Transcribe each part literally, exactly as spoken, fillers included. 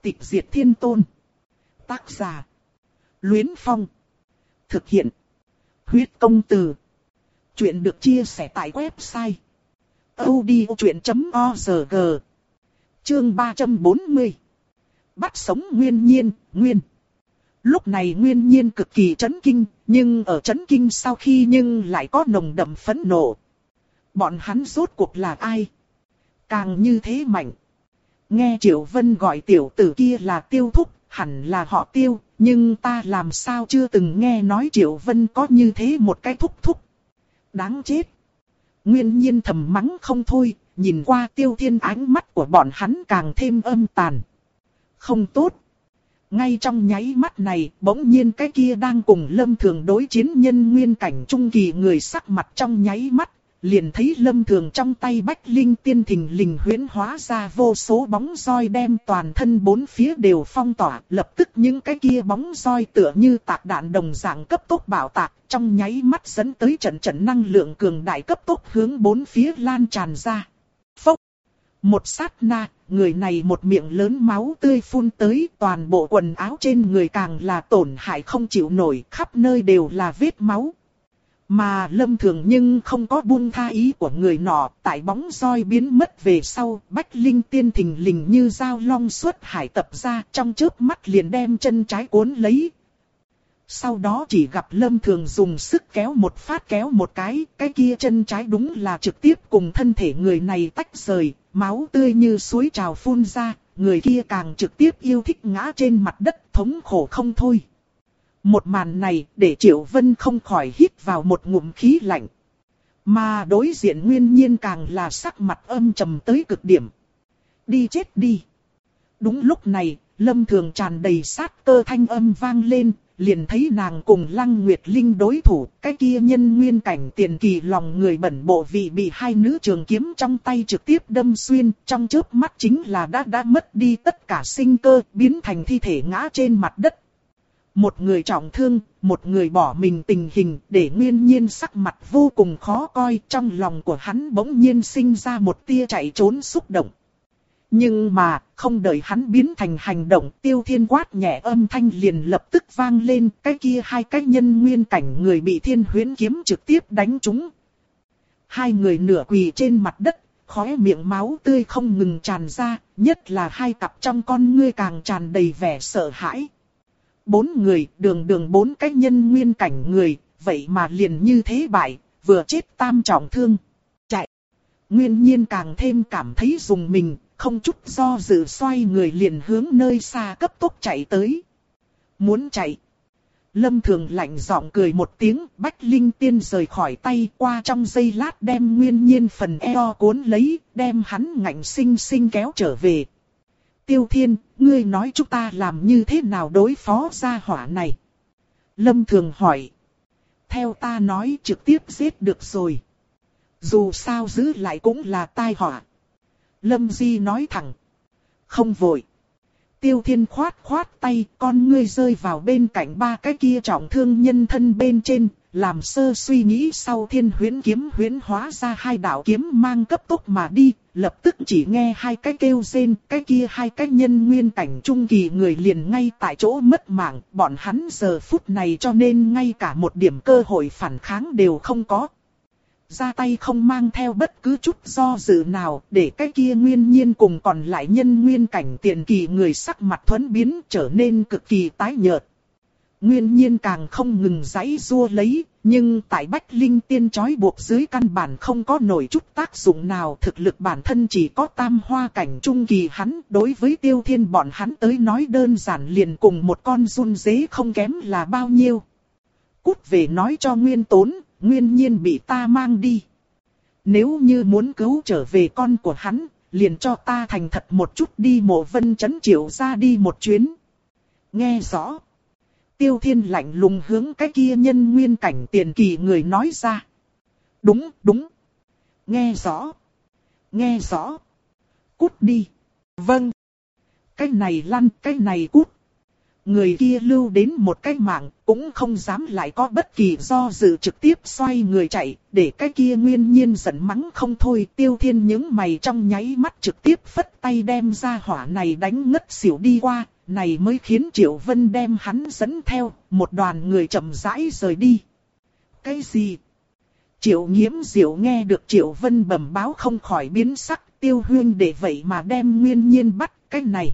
Tịch diệt thiên tôn. Tác giả. Luyến Phong. Thực hiện. Huyết công từ. Chuyện được chia sẻ tại website audiochuyện chấm org. Chương ba trăm bốn mươi. Bắt sống Nguyên Nhiên, Nguyên. Lúc này Nguyên Nhiên cực kỳ chấn kinh, nhưng ở chấn kinh sau khi nhưng lại có nồng đậm phẫn nộ. Bọn hắn rốt cuộc là ai? Càng như thế mạnh. Nghe Triệu Vân gọi tiểu tử kia là Tiêu Thúc, hẳn là họ Tiêu, nhưng ta làm sao chưa từng nghe nói Triệu Vân có như thế một cái thúc thúc. Đáng chết. Nguyên Nhiên thầm mắng không thôi, nhìn qua Tiêu Thiên, ánh mắt của bọn hắn càng thêm âm tàn. Không tốt. Ngay trong nháy mắt này, bỗng nhiên cái kia đang cùng Lâm Thường đối chiến nhân nguyên cảnh trung kỳ người sắc mặt trong nháy mắt, liền thấy Lâm Thường trong tay Bách Linh Tiên thình lình huyễn hóa ra vô số bóng roi đem toàn thân bốn phía đều phong tỏa, lập tức những cái kia bóng roi tựa như tạc đạn đồng dạng cấp tốc bạo tạc, trong nháy mắt dẫn tới trận trận năng lượng cường đại cấp tốc hướng bốn phía lan tràn ra. Phốc! Một sát na, người này một miệng lớn máu tươi phun tới, toàn bộ quần áo trên người càng là tổn hại không chịu nổi, khắp nơi đều là vết máu. Mà Lâm Thường nhưng không có buông tha ý của người nọ, tại bóng roi biến mất về sau, Bách Linh Tiên thình lình như dao long xuất hải tập ra, trong chớp mắt liền đem chân trái cuốn lấy. Sau đó chỉ gặp Lâm Thường dùng sức kéo một phát kéo một cái, cái kia chân trái đúng là trực tiếp cùng thân thể người này tách rời, máu tươi như suối trào phun ra, người kia càng trực tiếp yêu thích ngã trên mặt đất thống khổ không thôi. Một màn này để Triệu Vân không khỏi hít vào một ngụm khí lạnh. Mà đối diện Nguyên Nhiên càng là sắc mặt âm trầm tới cực điểm. Đi chết đi. Đúng lúc này, Lâm Thường tràn đầy sát cơ thanh âm vang lên, liền thấy nàng cùng Lăng Nguyệt Linh đối thủ, cái kia nhân nguyên cảnh tiền kỳ lòng người bẩn bộ vị bị hai nữ trường kiếm trong tay trực tiếp đâm xuyên, trong chớp mắt chính là đã đã mất đi tất cả sinh cơ, biến thành thi thể ngã trên mặt đất. Một người trọng thương, một người bỏ mình tình hình để Nguyên Nhiên sắc mặt vô cùng khó coi, trong lòng của hắn bỗng nhiên sinh ra một tia chạy trốn xúc động. Nhưng mà, không đợi hắn biến thành hành động, Tiêu Thiên quát nhẹ âm thanh liền lập tức vang lên, cái kia hai cái nhân nguyên cảnh người bị Thiên Huyễn kiếm trực tiếp đánh trúng. Hai người nửa quỳ trên mặt đất, khóe miệng máu tươi không ngừng tràn ra, nhất là hai cặp trong con ngươi càng tràn đầy vẻ sợ hãi. Bốn người, đường đường bốn cái nhân nguyên cảnh người, vậy mà liền như thế bại, vừa chết tam trọng thương. Chạy. Nguyên Nhiên càng thêm cảm thấy dùng mình, không chút do dự xoay người liền hướng nơi xa cấp tốc chạy tới. Muốn chạy. Lâm Thường lạnh giọng cười một tiếng, Bách Linh Tiên rời khỏi tay, qua trong giây lát đem Nguyên Nhiên phần eo cuốn lấy, đem hắn ngạnh sinh sinh kéo trở về. Tiêu Thiên, ngươi nói chúng ta làm như thế nào đối phó gia hỏa này? Lâm Thường hỏi. Theo ta nói trực tiếp giết được rồi. Dù sao giữ lại cũng là tai họa. Lâm Di nói thẳng. Không vội. Tiêu Thiên khoát khoát tay, con ngươi rơi vào bên cạnh ba cái kia trọng thương nhân thân bên trên, làm sơ suy nghĩ sau Thiên Huyễn kiếm huyễn hóa ra hai đạo kiếm mang cấp tốc mà đi, lập tức chỉ nghe hai cái kêu rên, cái kia hai cái nhân nguyên cảnh trung kỳ người liền ngay tại chỗ mất mạng, bọn hắn giờ phút này cho nên ngay cả một điểm cơ hội phản kháng đều không có. Ra tay không mang theo bất cứ chút do dự nào, để cái kia Nguyên Nhiên cùng còn lại nhân nguyên cảnh tiền kỳ người sắc mặt thuẫn biến trở nên cực kỳ tái nhợt. Nguyên Nhiên càng không ngừng giãy giụa lấy, nhưng tại Bách Linh Tiên trói buộc dưới căn bản không có nổi chút tác dụng nào, thực lực bản thân chỉ có tam hoa cảnh trung kỳ hắn, đối với Tiêu Thiên bọn hắn tới nói đơn giản liền cùng một con giun dế không kém là bao nhiêu. Cút về nói cho Nguyên Tốn, Nguyên Nhiên bị ta mang đi. Nếu như muốn cứu trở về con của hắn, liền cho ta thành thật một chút đi Mộ Vân Trấn Triệu ra đi một chuyến. Nghe rõ. Tiêu Thiên lạnh lùng hướng cái kia nhân nguyên cảnh tiền kỳ người nói ra. Đúng, đúng. Nghe rõ. Nghe rõ. Cút đi. Vâng. Cái này lăn, cái này cút. Người kia lưu đến một cái mạng, cũng không dám lại có bất kỳ do dự, trực tiếp xoay người chạy, để cái kia Nguyên Nhiên giận mắng không thôi. Tiêu Thiên những mày trong nháy mắt trực tiếp phất tay đem ra hỏa này đánh ngất xỉu đi qua, này mới khiến Triệu Vân đem hắn dẫn theo, một đoàn người chậm rãi rời đi. Cái gì? Triệu Nghiễm Diệu nghe được Triệu Vân bẩm báo không khỏi biến sắc, Tiêu huynh để vậy mà đem Nguyên Nhiên bắt, cái này.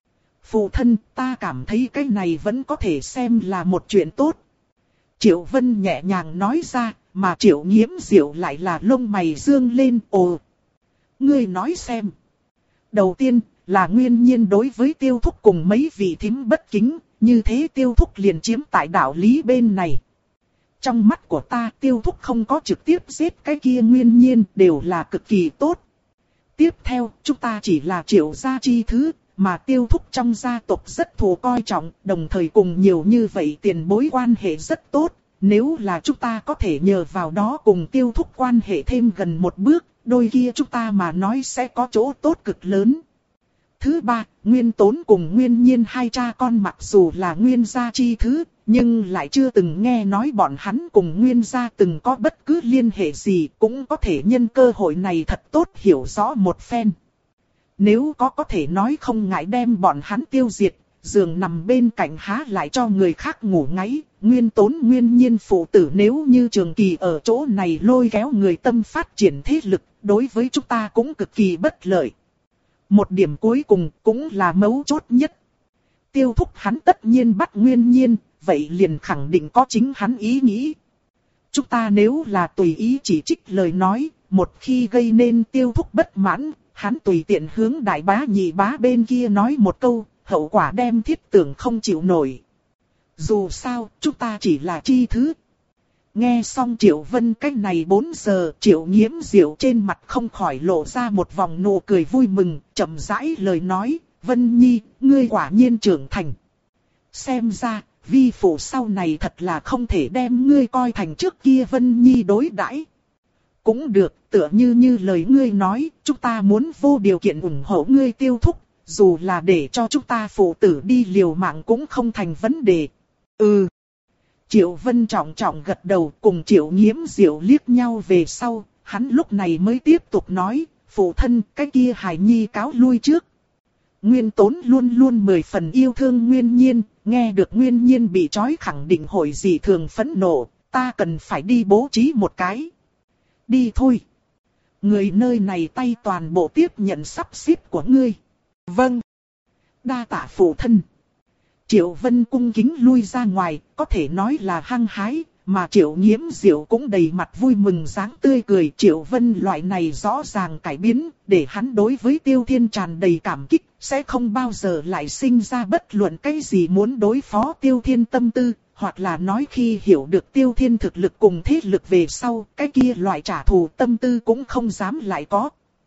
Phụ thân, ta cảm thấy cái này vẫn có thể xem là một chuyện tốt. Triệu Vân nhẹ nhàng nói ra, mà Triệu Nghiễm Diệu lại là lông mày dương lên. Ồ, ngươi nói xem. Đầu tiên là Nguyên Nhiên đối với Tiêu Thúc cùng mấy vị thím bất kính, như thế Tiêu Thúc liền chiếm tại đạo lý bên này. Trong mắt của ta, Tiêu Thúc không có trực tiếp giết cái kia Nguyên Nhiên, đều là cực kỳ tốt. Tiếp theo, chúng ta chỉ là Triệu gia chi thứ, mà Tiêu Thúc trong gia tộc rất thù coi trọng, đồng thời cùng nhiều như vậy tiền bối quan hệ rất tốt. Nếu là chúng ta có thể nhờ vào đó cùng Tiêu Thúc quan hệ thêm gần một bước, đôi kia chúng ta mà nói sẽ có chỗ tốt cực lớn. Thứ ba, Nguyên Tốn cùng Nguyên Nhiên hai cha con mặc dù là Nguyên gia chi thứ, nhưng lại chưa từng nghe nói bọn hắn cùng Nguyên gia từng có bất cứ liên hệ gì, cũng có thể nhân cơ hội này thật tốt hiểu rõ một phen. Nếu có có thể nói không ngại đem bọn hắn tiêu diệt, giường nằm bên cạnh há lại cho người khác ngủ ngáy. Nguyên Tốn Nguyên Nhiên phụ tử nếu như trường kỳ ở chỗ này lôi kéo người tâm phát triển thế lực, đối với chúng ta cũng cực kỳ bất lợi. Một điểm cuối cùng cũng là mấu chốt nhất. Tiêu Thúc hắn tất nhiên bắt Nguyên Nhiên, vậy liền khẳng định có chính hắn ý nghĩ. Chúng ta nếu là tùy ý chỉ trích lời nói, một khi gây nên Tiêu Thúc bất mãn, hắn tùy tiện hướng đại bá nhị bá bên kia nói một câu, hậu quả đem thiết tưởng không chịu nổi. Dù sao, chúng ta chỉ là chi thứ. Nghe xong Triệu Vân cách này bốn giờ, Triệu Nghiễm Diệu trên mặt không khỏi lộ ra một vòng nụ cười vui mừng, chậm rãi lời nói, Vân Nhi, ngươi quả nhiên trưởng thành. Xem ra, vi phụ sau này thật là không thể đem ngươi coi thành trước kia Vân Nhi đối đãi. Cũng được, tựa như như lời ngươi nói, chúng ta muốn vô điều kiện ủng hộ ngươi Tiêu Thúc, dù là để cho chúng ta phụ tử đi liều mạng cũng không thành vấn đề. Ừ. Triệu Vân trọng trọng gật đầu, cùng Triệu Nghiễm Diệu liếc nhau về sau, hắn lúc này mới tiếp tục nói, phụ thân, cái kia Hải Nhi cáo lui trước. Nguyên Tốn luôn luôn mười phần yêu thương Nguyên Nhiên, nghe được Nguyên Nhiên bị trói khẳng định hội gì thường phẫn nộ, ta cần phải đi bố trí một cái. Đi thôi. Người nơi này tay toàn bộ tiếp nhận sắp xếp của ngươi. Vâng. Đa tạ phụ thân. Triệu Vân cung kính lui ra ngoài, có thể nói là hăng hái, mà Triệu Nghiễm Diệu cũng đầy mặt vui mừng dáng tươi cười. Triệu Vân loại này rõ ràng cải biến, để hắn đối với Tiêu Thiên tràn đầy cảm kích, sẽ không bao giờ lại sinh ra bất luận cái gì muốn đối phó Tiêu Thiên tâm tư, hoặc là nói khi hiểu được Tiêu Thiên thực lực cùng thế lực về sau, cái kia loại trả thù tâm tư cũng không dám lại có.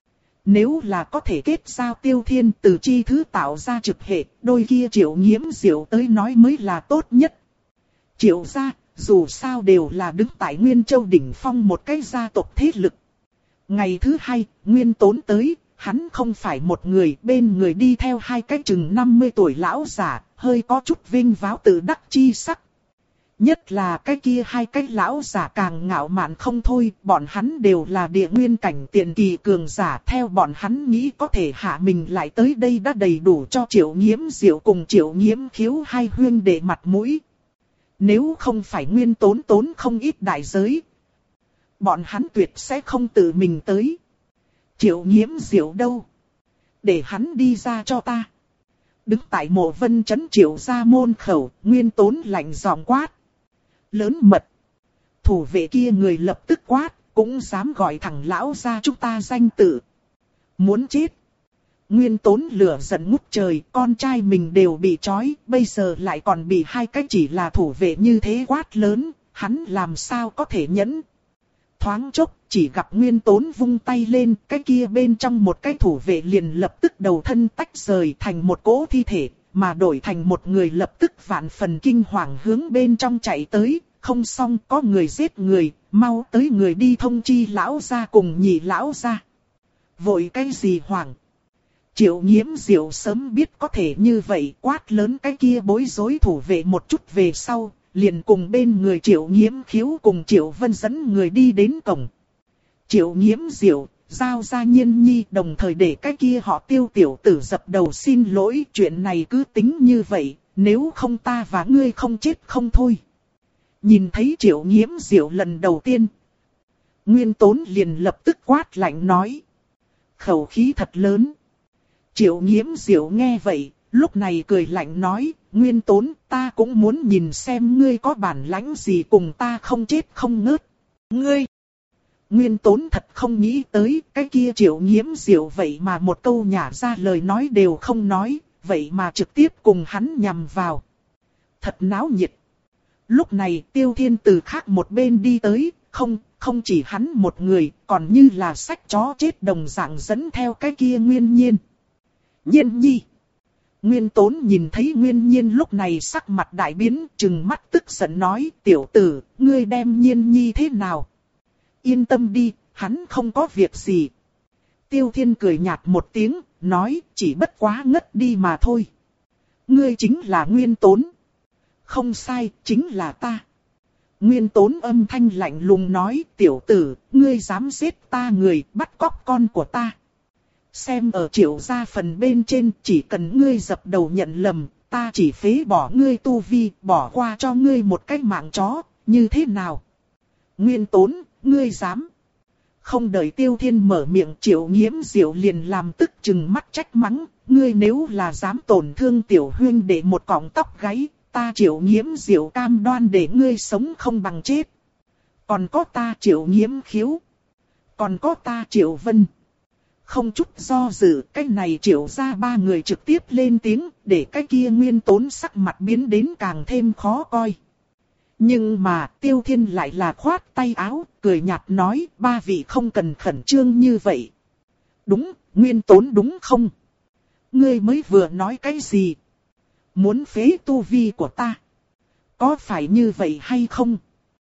Nếu là có thể kết giao Tiêu Thiên từ chi thứ tạo ra trực hệ, đôi kia Triệu Nghiễm Diệu tới nói mới là tốt nhất. Triệu gia, dù sao đều là đứng tại Nguyên Châu đỉnh phong một cái gia tộc thế lực. Ngày thứ hai, Nguyên Tốn tới, hắn không phải một người, bên người đi theo hai cái chừng năm mươi tuổi lão giả, hơi có chút vinh váo tự đắc chi sắc. Nhất là cái kia hai cái lão giả càng ngạo mạn không thôi, bọn hắn đều là địa nguyên cảnh tiền kỳ cường giả, theo bọn hắn nghĩ có thể hạ mình lại tới đây đã đầy đủ cho Triệu Nghiễm Diệu cùng Triệu Nghiễm Khiếu hai huynh đệ mặt mũi. Nếu không phải Nguyên Tốn tốn không ít đại giới, bọn hắn tuyệt sẽ không tự mình tới. Triệu Nghiễm Diệu đâu? Để hắn đi ra cho ta. Đứng tại Mộ Vân trấn Triệu gia môn khẩu, Nguyên Tốn lạnh giọng quát. Lớn mật. Thủ vệ kia người lập tức quát, cũng dám gọi thẳng lão gia chúng ta danh tự. Muốn chết. Nguyên Tốn lửa giận ngút trời, con trai mình đều bị trói, bây giờ lại còn bị hai cái chỉ là thủ vệ như thế quát lớn, hắn làm sao có thể nhẫn. Thoáng chốc, chỉ gặp Nguyên Tốn vung tay lên, cái kia bên trong một cái thủ vệ liền lập tức đầu thân tách rời thành một cỗ thi thể, mà đổi thành một người lập tức vạn phần kinh hoàng hướng bên trong chạy tới, không xong có người giết người, mau tới người đi thông chi lão gia cùng nhị lão gia. Vội cái gì hoảng? Triệu Nghiễm Diệu sớm biết có thể như vậy, quát lớn cái kia bối rối thủ vệ một chút về sau, liền cùng bên người Triệu Nghiễm Khiếu cùng Triệu Vân dẫn người đi đến cổng. Triệu Nghiễm Diệu giao ra Nhiên Nhi, đồng thời để cái kia họ Tiêu tiểu tử dập đầu xin lỗi, chuyện này cứ tính như vậy, nếu không ta và ngươi không chết không thôi. Nhìn thấy Triệu Nghiễm Diệu lần đầu tiên, Nguyên Tốn liền lập tức quát lạnh nói. Khẩu khí thật lớn. Triệu Nghiễm Diệu nghe vậy, lúc này cười lạnh nói, Nguyên Tốn, ta cũng muốn nhìn xem ngươi có bản lãnh gì cùng ta không chết không ngớt. Ngươi! Nguyên Tốn thật không nghĩ tới, cái kia Triệu Nghiễm Diệu vậy mà một câu nhả ra lời nói đều không nói, vậy mà trực tiếp cùng hắn nhằm vào. Thật náo nhiệt. Lúc này Tiêu Thiên từ khác một bên đi tới, không, không chỉ hắn một người, còn như là sách chó chết đồng dạng dẫn theo cái kia Nguyên Nhiên. Nhiên Nhi. Nguyên Tốn nhìn thấy Nguyên Nhiên lúc này sắc mặt đại biến, trừng mắt tức giận nói, tiểu tử, ngươi đem Nhiên Nhi thế nào? Yên tâm đi, hắn không có việc gì. Tiêu Thiên cười nhạt một tiếng, nói, chỉ bất quá ngất đi mà thôi. Ngươi chính là Nguyên Tốn. Không sai, chính là ta. Nguyên Tốn âm thanh lạnh lùng nói, tiểu tử, ngươi dám giết ta người, bắt cóc con của ta. Xem ở Triệu gia phần bên trên, chỉ cần ngươi dập đầu nhận lầm, ta chỉ phế bỏ ngươi tu vi, bỏ qua cho ngươi một cái mạng chó, như thế nào? Nguyên Tốn, ngươi dám? Không đợi Tiêu Thiên mở miệng, Triệu Nghiễm Diệu liền làm tức chừng mắt trách mắng, ngươi nếu là dám tổn thương tiểu huynh để một cọng tóc gáy, ta Triệu Nghiễm Diệu cam đoan để ngươi sống không bằng chết. Còn có ta Triệu Nghiễm Khiếu. Còn có ta Triệu Vân. Không chút do dự, cái này Triệu ra ba người trực tiếp lên tiếng, để cái kia Nguyên Tốn sắc mặt biến đến càng thêm khó coi. Nhưng mà Tiêu Thiên lại là khoát tay áo, cười nhạt nói, ba vị không cần khẩn trương như vậy. Đúng, Nguyên Tốn đúng không? Ngươi mới vừa nói cái gì? Muốn phế tu vi của ta? Có phải như vậy hay không?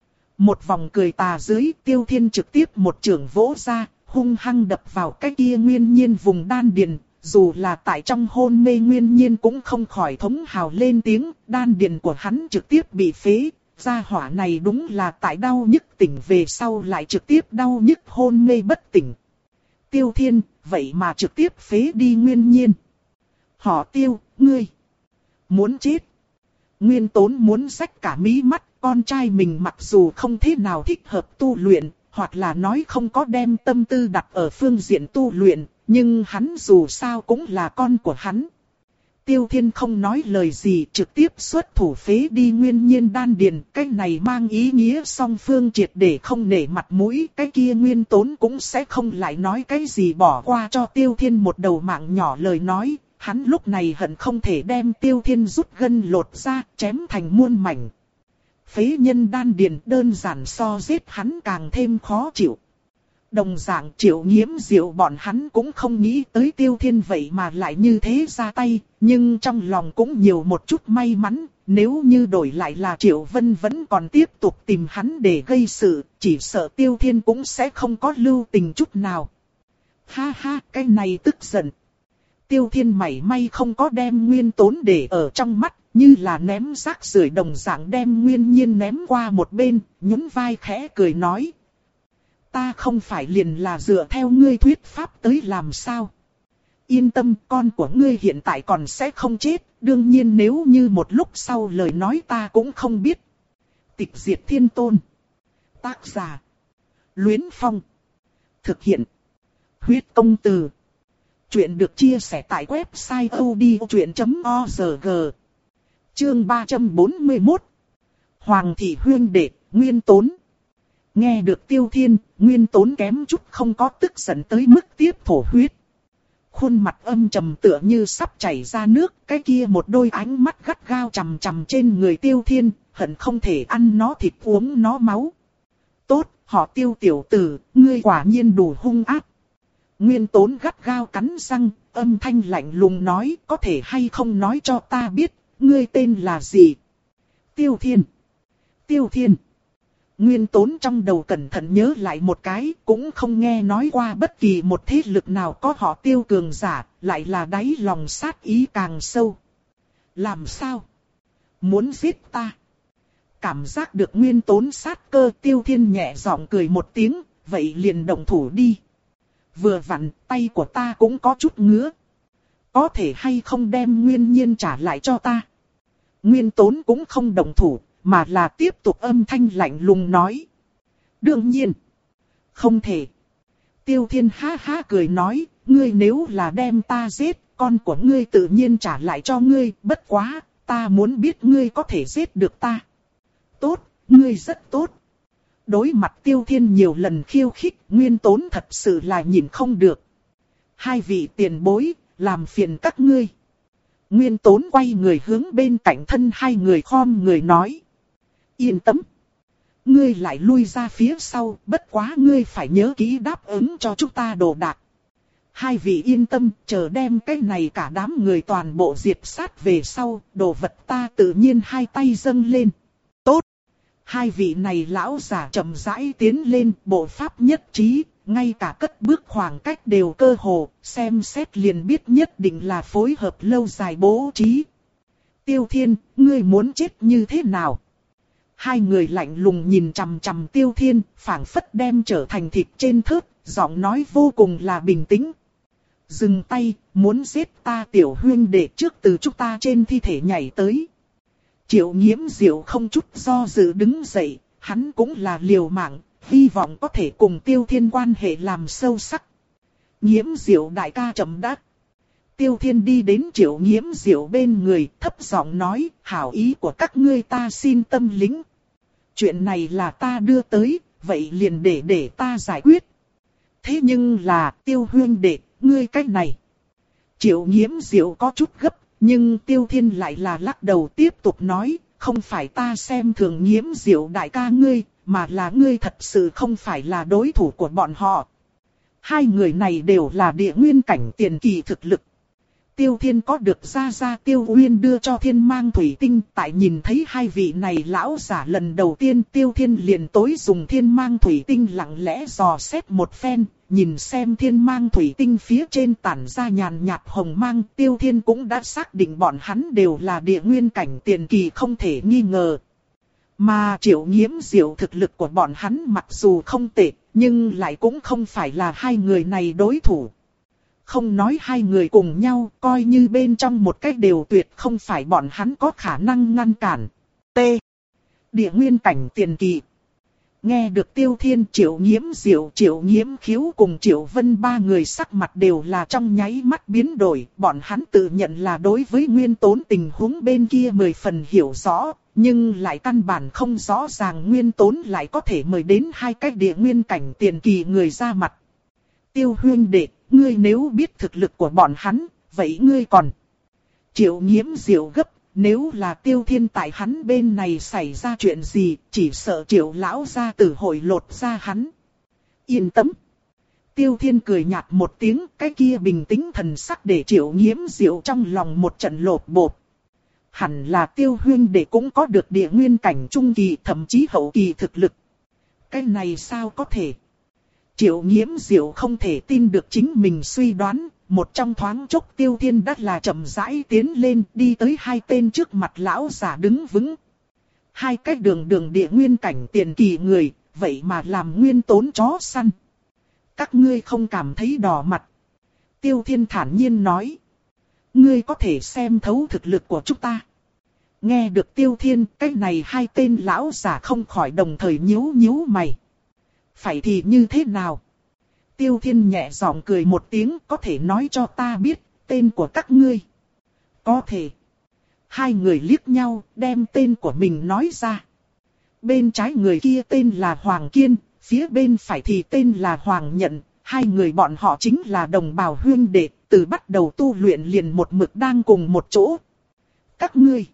Một vòng cười tà dưới, Tiêu Thiên trực tiếp một chưởng vỗ ra, hung hăng đập vào cái kia Nguyên Nhiên vùng đan điền. Dù là tại trong hôn mê Nguyên Nhiên cũng không khỏi thống hào lên tiếng, đan điền của hắn trực tiếp bị phế. Gia hỏa này đúng là tại đau nhức tỉnh về sau lại trực tiếp đau nhức hôn mê bất tỉnh. Tiêu Thiên, vậy mà trực tiếp phế đi Nguyên Nhiên. Họ Tiêu, ngươi muốn chết. Nguyên Tốn muốn rách cả mí mắt, con trai mình mặc dù không thế nào thích hợp tu luyện, hoặc là nói không có đem tâm tư đặt ở phương diện tu luyện, nhưng hắn dù sao cũng là con của hắn. Tiêu Thiên không nói lời gì, trực tiếp xuất thủ phế đi Nguyên Nhiên đan điền, cái này mang ý nghĩa song phương triệt để không nể mặt mũi, cái kia Nguyên Tốn cũng sẽ không lại nói cái gì bỏ qua cho Tiêu Thiên một đầu mạng nhỏ lời nói, hắn lúc này hận không thể đem Tiêu Thiên rút gân lột ra, chém thành muôn mảnh. Phế nhân đan điền đơn giản so giết hắn càng thêm khó chịu. Đồng dạng Triệu Nghiễm Diệu bọn hắn cũng không nghĩ tới Tiêu Thiên vậy mà lại như thế ra tay, nhưng trong lòng cũng nhiều một chút may mắn, nếu như đổi lại là Triệu Vân vẫn còn tiếp tục tìm hắn để gây sự, chỉ sợ Tiêu Thiên cũng sẽ không có lưu tình chút nào. Ha ha, cái này tức giận. Tiêu Thiên mảy may không có đem Nguyên Tốn để ở trong mắt, như là ném rác rưởi đồng dạng đem Nguyên Nhiên ném qua một bên, nhún vai khẽ cười nói. Ta không phải liền là dựa theo ngươi thuyết pháp tới làm sao. Yên tâm, con của ngươi hiện tại còn sẽ không chết, đương nhiên nếu như một lúc sau lời nói ta cũng không biết. Tịch diệt thiên tôn. Tác giả. Luyến Phong. Thực hiện. Huyết công từ. Chuyện được chia sẻ tại website o d o chuyện chấm org. Chương ba trăm bốn mươi mốt. Hoàng thị huyên đệ, Nguyên Tốn. Nghe được Tiêu Thiên, Nguyên Tốn kém chút không có tức giận tới mức tiếp thổ huyết. Khuôn mặt âm trầm tựa như sắp chảy ra nước, cái kia một đôi ánh mắt gắt gao chằm chằm trên người Tiêu Thiên, hận không thể ăn nó thịt uống nó máu. Tốt, họ Tiêu tiểu tử, ngươi quả nhiên đủ hung ác. Nguyên Tốn gắt gao cắn răng, âm thanh lạnh lùng nói, có thể hay không nói cho ta biết, ngươi tên là gì? Tiêu Thiên. Tiêu Thiên. Nguyên Tốn trong đầu cẩn thận nhớ lại một cái, cũng không nghe nói qua bất kỳ một thế lực nào có họ Tiêu cường giả, lại là đáy lòng sát ý càng sâu. Làm sao? Muốn giết ta? Cảm giác được Nguyên Tốn sát cơ, Tiêu Thiên nhẹ giọng cười một tiếng, vậy liền động thủ đi. Vừa vặn, tay của ta cũng có chút ngứa. Có thể hay không đem Nguyên Nhiên trả lại cho ta? Nguyên Tốn cũng không động thủ, mà là tiếp tục âm thanh lạnh lùng nói. Đương nhiên, không thể. Tiêu Thiên ha ha cười nói, ngươi nếu là đem ta giết, con của ngươi tự nhiên trả lại cho ngươi, bất quá, ta muốn biết ngươi có thể giết được ta. Tốt, ngươi rất tốt. Đối mặt Tiêu Thiên nhiều lần khiêu khích, Nguyên Tốn thật sự là nhìn không được. Hai vị tiền bối, làm phiền các ngươi. Nguyên Tốn quay người hướng bên cạnh thân hai người khom người nói. Yên tâm. Ngươi lại lui ra phía sau, bất quá ngươi phải nhớ kỹ đáp ứng cho chúng ta đồ đạc. Hai vị yên tâm, chờ đem cái này cả đám người toàn bộ diệt sát về sau, đồ vật ta tự nhiên hai tay dâng lên. Tốt. Hai vị này lão giả chậm rãi tiến lên, bộ pháp nhất trí, ngay cả cất bước khoảng cách đều cơ hồ, xem xét liền biết nhất định là phối hợp lâu dài bố trí. Tiêu Thiên, ngươi muốn chết như thế nào? Hai người lạnh lùng nhìn chằm chằm Tiêu Thiên, phảng phất đem trở thành thịt trên thớt, giọng nói vô cùng là bình tĩnh. Dừng tay, muốn giết ta tiểu huynh đệ trước từ chúng ta trên thi thể nhảy tới. Triệu Nghiễm Diệu không chút do dự đứng dậy, hắn cũng là liều mạng, hy vọng có thể cùng Tiêu Thiên quan hệ làm sâu sắc. Nghiễm Diệu đại ca chậm đáp. Tiêu Thiên đi đến Triệu Nghiễm Diệu bên người, thấp giọng nói, hảo ý của các ngươi ta xin tâm lĩnh. Chuyện này là ta đưa tới, vậy liền để để ta giải quyết. Thế nhưng là, Tiêu huynh đệ, ngươi cách này. Triệu Nghiễm Diệu có chút gấp, nhưng Tiêu Thiên lại là lắc đầu tiếp tục nói, không phải ta xem thường Nghiễm Diệu đại ca ngươi, mà là ngươi thật sự không phải là đối thủ của bọn họ. Hai người này đều là địa nguyên cảnh tiền kỳ thực lực. Tiêu Thiên có được gia gia Tiêu Uyên đưa cho Thiên Mang Thủy Tinh, tại nhìn thấy hai vị này lão giả lần đầu tiên Tiêu Thiên liền tối dùng Thiên Mang Thủy Tinh lặng lẽ dò xét một phen, nhìn xem Thiên Mang Thủy Tinh phía trên tản ra nhàn nhạt hồng mang, Tiêu Thiên cũng đã xác định bọn hắn đều là địa nguyên cảnh tiền kỳ không thể nghi ngờ. Mà Triệu Nghiễm Diệu thực lực của bọn hắn mặc dù không tệ, nhưng lại cũng không phải là hai người này đối thủ. Không nói hai người cùng nhau, coi như bên trong một cách đều tuyệt không phải bọn hắn có khả năng ngăn cản. T. Địa nguyên cảnh tiền kỳ. Nghe được Tiêu Thiên, Triệu Nghiễm Diệu, Triệu Nghiễm Khiếu cùng Triệu Vân ba người sắc mặt đều là trong nháy mắt biến đổi. Bọn hắn tự nhận là đối với Nguyên Tốn tình huống bên kia mười phần hiểu rõ, nhưng lại căn bản không rõ ràng Nguyên Tốn lại có thể mời đến hai cái địa nguyên cảnh tiền kỳ người ra mặt. Tiêu huynh đệ, ngươi nếu biết thực lực của bọn hắn, vậy ngươi còn. Triệu Nghiễm Diệu gấp, nếu là Tiêu Thiên tại hắn bên này xảy ra chuyện gì, chỉ sợ Triệu lão gia tử hội lột ra hắn. Yên tâm. Tiêu Thiên cười nhạt một tiếng, cái kia bình tĩnh thần sắc để Triệu Nghiễm Diệu trong lòng một trận lột bột. Hẳn là Tiêu huynh đệ cũng có được địa nguyên cảnh trung kỳ thậm chí hậu kỳ thực lực. Cái này sao có thể? Triệu Nghiễm Diệu không thể tin được chính mình suy đoán, một trong thoáng chốc Tiêu Thiên đã là chậm rãi tiến lên đi tới hai tên trước mặt lão giả đứng vững. Hai cái đường đường địa nguyên cảnh tiền kỳ người, vậy mà làm Nguyên Tốn chó săn. Các ngươi không cảm thấy đỏ mặt. Tiêu Thiên thản nhiên nói. Ngươi có thể xem thấu thực lực của chúng ta. Nghe được Tiêu Thiên, cái này hai tên lão giả không khỏi đồng thời nhíu nhíu mày. Phải thì như thế nào? Tiêu Thiên nhẹ giọng cười một tiếng, có thể nói cho ta biết tên của các ngươi. Có thể. Hai người liếc nhau, đem tên của mình nói ra. Bên trái người kia tên là Hoàng Kiên, phía bên phải thì tên là Hoàng Nhận. Hai người bọn họ chính là đồng bào huynh đệ, từ bắt đầu tu luyện liền một mực đang cùng một chỗ. Các ngươi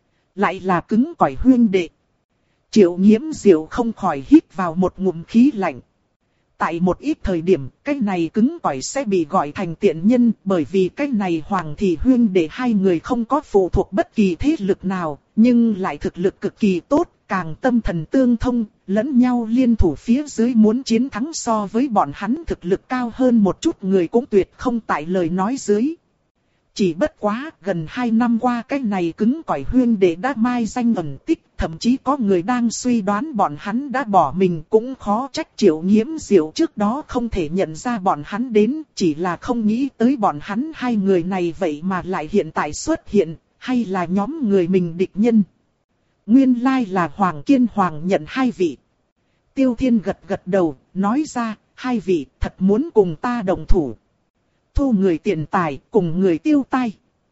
lại là cứng cỏi huynh đệ. Triệu Nghiễm Diệu không khỏi hít vào một ngụm khí lạnh. tại một ít thời điểm, cái này cứng cỏi sẽ bị gọi thành tiện nhân, bởi vì cái này Hoàng thị huyên để hai người không có phụ thuộc bất kỳ thế lực nào, nhưng lại thực lực cực kỳ tốt, càng tâm thần tương thông, lẫn nhau liên thủ phía dưới muốn chiến thắng so với bọn hắn thực lực cao hơn một chút người cũng tuyệt không tại lời nói dưới. Chỉ bất quá, gần hai năm qua cái này cứng cỏi huyên đệ đã mai danh ẩn tích, thậm chí có người đang suy đoán bọn hắn đã bỏ mình, cũng khó trách Triệu Nghiễm Diệu trước đó không thể nhận ra bọn hắn đến, chỉ là không nghĩ tới bọn hắn hai người này vậy mà lại hiện tại xuất hiện, hay là nhóm người mình địch nhân. Nguyên lai là Hoàng Kiên Hoàng nhận hai vị. Tiêu Thiên gật gật đầu, nói ra, hai vị thật muốn cùng ta đồng thủ. Thu người tiền tài, cùng người tiêu tai.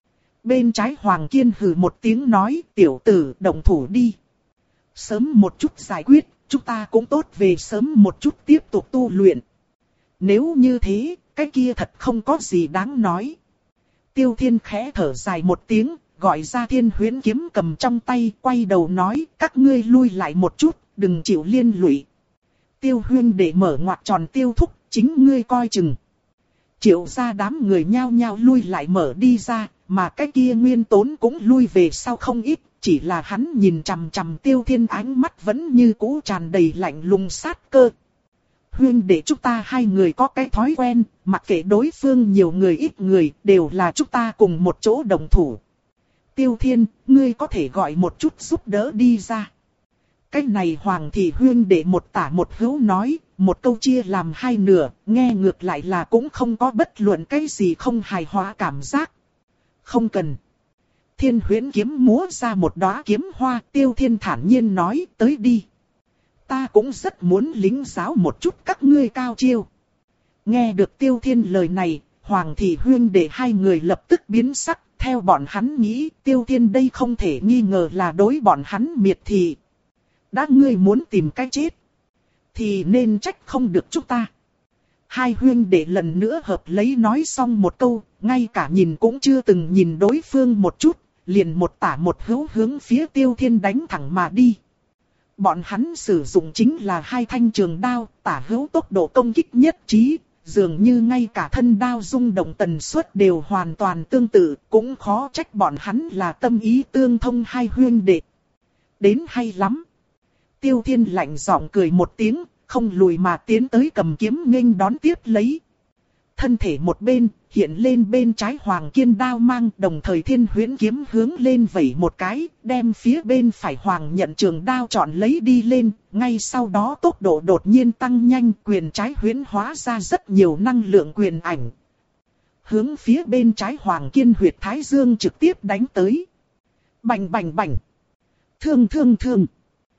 Bên trái Hoàng Kiên hừ một tiếng nói, tiểu tử đồng thủ đi. Sớm một chút giải quyết, chúng ta cũng tốt về sớm một chút tiếp tục tu luyện. Nếu như thế, cái kia thật không có gì đáng nói. Tiêu Thiên khẽ thở dài một tiếng, gọi ra Thiên Huyễn kiếm cầm trong tay, quay đầu nói, các ngươi lui lại một chút, đừng chịu liên lụy. Tiêu Huyên để mở ngoặc tròn Tiêu Thúc, chính ngươi coi chừng. Triệu ra đám người nhao nhao lui lại mở đi ra, mà cái kia Nguyên Tốn cũng lui về sau không ít, chỉ là hắn nhìn chằm chằm Tiêu Thiên ánh mắt vẫn như cũ tràn đầy lạnh lùng sát cơ. Huyên để chúng ta hai người có cái thói quen, mặc kệ đối phương nhiều người ít người, đều là chúng ta cùng một chỗ đồng thủ. Tiêu Thiên, ngươi có thể gọi một chút giúp đỡ đi ra. Cái này Hoàng thị huyên để một tả một hữu nói, một câu chia làm hai nửa, nghe ngược lại là cũng không có bất luận cái gì không hài hòa cảm giác. Không cần. Thiên Huyễn kiếm múa ra một đóa kiếm hoa, Tiêu Thiên thản nhiên nói, tới đi. Ta cũng rất muốn lính giáo một chút các ngươi cao chiêu. Nghe được Tiêu Thiên lời này, Hoàng thị huyên để hai người lập tức biến sắc, theo bọn hắn nghĩ, Tiêu Thiên đây không thể nghi ngờ là đối bọn hắn miệt thị. Đã ngươi muốn tìm cái chết, thì nên trách không được chúng ta. Hai huyên đệ lần nữa hợp lấy nói xong một câu, ngay cả nhìn cũng chưa từng nhìn đối phương một chút, liền một tả một hữu hướng phía Tiêu Thiên đánh thẳng mà đi. Bọn hắn sử dụng chính là hai thanh trường đao, tả hữu tốc độ công kích nhất trí, dường như ngay cả thân đao rung động tần suất đều hoàn toàn tương tự, cũng khó trách bọn hắn là tâm ý tương thông hai huyên đệ. Đến hay lắm. Tiêu Thiên lạnh giọng cười một tiếng, không lùi mà tiến tới cầm kiếm nghênh đón tiếp lấy. Thân thể một bên, hiện lên bên trái Hoàng Kiên đao mang, đồng thời Thiên Huyễn kiếm hướng lên vẩy một cái, đem phía bên phải Hoàng nhận trường đao chọn lấy đi lên, ngay sau đó tốc độ đột nhiên tăng nhanh, quyền trái huyễn hóa ra rất nhiều năng lượng quyền ảnh. Hướng phía bên trái Hoàng Kiên huyệt thái dương trực tiếp đánh tới. Bành bành bành. Thương thương thương.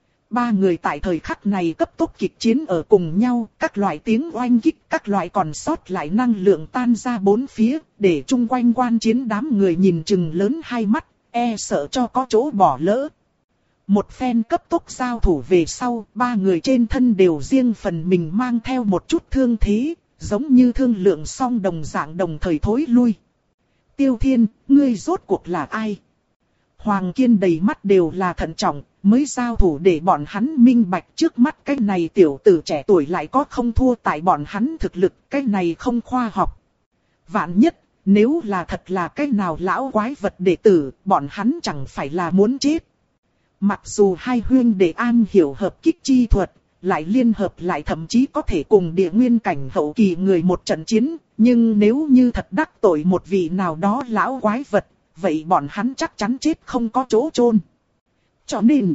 Ba người tại thời khắc này cấp tốc kịch chiến ở cùng nhau, các loại tiếng oanh kích, các loại còn sót lại năng lượng tan ra bốn phía, để chung quanh quan chiến đám người nhìn chừng lớn hai mắt, e sợ cho có chỗ bỏ lỡ. Một phen cấp tốc giao thủ về sau, ba người trên thân đều riêng phần mình mang theo một chút thương thế, giống như thương lượng song đồng dạng đồng thời thối lui. Tiêu Thiên, ngươi rốt cuộc là ai? Hoàng Kiên đầy mắt đều là thận trọng, mới giao thủ để bọn hắn minh bạch trước mắt cái này tiểu tử trẻ tuổi lại có không thua tại bọn hắn thực lực, cái này không khoa học. Vạn nhất, nếu là thật là cái nào lão quái vật đệ tử, bọn hắn chẳng phải là muốn chết. Mặc dù hai huyên đệ an hiểu hợp kích chi thuật, lại liên hợp lại thậm chí có thể cùng địa nguyên cảnh hậu kỳ người một trận chiến, nhưng nếu như thật đắc tội một vị nào đó lão quái vật, vậy bọn hắn chắc chắn chết không có chỗ chôn. Cho nên,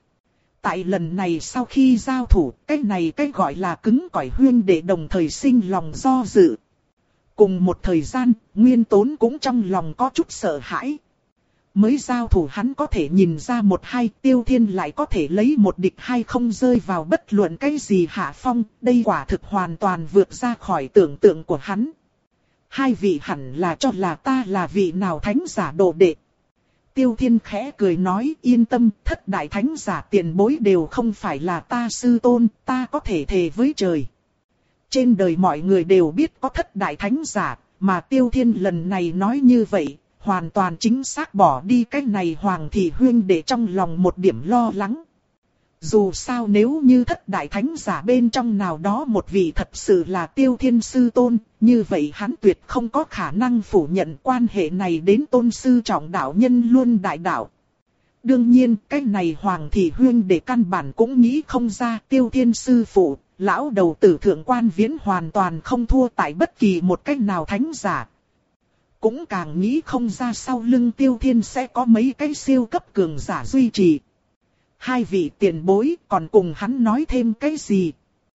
tại lần này sau khi giao thủ, cái này cái gọi là cứng cỏi huyên đệ đồng thời sinh lòng do dự. Cùng một thời gian, Nguyên Tốn cũng trong lòng có chút sợ hãi. Mới giao thủ hắn có thể nhìn ra một hai, Tiêu Thiên lại có thể lấy một địch hai không rơi vào bất luận cái gì hạ phong, đây quả thực hoàn toàn vượt ra khỏi tưởng tượng của hắn. Hai vị hẳn là cho là ta là vị nào thánh giả đồ đệ. Tiêu Thiên khẽ cười nói, yên tâm, thất đại thánh giả tiền bối đều không phải là ta sư tôn, ta có thể thề với trời. Trên đời mọi người đều biết có thất đại thánh giả, mà Tiêu Thiên lần này nói như vậy, hoàn toàn chính xác bỏ đi cái này Hoàng thị huyên để trong lòng một điểm lo lắng. Dù sao nếu như thất đại thánh giả bên trong nào đó một vị thật sự là Tiêu Thiên Sư Tôn, như vậy hắn tuyệt không có khả năng phủ nhận quan hệ này đến tôn sư trọng đạo nhân luôn đại đạo. Đương nhiên, cái này Hoàng Thị Huyên để căn bản cũng nghĩ không ra Tiêu Thiên Sư Phụ, lão đầu tử thượng quan Viễn hoàn toàn không thua tại bất kỳ một cách nào thánh giả. Cũng càng nghĩ không ra sau lưng Tiêu Thiên sẽ có mấy cái siêu cấp cường giả duy trì. Hai vị tiền bối còn cùng hắn nói thêm cái gì?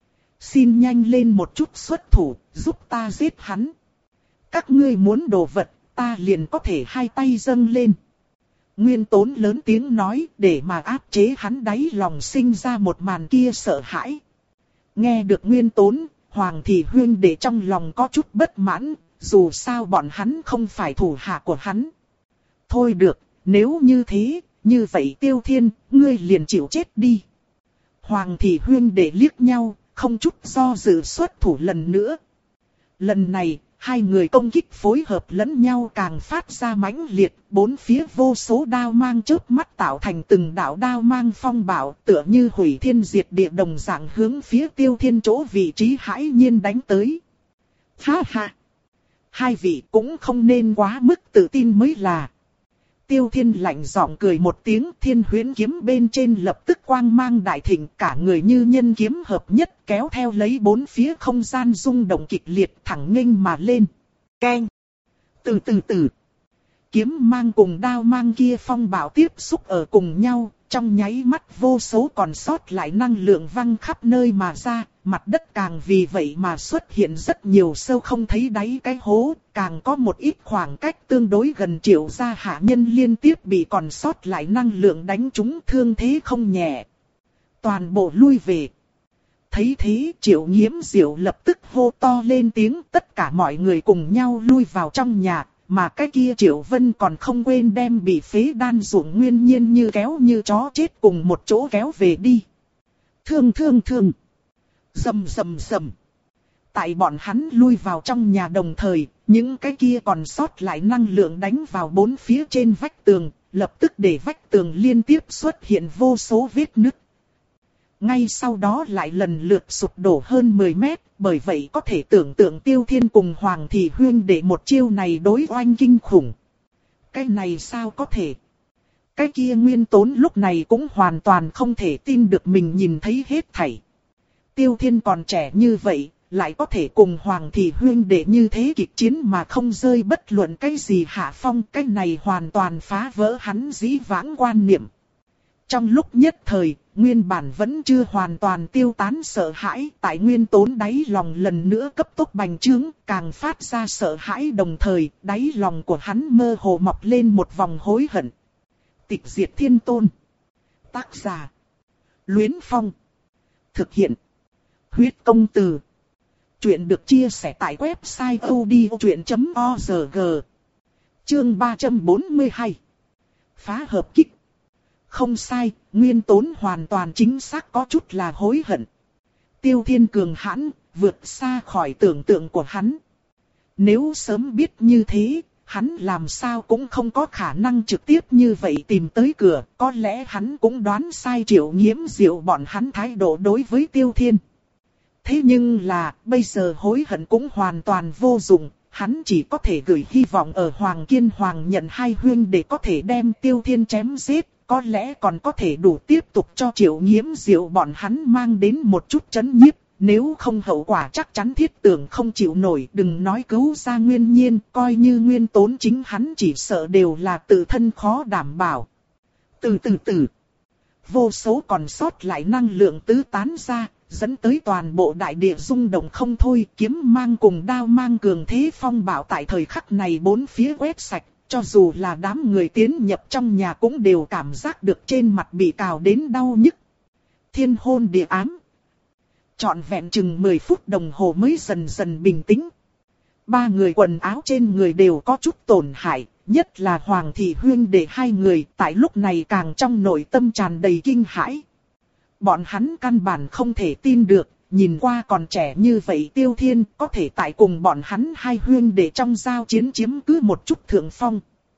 Xin nhanh lên một chút xuất thủ, giúp ta giết hắn. Các ngươi muốn đồ vật, ta liền có thể hai tay dâng lên. Nguyên Tốn lớn tiếng nói để mà áp chế hắn đáy lòng sinh ra một màn kia sợ hãi. Nghe được Nguyên Tốn, Hoàng Thị Huyên để trong lòng có chút bất mãn, dù sao bọn hắn không phải thủ hạ của hắn. Thôi được, nếu như thế, như vậy Tiêu Thiên, ngươi liền chịu chết đi. Hoàng Thị Huyên để liếc nhau, không chút do dự xuất thủ lần nữa. Lần này, hai người công kích phối hợp lẫn nhau càng phát ra mãnh liệt, bốn phía vô số đao mang chớp mắt tạo thành từng đạo đao mang phong bạo, tựa như hủy thiên diệt địa đồng dạng hướng phía Tiêu Thiên chỗ vị trí hãi nhiên đánh tới. Ha ha! Hai vị cũng không nên quá mức tự tin mới là. Tiêu Thiên lạnh giọng cười một tiếng, Thiên Huyễn kiếm bên trên lập tức quang mang đại thịnh, cả người như nhân kiếm hợp nhất kéo theo lấy bốn phía không gian rung động kịch liệt thẳng nghênh mà lên. Keng! Từ từ từ! Kiếm mang cùng đao mang kia phong bạo tiếp xúc ở cùng nhau, trong nháy mắt vô số còn sót lại năng lượng văng khắp nơi mà ra, mặt đất càng vì vậy mà xuất hiện rất nhiều sâu không thấy đáy cái hố, càng có một ít khoảng cách tương đối gần triệu gia hạ nhân liên tiếp bị còn sót lại năng lượng đánh trúng thương thế không nhẹ. Toàn bộ lui về. Thấy thế Triệu Nghiễm Diệu lập tức hô to lên tiếng, tất cả mọi người cùng nhau lui vào trong nhà. Mà cái kia Triệu Vân còn không quên đem bị phế đan ruộng Nguyên Nhiên như kéo như chó chết cùng một chỗ kéo về đi. Thương thương thương. Rầm rầm rầm. Tại bọn hắn lui vào trong nhà đồng thời, những cái kia còn sót lại năng lượng đánh vào bốn phía trên vách tường, lập tức để vách tường liên tiếp xuất hiện vô số vết nứt. Ngay sau đó lại lần lượt sụp đổ hơn mười mét, bởi vậy có thể tưởng tượng Tiêu Thiên cùng Hoàng Thị Huyên để một chiêu này đối oanh kinh khủng. Cái này sao có thể? Cái kia Nguyên Tốn lúc này cũng hoàn toàn không thể tin được mình nhìn thấy hết thảy. Tiêu Thiên còn trẻ như vậy, lại có thể cùng Hoàng Thị Huyên để như thế kịch chiến mà không rơi bất luận cái gì hạ phong. Cái này hoàn toàn phá vỡ hắn dĩ vãng quan niệm. Trong lúc nhất thời, nguyên bản vẫn chưa hoàn toàn tiêu tán sợ hãi, tại Nguyên Tốn đáy lòng lần nữa cấp tốc bành trướng, càng phát ra sợ hãi đồng thời, đáy lòng của hắn mơ hồ mọc lên một vòng hối hận. Tịch diệt thiên tôn. Tác giả: Luyến Phong. Thực hiện: Huyết Công Từ. Chuyện được chia sẻ tại website odchuyện chấm org. Chương ba trăm bốn mươi hai. Phá hợp kích. Không sai, Nguyên Tốn hoàn toàn chính xác có chút là hối hận. Tiêu Thiên cường hãn, vượt xa khỏi tưởng tượng của hắn. Nếu sớm biết như thế, hắn làm sao cũng không có khả năng trực tiếp như vậy tìm tới cửa. Có lẽ hắn cũng đoán sai Triệu Nghiễm Diệu bọn hắn thái độ đối với Tiêu Thiên. Thế nhưng là, bây giờ hối hận cũng hoàn toàn vô dụng. Hắn chỉ có thể gửi hy vọng ở Hoàng Kiên Hoàng nhận hai huyên để có thể đem Tiêu Thiên chém giết. Có lẽ còn có thể đủ tiếp tục cho Triệu Nghiễm Diệu bọn hắn mang đến một chút chấn nhiếp. Nếu không hậu quả chắc chắn thiết tưởng không chịu nổi. Đừng nói cứu ra Nguyên Nhiên, coi như Nguyên Tốn chính hắn chỉ sợ đều là tự thân khó đảm bảo. Từ từ từ, vô số còn sót lại năng lượng tứ tán ra, dẫn tới toàn bộ đại địa rung động không thôi. Kiếm mang cùng đao mang cường thế phong bạo tại thời khắc này bốn phía quét sạch. Cho dù là đám người tiến nhập trong nhà cũng đều cảm giác được trên mặt bị cào đến đau nhức. Thiên hôn địa ám. Trọn vẹn chừng mười phút đồng hồ mới dần dần bình tĩnh. Ba người quần áo trên người đều có chút tổn hại, nhất là Hoàng Thị Huyên để hai người tại lúc này càng trong nội tâm tràn đầy kinh hãi. Bọn hắn căn bản không thể tin được, nhìn qua còn trẻ như vậy Tiêu Thiên có thể tại cùng bọn hắn hai huyên để trong giao chiến chiếm cứ một chút thượng phong.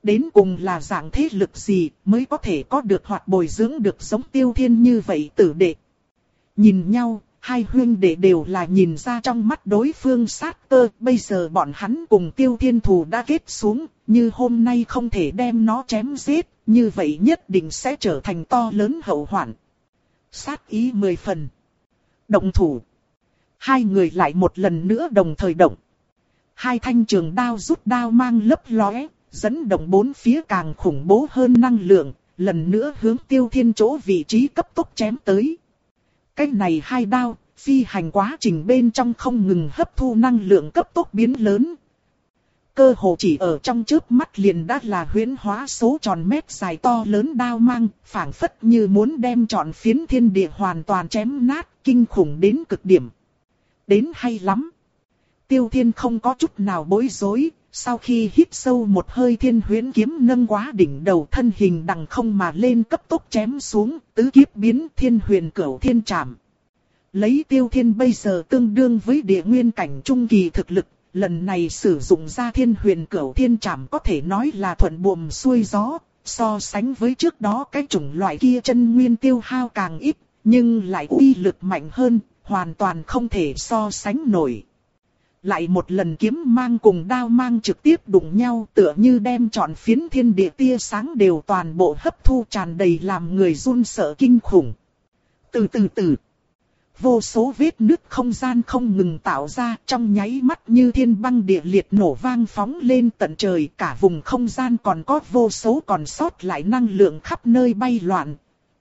Đến cùng là dạng thế lực gì mới có thể có được hoặc bồi dưỡng được giống Tiêu Thiên như vậy tử đệ. Nhìn nhau, hai huynh đệ đều là nhìn ra trong mắt đối phương sát cơ. Bây giờ bọn hắn cùng Tiêu Thiên thù đã kết xuống, như hôm nay không thể đem nó chém giết, như vậy nhất định sẽ trở thành to lớn hậu hoạn. Sát ý mười phần. Động thủ. Hai người lại một lần nữa đồng thời động. Hai thanh trường đao rút đao mang lấp lóe, dẫn động bốn phía càng khủng bố hơn năng lượng, lần nữa hướng Tiêu Thiên chỗ vị trí cấp tốc chém tới. Cái này hai đao, phi hành quá trình bên trong không ngừng hấp thu năng lượng cấp tốc biến lớn. Cơ hồ chỉ ở trong chớp mắt liền đã là huyễn hóa số tròn mét dài to lớn đao mang, phảng phất như muốn đem trọn phiến thiên địa hoàn toàn chém nát, kinh khủng đến cực điểm. Đến hay lắm. Tiêu Thiên không có chút nào bối rối, sau khi hít sâu một hơi thiên huyễn kiếm nâng quá đỉnh đầu, thân hình đằng không mà lên cấp tốc chém xuống, tứ kiếp biến thiên huyền cửu thiên trảm. Lấy Tiêu Thiên bây giờ tương đương với địa nguyên cảnh trung kỳ thực lực, lần này sử dụng ra thiên huyền cửu thiên trảm có thể nói là thuận buồm xuôi gió, so sánh với trước đó cái chủng loại kia chân nguyên tiêu hao càng ít, nhưng lại uy lực mạnh hơn, hoàn toàn không thể so sánh nổi. Lại một lần kiếm mang cùng đao mang trực tiếp đụng nhau, tựa như đem trọn phiến thiên địa tia sáng đều toàn bộ hấp thu, tràn đầy làm người run sợ kinh khủng. Từ từ từ, vô số vết nứt không gian không ngừng tạo ra, trong nháy mắt như thiên băng địa liệt nổ vang phóng lên tận trời, cả vùng không gian còn có vô số còn sót lại năng lượng khắp nơi bay loạn.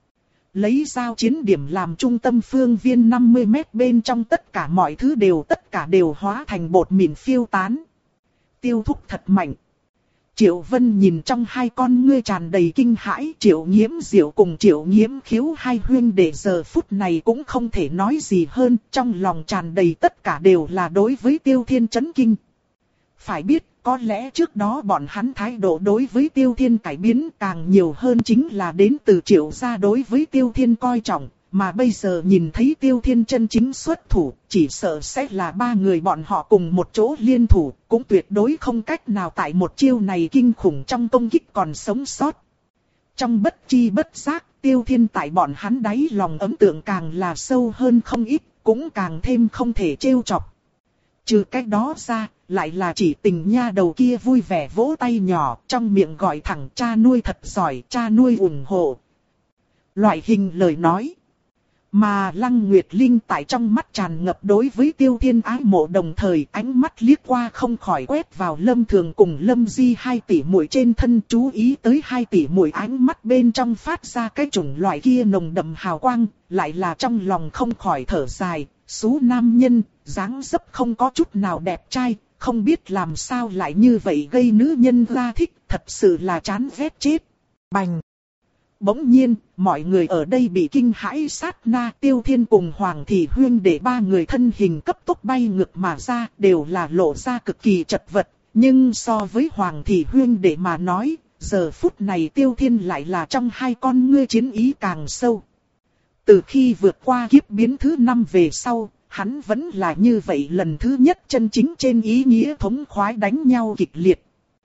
Lấy giao chiến điểm làm trung tâm phương viên năm mươi mét bên trong tất cả mọi thứ đều tất cả đều hóa thành bột mịn phiêu tán. Tiêu Thúc thật mạnh. Triệu Vân nhìn trong hai con ngươi tràn đầy kinh hãi, Triệu Nhiễm Diệu cùng Triệu Nhiễm Khiếu hai huynh đệ giờ phút này cũng không thể nói gì hơn, trong lòng tràn đầy tất cả đều là đối với Tiêu Thiên chấn kinh. Phải biết, có lẽ trước đó bọn hắn thái độ đối với Tiêu Thiên cải biến càng nhiều hơn chính là đến từ Triệu gia đối với Tiêu Thiên coi trọng, mà bây giờ nhìn thấy Tiêu Thiên chân chính xuất thủ, chỉ sợ sẽ là ba người bọn họ cùng một chỗ liên thủ, cũng tuyệt đối không cách nào tại một chiêu này kinh khủng trong công kích còn sống sót. Trong bất chi bất giác, Tiêu Thiên tại bọn hắn đáy lòng ấn tượng càng là sâu hơn không ít, cũng càng thêm không thể trêu chọc. Trừ cách đó ra, lại là chỉ tình nha đầu kia vui vẻ vỗ tay nhỏ, trong miệng gọi thẳng cha nuôi thật giỏi, cha nuôi ủng hộ. Loại hình lời nói. Mà Lăng Nguyệt Linh tại trong mắt tràn ngập đối với Tiêu Thiên ái mộ, đồng thời ánh mắt liếc qua không khỏi quét vào Lâm Thường cùng Lâm Di hai tỷ muội trên thân, chú ý tới hai tỷ muội ánh mắt bên trong phát ra cái chủng loại kia nồng đậm hào quang, lại là trong lòng không khỏi thở dài, số nam nhân, dáng dấp không có chút nào đẹp trai, không biết làm sao lại như vậy gây nữ nhân ra thích, thật sự là chán ghét chết. Bành! Bỗng nhiên, mọi người ở đây bị kinh hãi sát na, Tiêu Thiên cùng Hoàng Thị Huyên để ba người thân hình cấp tốc bay ngược mà ra, đều là lộ ra cực kỳ chật vật, nhưng so với Hoàng Thị Huyên để mà nói, giờ phút này Tiêu Thiên lại là trong hai con ngươi chiến ý càng sâu. Từ khi vượt qua kiếp biến thứ năm về sau, hắn vẫn là như vậy, lần thứ nhất chân chính trên ý nghĩa thống khoái đánh nhau kịch liệt.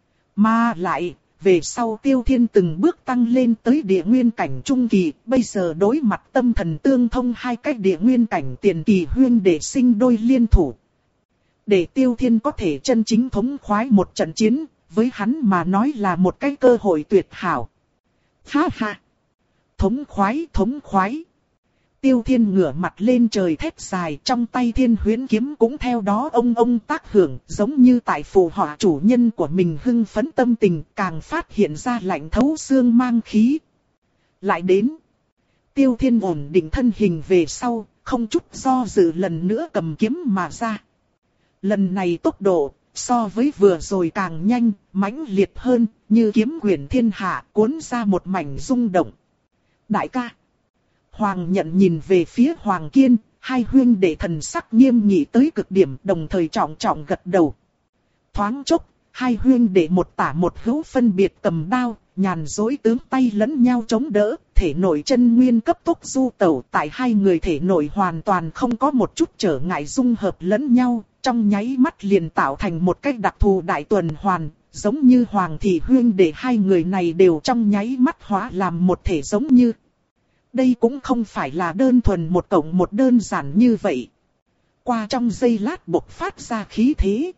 Mà lại, về sau Tiêu Thiên từng bước tăng lên tới địa nguyên cảnh trung kỳ, bây giờ đối mặt tâm thần tương thông hai cách địa nguyên cảnh tiền kỳ huyên để sinh đôi liên thủ. Để Tiêu Thiên có thể chân chính thống khoái một trận chiến, với hắn mà nói là một cái cơ hội tuyệt hảo. Ha ha! Thống khoái, thống khoái! Tiêu Thiên ngửa mặt lên trời thét dài, trong tay thiên huyễn kiếm cũng theo đó ông ông tác hưởng, giống như tại phù họa chủ nhân của mình hưng phấn tâm tình, càng phát hiện ra lạnh thấu xương mang khí. Lại đến, Tiêu Thiên ổn định thân hình về sau, không chút do dự lần nữa cầm kiếm mà ra. Lần này tốc độ, so với vừa rồi càng nhanh, mãnh liệt hơn, như kiếm quyển thiên hạ, cuốn ra một mảnh rung động. Đại ca! Hoàng Nhận nhìn về phía Hoàng Kiên, hai huynh đệ thần sắc nghiêm nghị tới cực điểm, đồng thời trọng trọng gật đầu. Thoáng chốc, hai huynh đệ một tả một hữu phân biệt cầm đao, nhàn dối tướng tay lẫn nhau chống đỡ, thể nội chân nguyên cấp tốc du tẩu, tại hai người thể nội hoàn toàn không có một chút trở ngại dung hợp lẫn nhau, trong nháy mắt liền tạo thành một cách đặc thù đại tuần hoàn, giống như Hoàng thị huyên đệ hai người này đều trong nháy mắt hóa làm một thể giống như. Đây cũng không phải là đơn thuần một cộng một đơn giản như vậy. Qua trong giây lát bộc phát ra khí thế.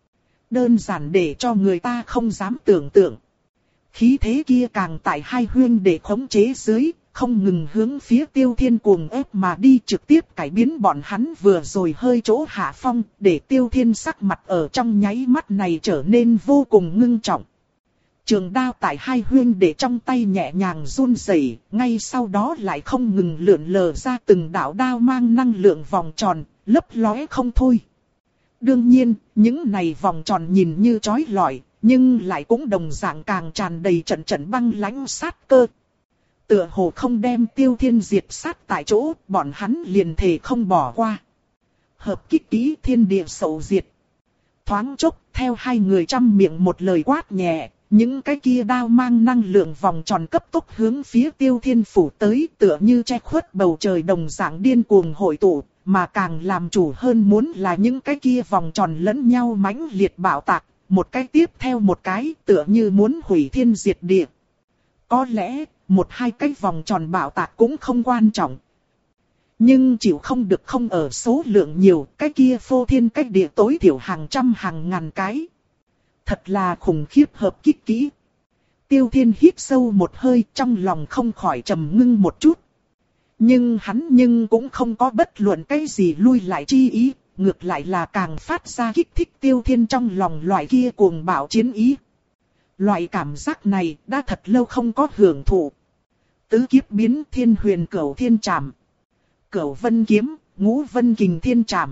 Đơn giản để cho người ta không dám tưởng tượng. Khí thế kia càng tại hai huyên đệ khống chế dưới, không ngừng hướng phía Tiêu Thiên cuồng ép mà đi, trực tiếp cải biến bọn hắn vừa rồi hơi chỗ hạ phong, để Tiêu Thiên sắc mặt ở trong nháy mắt này trở nên vô cùng ngưng trọng. Trường đao tại hai huyên đệ trong tay nhẹ nhàng run rẩy, ngay sau đó lại không ngừng lượn lờ ra từng đạo đao mang năng lượng vòng tròn, lấp lóe không thôi. Đương nhiên, những này vòng tròn nhìn như chói lọi, nhưng lại cũng đồng dạng càng tràn đầy trận trận băng lãnh sát cơ. Tựa hồ không đem Tiêu Thiên diệt sát tại chỗ, bọn hắn liền thề không bỏ qua. Hợp kích kỹ thiên địa sầu diệt. Thoáng chốc, theo hai người trăm miệng một lời quát nhẹ, những cái kia đao mang năng lượng vòng tròn cấp tốc hướng phía Tiêu Thiên phủ tới, tựa như che khuất bầu trời đồng dạng điên cuồng hội tụ, mà càng làm chủ hơn muốn là những cái kia vòng tròn lẫn nhau mãnh liệt bạo tạc, một cái tiếp theo một cái, tựa như muốn hủy thiên diệt địa. Có lẽ, một hai cái vòng tròn bạo tạc cũng không quan trọng. Nhưng chịu không được không ở số lượng nhiều, cái kia phô thiên cách địa tối thiểu hàng trăm hàng ngàn cái. Thật là khủng khiếp hợp kích kỹ. Tiêu Thiên hít sâu một hơi, trong lòng không khỏi trầm ngưng một chút. Nhưng hắn nhưng cũng không có bất luận cái gì lui lại chi ý, ngược lại là càng phát ra kích thích Tiêu Thiên trong lòng loại kia cuồng bạo chiến ý. Loại cảm giác này đã thật lâu không có hưởng thụ. Tứ kiếp biến thiên huyền cửu thiên trảm. Cửu vân kiếm, ngũ vân kình thiên trảm.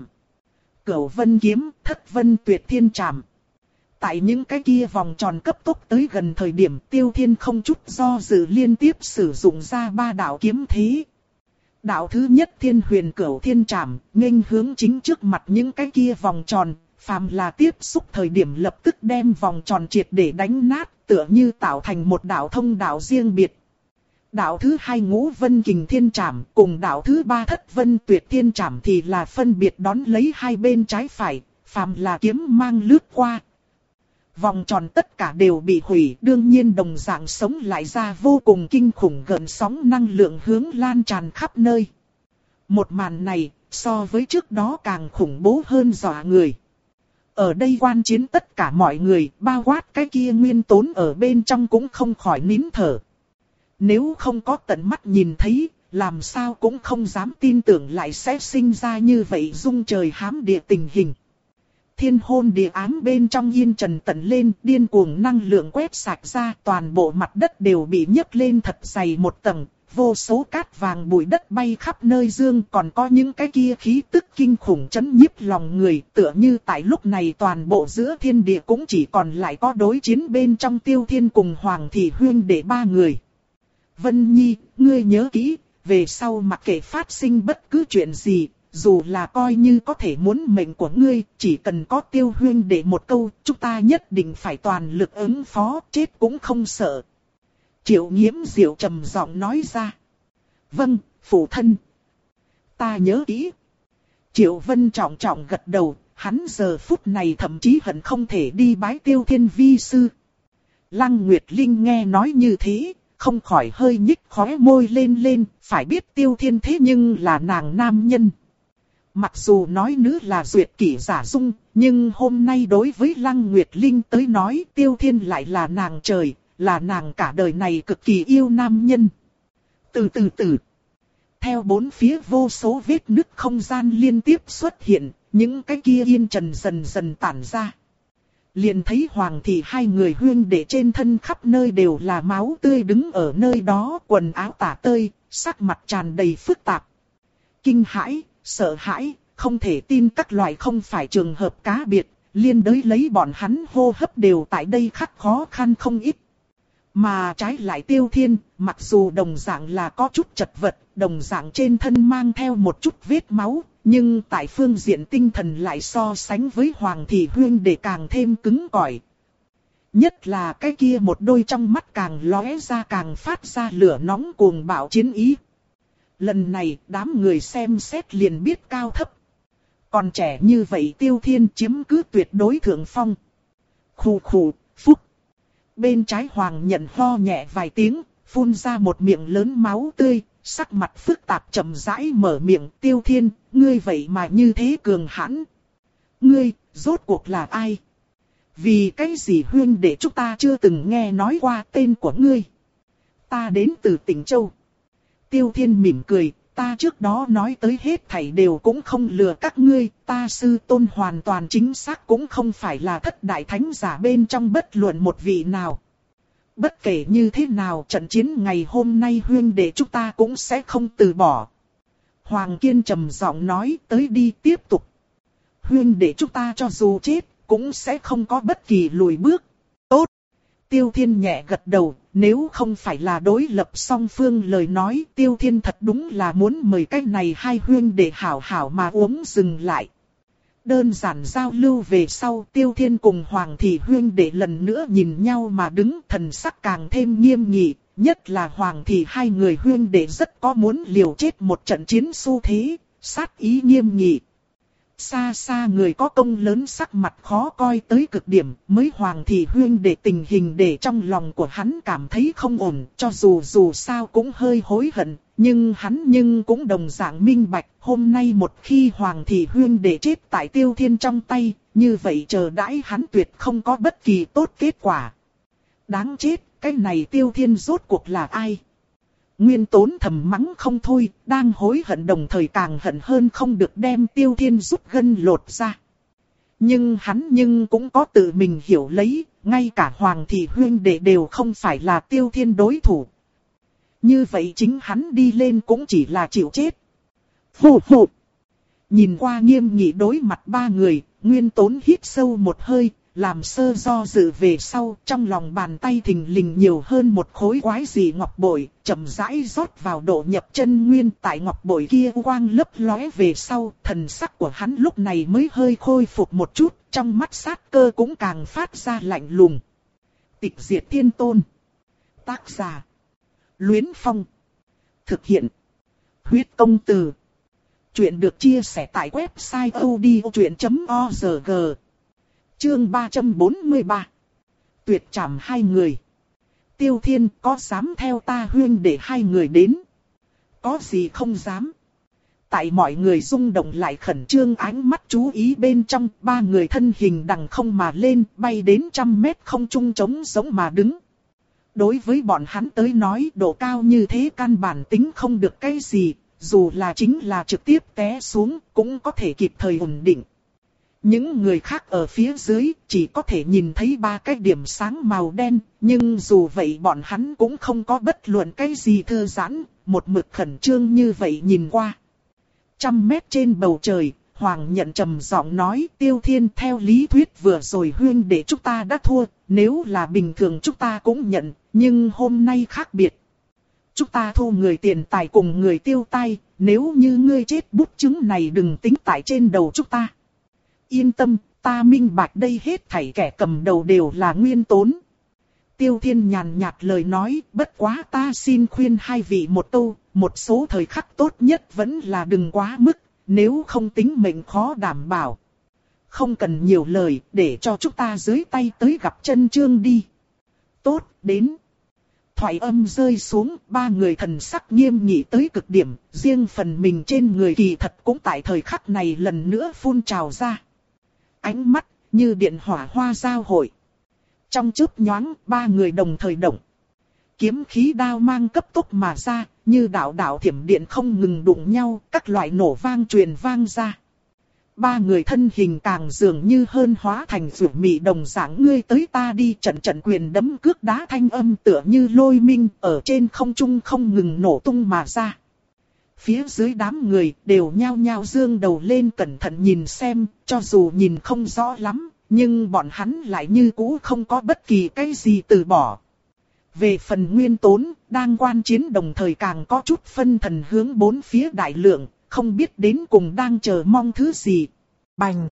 Cửu vân kiếm, thất vân tuyệt thiên trảm. Tại những cái kia vòng tròn cấp tốc tới gần thời điểm Tiêu Thiên không chút do dự liên tiếp sử dụng ra ba đạo kiếm thế. Đạo thứ nhất thiên huyền cửu thiên trảm, nghênh hướng chính trước mặt những cái kia vòng tròn, phàm là tiếp xúc thời điểm lập tức đem vòng tròn triệt để đánh nát, tựa như tạo thành một đạo thông đạo riêng biệt. Đạo thứ hai ngũ vân kình thiên trảm cùng đạo thứ ba thất vân tuyệt thiên trảm thì là phân biệt đón lấy hai bên trái phải, phàm là kiếm mang lướt qua. Vòng tròn tất cả đều bị hủy, đương nhiên đồng dạng sống lại ra vô cùng kinh khủng gợn sóng năng lượng hướng lan tràn khắp nơi. Một màn này, so với trước đó càng khủng bố hơn dọa người. Ở đây quan chiến tất cả mọi người, bao quát cái kia Nguyên Tốn ở bên trong cũng không khỏi nín thở. Nếu không có tận mắt nhìn thấy, làm sao cũng không dám tin tưởng lại sẽ sinh ra như vậy rung trời hám địa tình hình. Thiên hôn địa ám bên trong yên trần tận lên, điên cuồng năng lượng quét sạch ra, toàn bộ mặt đất đều bị nhấc lên thật dày một tầng, vô số cát vàng bụi đất bay khắp nơi dương, còn có những cái kia khí tức kinh khủng chấn nhiếp lòng người, tựa như tại lúc này toàn bộ giữa thiên địa cũng chỉ còn lại có đối chiến bên trong Tiêu Thiên cùng Hoàng thị huyên đệ ba người. Vân Nhi, ngươi nhớ kỹ, về sau mặc kệ phát sinh bất cứ chuyện gì, dù là coi như có thể muốn mệnh của ngươi, chỉ cần có Tiêu huyên đệ một câu, chúng ta nhất định phải toàn lực ứng phó, chết cũng không sợ. Triệu Nghiễm Diệu trầm giọng nói ra. Vâng, phụ thân. Ta nhớ kỹ. Triệu Vân trọng trọng gật đầu, hắn giờ phút này thậm chí hận không thể đi bái Tiêu Thiên vi sư. Lăng Nguyệt Linh nghe nói như thế, không khỏi hơi nhích khóe môi lên lên, phải biết Tiêu Thiên thế nhưng là nàng nam nhân. Mặc dù nói nữ là duyệt kỷ giả dung, nhưng hôm nay đối với Lăng Nguyệt Linh tới nói Tiêu Thiên lại là nàng trời, là nàng cả đời này cực kỳ yêu nam nhân. Từ từ từ, theo bốn phía vô số vết nứt không gian liên tiếp xuất hiện, những cái kia yên trần dần dần tản ra. Liền thấy Hoàng thị hai người huyên đệ trên thân khắp nơi đều là máu tươi đứng ở nơi đó, quần áo tả tơi, sắc mặt tràn đầy phức tạp. Kinh hãi, sợ hãi, không thể tin các loại không phải trường hợp cá biệt, liên đới lấy bọn hắn hô hấp đều tại đây khắc khó khăn không ít. Mà trái lại Tiêu Thiên, mặc dù đồng dạng là có chút chật vật, đồng dạng trên thân mang theo một chút vết máu, nhưng tại phương diện tinh thần lại so sánh với Hoàng thị huyên để càng thêm cứng cỏi. Nhất là cái kia một đôi trong mắt càng lóe ra càng phát ra lửa nóng cuồng bạo chiến ý. Lần này đám người xem xét liền biết cao thấp. Còn trẻ như vậy Tiêu Thiên chiếm cứ tuyệt đối thượng phong. Khù khù, Phúc. Bên trái Hoàng Nhận ho nhẹ vài tiếng, phun ra một miệng lớn máu tươi, sắc mặt phức tạp chậm rãi mở miệng. Tiêu Thiên, ngươi vậy mà như thế cường hãn. Ngươi, rốt cuộc là ai? Vì cái gì huynh đệ chúng ta chưa từng nghe nói qua tên của ngươi? Ta đến từ tỉnh Châu. Tiêu Thiên mỉm cười, ta trước đó nói tới hết thảy đều cũng không lừa các ngươi, ta sư tôn hoàn toàn chính xác cũng không phải là thất đại thánh giả bên trong bất luận một vị nào. Bất kể như thế nào trận chiến ngày hôm nay huynh đệ chúng ta cũng sẽ không từ bỏ. Hoàng Kiên trầm giọng nói, tới đi tiếp tục. Huynh đệ chúng ta cho dù chết, cũng sẽ không có bất kỳ lùi bước. Tốt. Tiêu Thiên nhẹ gật đầu, nếu không phải là đối lập song phương lời nói, Tiêu Thiên thật đúng là muốn mời cái này hai huynh đệ hảo hảo mà uống dừng lại. Đơn giản giao lưu về sau, Tiêu Thiên cùng Hoàng Thị huynh đệ lần nữa nhìn nhau mà đứng, thần sắc càng thêm nghiêm nghị, nhất là Hoàng Thị hai người huynh đệ rất có muốn liều chết một trận chiến xu thế, sát ý nghiêm nghị. Xa xa người có công lớn sắc mặt khó coi tới cực điểm, mới Hoàng Thị huyên để tình hình để trong lòng của hắn cảm thấy không ổn, cho dù dù sao cũng hơi hối hận, nhưng hắn nhưng cũng đồng dạng minh bạch, hôm nay một khi Hoàng Thị huyên để chết tại Tiêu Thiên trong tay, như vậy chờ đãi hắn tuyệt không có bất kỳ tốt kết quả. Đáng chết, cái này Tiêu Thiên rốt cuộc là ai? Nguyên Tốn thầm mắng không thôi, đang hối hận đồng thời càng hận hơn không được đem Tiêu Thiên rút gân lột ra. Nhưng hắn nhưng cũng có tự mình hiểu lấy, ngay cả Hoàng Thị huyên đệ đều không phải là Tiêu Thiên đối thủ. Như vậy chính hắn đi lên cũng chỉ là chịu chết. Hù hù. Nhìn qua nghiêm nghị đối mặt ba người, Nguyên Tốn hít sâu một hơi. Làm sơ do dự về sau, trong lòng bàn tay thình lình nhiều hơn một khối quái dị ngọc bội, chậm rãi rót vào độ nhập chân nguyên. Tại ngọc bội kia quang lấp lóe về sau, thần sắc của hắn lúc này mới hơi khôi phục một chút, trong mắt sát cơ cũng càng phát ra lạnh lùng. Tịch diệt thiên tôn. Tác giả: Luyến Phong. Thực hiện: Huyết Công Từ. Chuyện được chia sẻ tại website odchuyện chấm org. Chương ba trăm bốn mươi ba. Tuyệt trảm hai người. Tiêu Thiên có dám theo ta huyên để hai người đến? Có gì không dám? Tại mọi người rung động lại khẩn trương ánh mắt chú ý bên trong, ba người thân hình đằng không mà lên, bay đến trăm mét không trung trống giống mà đứng. Đối với bọn hắn tới nói độ cao như thế căn bản tính không được cái gì, dù là chính là trực tiếp té xuống cũng có thể kịp thời ổn định. Những người khác ở phía dưới chỉ có thể nhìn thấy ba cái điểm sáng màu đen, nhưng dù vậy bọn hắn cũng không có bất luận cái gì thư giãn, một mực khẩn trương như vậy nhìn qua. Trăm mét trên bầu trời, Hoàng Nhận trầm giọng nói, Tiêu Thiên theo lý thuyết vừa rồi huyên để chúng ta đã thua, nếu là bình thường chúng ta cũng nhận, nhưng hôm nay khác biệt. Chúng ta thu người tiền tài cùng người tiêu tai, nếu như ngươi chết bút chứng này đừng tính tại trên đầu chúng ta. Yên tâm, ta minh bạch đây hết thảy kẻ cầm đầu đều là Nguyên Tốn. Tiêu Thiên nhàn nhạt lời nói, bất quá ta xin khuyên hai vị một câu, một số thời khắc tốt nhất vẫn là đừng quá mức, nếu không tính mệnh khó đảm bảo. Không cần nhiều lời, để cho chúng ta dưới tay tới gặp chân chương đi. Tốt, đến. Thoại âm rơi xuống, ba người thần sắc nghiêm nghị tới cực điểm, riêng phần mình trên người kỳ thật cũng tại thời khắc này lần nữa phun trào ra. Ánh mắt như điện hỏa hoa giao hội. Trong chớp nhoáng, ba người đồng thời động. Kiếm khí đao mang cấp tốc mà ra, như đạo đạo thiểm điện không ngừng đụng nhau, các loại nổ vang truyền vang ra. Ba người thân hình càng dường như hơn hóa thành rượu mị đồng dạng, ngươi tới ta đi, trận trận quyền đấm cước đá thanh âm tựa như lôi minh ở trên không trung không ngừng nổ tung mà ra. Phía dưới đám người đều nhao nhao dương đầu lên cẩn thận nhìn xem, cho dù nhìn không rõ lắm, nhưng bọn hắn lại như cũ không có bất kỳ cái gì từ bỏ. Về phần Nguyên Tốn, đang quan chiến đồng thời càng có chút phân thần hướng bốn phía đại lượng, không biết đến cùng đang chờ mong thứ gì. Bành!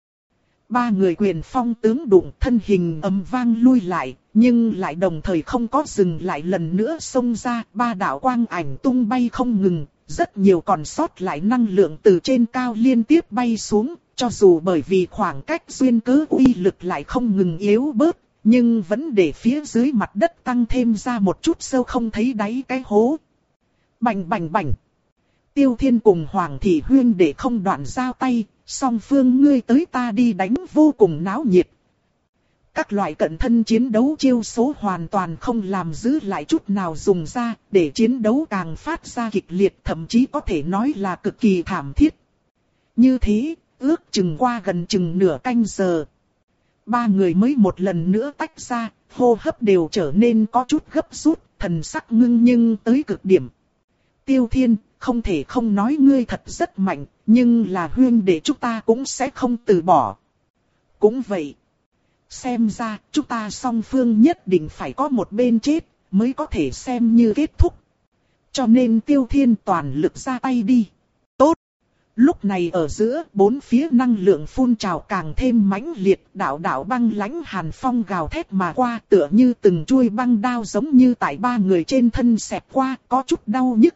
Ba người quyền phong tướng đụng, thân hình ầm vang lui lại, nhưng lại đồng thời không có dừng lại, lần nữa xông ra, ba đạo quang ảnh tung bay không ngừng. Rất nhiều còn sót lại năng lượng từ trên cao liên tiếp bay xuống, cho dù bởi vì khoảng cách duyên cớ uy lực lại không ngừng yếu bớt, nhưng vẫn để phía dưới mặt đất tăng thêm ra một chút sâu không thấy đáy cái hố. Bành bành bành. Tiêu Thiên cùng Hoàng Thị Huyên để không đoạn giao tay, song phương ngươi tới ta đi đánh vô cùng náo nhiệt. Các loại cận thân chiến đấu chiêu số hoàn toàn không làm giữ lại chút nào dùng ra, để chiến đấu càng phát ra kịch liệt, thậm chí có thể nói là cực kỳ thảm thiết. Như thế, ước chừng qua gần chừng nửa canh giờ. Ba người mới một lần nữa tách ra, hô hấp đều trở nên có chút gấp rút, thần sắc ngưng nhưng tới cực điểm. Tiêu Thiên, không thể không nói ngươi thật rất mạnh, nhưng là huyên để chúng ta cũng sẽ không từ bỏ. Cũng vậy. Xem ra, chúng ta song phương nhất định phải có một bên chết, mới có thể xem như kết thúc. Cho nên Tiêu Thiên toàn lực ra tay đi. Tốt. Lúc này ở giữa, bốn phía năng lượng phun trào càng thêm mãnh liệt, đạo đạo băng lãnh hàn phong gào thét mà qua, tựa như từng chuôi băng đao giống như tại ba người trên thân xẹt qua, có chút đau nhức.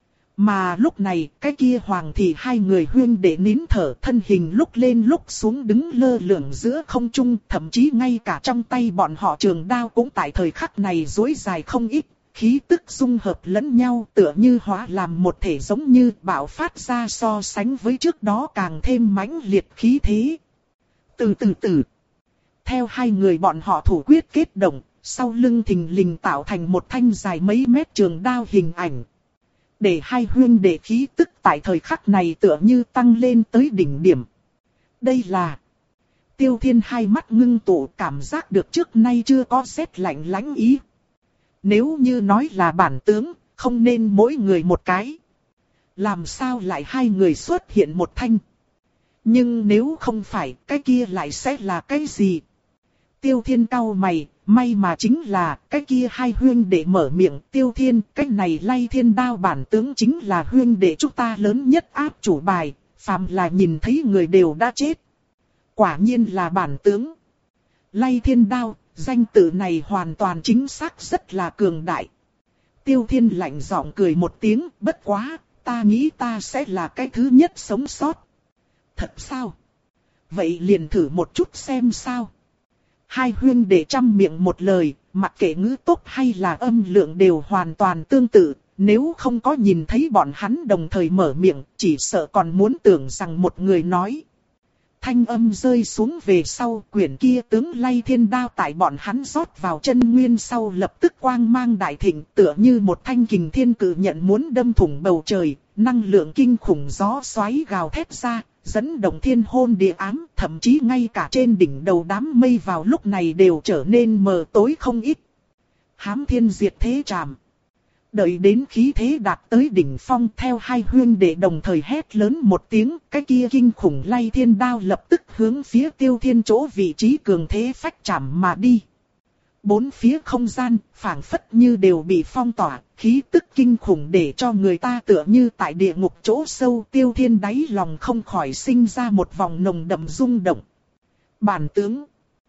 Mà lúc này, cái kia Hoàng Thị hai người huyên để nín thở, thân hình lúc lên lúc xuống đứng lơ lửng giữa không trung, thậm chí ngay cả trong tay bọn họ trường đao cũng tại thời khắc này duỗi dài không ít, khí tức dung hợp lẫn nhau tựa như hóa làm một thể, giống như bạo phát ra so sánh với trước đó càng thêm mãnh liệt khí thế. Từ từ từ, theo hai người bọn họ thủ quyết kết động, sau lưng thình lình tạo thành một thanh dài mấy mét trường đao hình ảnh. Để hai huyên để khí tức tại thời khắc này tựa như tăng lên tới đỉnh điểm. Đây là... Tiêu Thiên hai mắt ngưng tụ, cảm giác được trước nay chưa có rét lạnh lãnh ý. Nếu như nói là bản tướng, không nên mỗi người một cái. Làm sao lại hai người xuất hiện một thanh? Nhưng nếu không phải, cái kia lại sẽ là cái gì? Tiêu Thiên cau mày, may mà chính là cái kia hai huyên đệ mở miệng. Tiêu Thiên, cái này Lay Thiên Đao bản tướng chính là huyên đệ chúng ta lớn nhất áp chủ bài, phàm là nhìn thấy người đều đã chết. Quả nhiên là bản tướng. Lay Thiên Đao, danh tự này hoàn toàn chính xác, rất là cường đại. Tiêu Thiên lạnh giọng cười một tiếng, bất quá, ta nghĩ ta sẽ là cái thứ nhất sống sót. Thật sao? Vậy liền thử một chút xem sao. Hai huyên đệ trăm miệng một lời, mặc kệ ngữ tốc hay là âm lượng đều hoàn toàn tương tự. Nếu không có nhìn thấy bọn hắn đồng thời mở miệng, chỉ sợ còn muốn tưởng rằng một người nói. Thanh âm rơi xuống về sau, quyển kia tướng Lay Thiên Đao tại bọn hắn rót vào chân nguyên sau lập tức quang mang đại thịnh, tựa như một thanh kình thiên cự nhận muốn đâm thủng bầu trời, năng lượng kinh khủng gió xoáy gào thét ra, dẫn động thiên hôn địa ám, thậm chí ngay cả trên đỉnh đầu đám mây vào lúc này đều trở nên mờ tối không ít. Hám thiên diệt thế trảm. Đợi đến khí thế đạt tới đỉnh phong, theo hai huyên đệ đồng thời hét lớn một tiếng, cái kia kinh khủng Lay Thiên Đao lập tức hướng phía Tiêu Thiên chỗ vị trí cường thế phách chạm mà đi. Bốn phía không gian, phảng phất như đều bị phong tỏa, khí tức kinh khủng để cho người ta tựa như tại địa ngục chỗ sâu. Tiêu Thiên đáy lòng không khỏi sinh ra một vòng nồng đậm rung động. Bản tướng,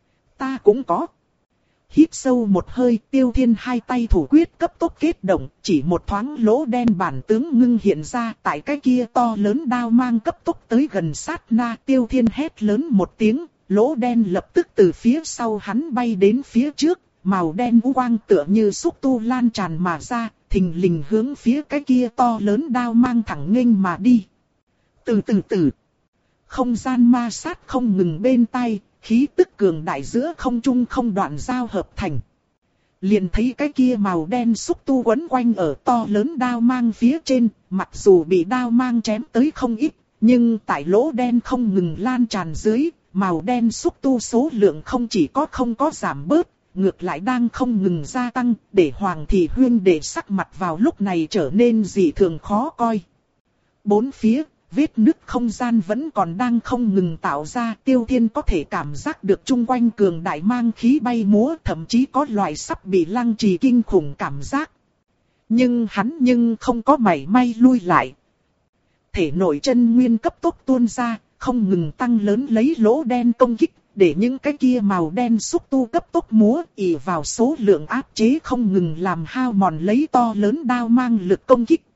ta cũng có. Hít sâu một hơi, Tiêu Thiên hai tay thủ quyết cấp tốc kết động, chỉ một thoáng lỗ đen bản tướng ngưng hiện ra, tại cái kia to lớn đao mang cấp tốc tới gần sát na. Tiêu Thiên hét lớn một tiếng, lỗ đen lập tức từ phía sau hắn bay đến phía trước, màu đen u quang tựa như xúc tu lan tràn mà ra, thình lình hướng phía cái kia to lớn đao mang thẳng nghênh mà đi. Từ từ từ, không gian ma sát không ngừng bên tai. Khí tức cường đại giữa không trung không đoạn giao hợp thành. Liền thấy cái kia màu đen xúc tu quấn quanh ở to lớn đao mang phía trên, mặc dù bị đao mang chém tới không ít, nhưng tại lỗ đen không ngừng lan tràn dưới, màu đen xúc tu số lượng không chỉ có không có giảm bớt, ngược lại đang không ngừng gia tăng, để Hoàng Thị huyên đệ sắc mặt vào lúc này trở nên dị thường khó coi. Bốn phía, vết nứt không gian vẫn còn đang không ngừng tạo ra. Tiêu Thiên có thể cảm giác được chung quanh cường đại mang khí bay múa, thậm chí có loại sắp bị lăng trì kinh khủng cảm giác. Nhưng hắn nhưng không có mảy may lui lại. Thể nội chân nguyên cấp tốc tuôn ra, không ngừng tăng lớn lấy lỗ đen công kích, để những cái kia màu đen xúc tu cấp tốc múa, ỷ vào số lượng áp chế không ngừng làm hao mòn lấy to lớn đao mang lực công kích.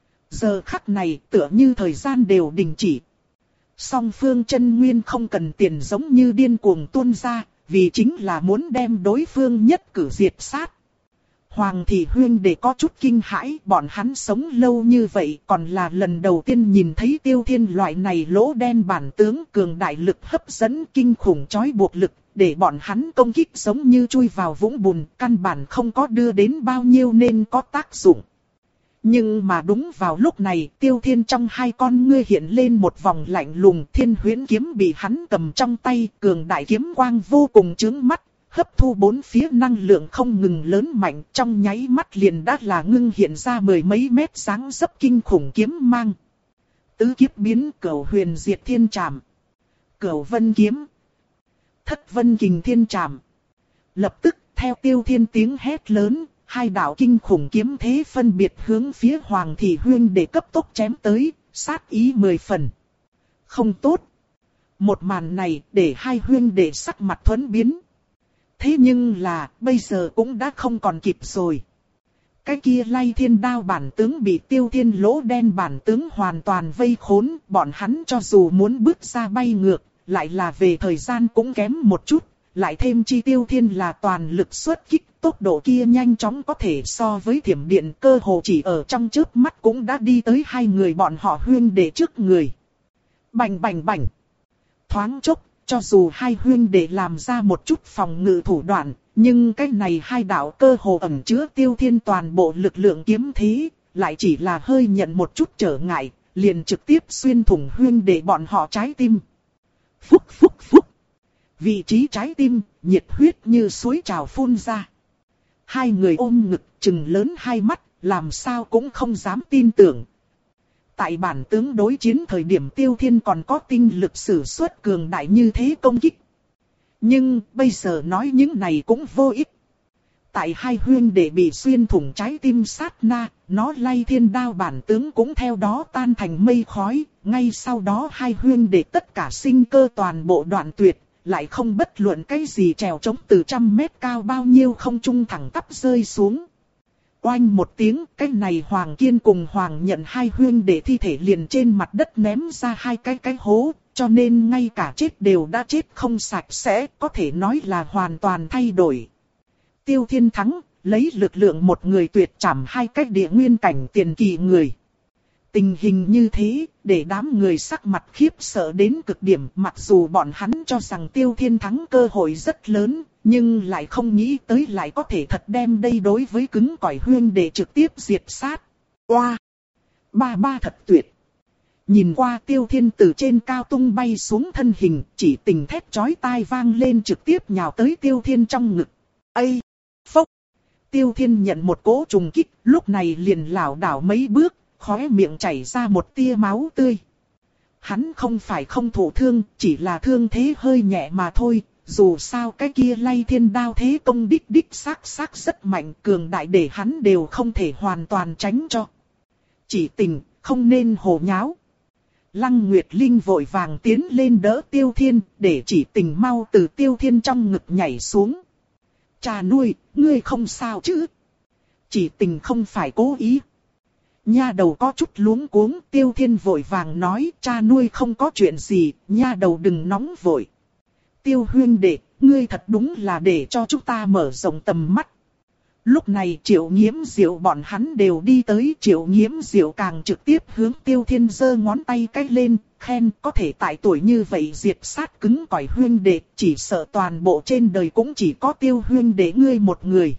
Giờ khắc này tựa như thời gian đều đình chỉ. Song phương chân nguyên không cần tiền giống như điên cuồng tuôn ra, vì chính là muốn đem đối phương nhất cử diệt sát. Hoàng thị huyên đệ có chút kinh hãi, bọn hắn sống lâu như vậy còn là lần đầu tiên nhìn thấy Tiêu Thiên loại này lỗ đen bản tướng cường đại lực hấp dẫn kinh khủng chói buộc lực, để bọn hắn công kích giống như chui vào vũng bùn, căn bản không có đưa đến bao nhiêu nên có tác dụng. Nhưng mà đúng vào lúc này, Tiêu Thiên trong hai con ngươi hiện lên một vòng lạnh lùng, Thiên Huyễn kiếm bị hắn cầm trong tay, cường đại kiếm quang vô cùng chướng mắt, hấp thu bốn phía năng lượng không ngừng lớn mạnh, trong nháy mắt liền đã là ngưng hiện ra mười mấy mét dáng dấp kinh khủng kiếm mang. Tứ kiếp biến Cửu Huyền Diệt Thiên Trảm, Cửu Vân kiếm, Thất Vân Kình Thiên Trảm. Lập tức, theo Tiêu Thiên tiếng hét lớn, hai đạo kinh khủng kiếm thế phân biệt hướng phía Hoàng thị huyên để cấp tốc chém tới, sát ý mười phần. Không tốt. Một màn này để hai huyên đệ sắc mặt thuẫn biến. Thế nhưng là, bây giờ cũng đã không còn kịp rồi. Cái kia Lay Thiên Đao bản tướng bị Tiêu Thiên lỗ đen bản tướng hoàn toàn vây khốn, bọn hắn cho dù muốn bước ra bay ngược, lại là về thời gian cũng kém một chút, lại thêm chi Tiêu Thiên là toàn lực xuất kích, tốc độ kia nhanh chóng có thể so với thiểm điện, cơ hồ chỉ ở trong chớp mắt cũng đã đi tới hai người bọn họ huyên đệ trước người. Bành bành bành. Thoáng chốc, cho dù hai huyên đệ làm ra một chút phòng ngự thủ đoạn, nhưng cái này hai đạo cơ hồ ẩn chứa Tiêu Thiên toàn bộ lực lượng kiếm thế, lại chỉ là hơi nhận một chút trở ngại, liền trực tiếp xuyên thủng huyên đệ bọn họ trái tim. Phúc phúc phúc. Vị trí trái tim, nhiệt huyết như suối trào phun ra. Hai người ôm ngực, trừng lớn hai mắt, làm sao cũng không dám tin tưởng. Tại bản tướng đối chiến thời điểm Tiêu Thiên còn có tinh lực sử xuất cường đại như thế công kích. Nhưng bây giờ nói những này cũng vô ích. Tại hai huyên đệ bị xuyên thủng trái tim sát na, nó Lay Thiên Đao bản tướng cũng theo đó tan thành mây khói. Ngay sau đó hai huyên đệ tất cả sinh cơ toàn bộ đoạn tuyệt, lại không bất luận cái gì trèo trống từ trăm mét cao bao nhiêu không trung thẳng tắp rơi xuống. Oanh một tiếng, cái này Hoàng Kiên cùng Hoàng Nhận hai huyên đệ thi thể liền trên mặt đất ném ra hai cái cái hố, cho nên ngay cả chết đều đã chết không sạch sẽ, có thể nói là hoàn toàn thay đổi. Tiêu Thiên thắng, lấy lực lượng một người tuyệt trảm hai cái địa nguyên cảnh tiền kỳ người. Tình hình như thế, để đám người sắc mặt khiếp sợ đến cực điểm, mặc dù bọn hắn cho rằng Tiêu Thiên thắng cơ hội rất lớn, nhưng lại không nghĩ tới lại có thể thật đem đây đối với cứng cỏi huyên để trực tiếp diệt sát. Oa! Ba ba thật tuyệt! Nhìn qua Tiêu Thiên từ trên cao tung bay xuống thân hình, chỉ tình thét chói tai vang lên trực tiếp nhào tới Tiêu Thiên trong ngực. Ây! Phốc! Tiêu Thiên nhận một cỗ trùng kích, lúc này liền lảo đảo mấy bước, khóe miệng chảy ra một tia máu tươi. Hắn không phải không thụ thương, chỉ là thương thế hơi nhẹ mà thôi. Dù sao cái kia Lay Thiên Đao thế công đích đích xác xác rất mạnh, cường đại để hắn đều không thể hoàn toàn tránh cho. Chỉ tình, không nên hồ nháo. Lăng Nguyệt Linh vội vàng tiến lên đỡ Tiêu Thiên, để chỉ tình mau từ Tiêu Thiên trong ngực nhảy xuống. Cha nuôi, ngươi không sao chứ? Chỉ tình không phải cố ý. Nha đầu có chút luống cuống, Tiêu Thiên vội vàng nói, cha nuôi không có chuyện gì, nha đầu đừng nóng vội. Tiêu huyên đệ, ngươi thật đúng là để cho chúng ta mở rộng tầm mắt. Lúc này Triệu Nghiễm Diệu bọn hắn đều đi tới, Triệu Nghiễm Diệu càng trực tiếp hướng Tiêu Thiên giơ ngón tay cách lên, khen có thể tại tuổi như vậy diệt sát cứng cỏi huyên đệ, chỉ sợ toàn bộ trên đời cũng chỉ có Tiêu huyên đệ ngươi một người.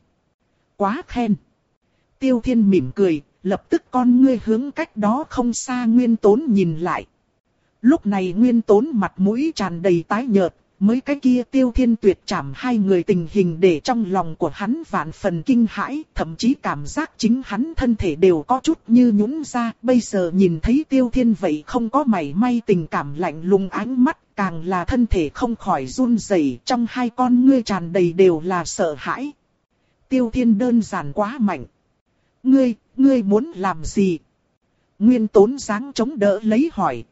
Quá khen. Tiêu Thiên mỉm cười, lập tức con ngươi hướng cách đó không xa Nguyên Tốn nhìn lại. Lúc này Nguyên Tốn mặt mũi tràn đầy tái nhợt. Mới cái kia Tiêu Thiên tuyệt trảm hai người tình hình để trong lòng của hắn vạn phần kinh hãi, thậm chí cảm giác chính hắn thân thể đều có chút như nhũn ra. Bây giờ nhìn thấy Tiêu Thiên vậy không có mảy may tình cảm lạnh lùng ánh mắt, càng là thân thể không khỏi run rẩy, trong hai con ngươi tràn đầy đều là sợ hãi. Tiêu Thiên đơn giản quá mạnh. Ngươi, ngươi muốn làm gì? Nguyên Tốn dáng chống đỡ lấy hỏi.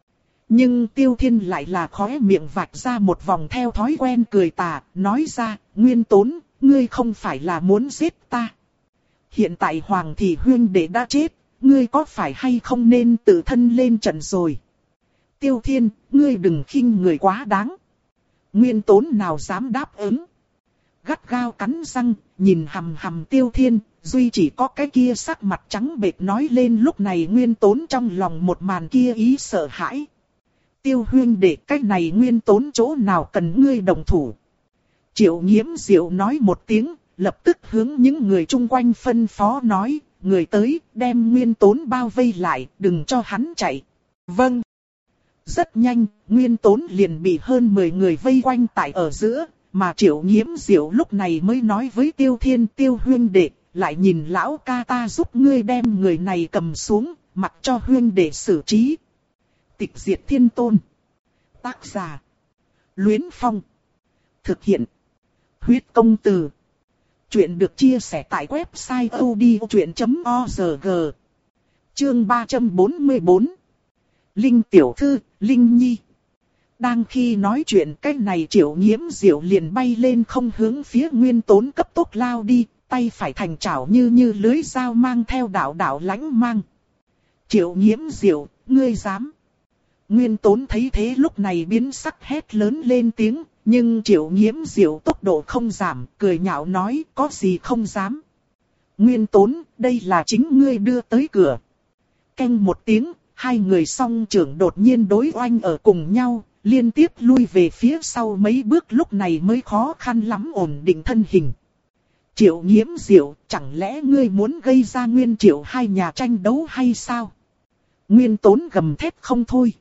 Nhưng Tiêu Thiên lại là khóe miệng vạch ra một vòng theo thói quen cười tà, nói ra, Nguyên Tốn, ngươi không phải là muốn giết ta. Hiện tại Hoàng thị huyên đệ đã chết, ngươi có phải hay không nên tự thân lên trận rồi. Tiêu Thiên, ngươi đừng khinh người quá đáng. Nguyên Tốn nào dám đáp ứng. Gắt gao cắn răng, nhìn hằm hằm Tiêu Thiên, duy chỉ có cái kia sắc mặt trắng bệch nói lên lúc này Nguyên Tốn trong lòng một màn kia ý sợ hãi. Tiêu huynh đệ, cái này Nguyên Tốn chỗ nào cần ngươi đồng thủ. Triệu Nghiễm Diệu nói một tiếng, lập tức hướng những người chung quanh phân phó nói, người tới, đem Nguyên Tốn bao vây lại, đừng cho hắn chạy. Vâng. Rất nhanh, Nguyên Tốn liền bị hơn mười người vây quanh tại ở giữa, mà Triệu Nghiễm Diệu lúc này mới nói với Tiêu Thiên, Tiêu huynh đệ, lại nhìn lão ca ta giúp ngươi đem người này cầm xuống, mặc cho huynh đệ xử trí. Tịch diệt thiên tôn. Tác giả. Luyến Phong. Thực hiện. Huyết công từ. Chuyện được chia sẻ tại website odchuyện chấm org. Chương ba trăm bốn mươi bốn. Linh tiểu thư, Linh Nhi. Đang khi nói chuyện cái này Triệu Nghiễm Diệu liền bay lên không hướng phía Nguyên Tốn cấp tốc lao đi, tay phải thành chảo như như lưới dao mang theo đạo đạo lãnh mang. Triệu Nghiễm Diệu, ngươi dám. Nguyên Tốn thấy thế lúc này biến sắc hét lớn lên tiếng, nhưng Triệu Nghiễm Diệu tốc độ không giảm, cười nhạo nói có gì không dám. Nguyên Tốn, đây là chính ngươi đưa tới cửa. Canh một tiếng, hai người song trưởng đột nhiên đối oanh ở cùng nhau, liên tiếp lui về phía sau mấy bước lúc này mới khó khăn lắm ổn định thân hình. Triệu Nghiễm Diệu, chẳng lẽ ngươi muốn gây ra Nguyên Triệu hai nhà tranh đấu hay sao? Nguyên Tốn gầm thét không thôi.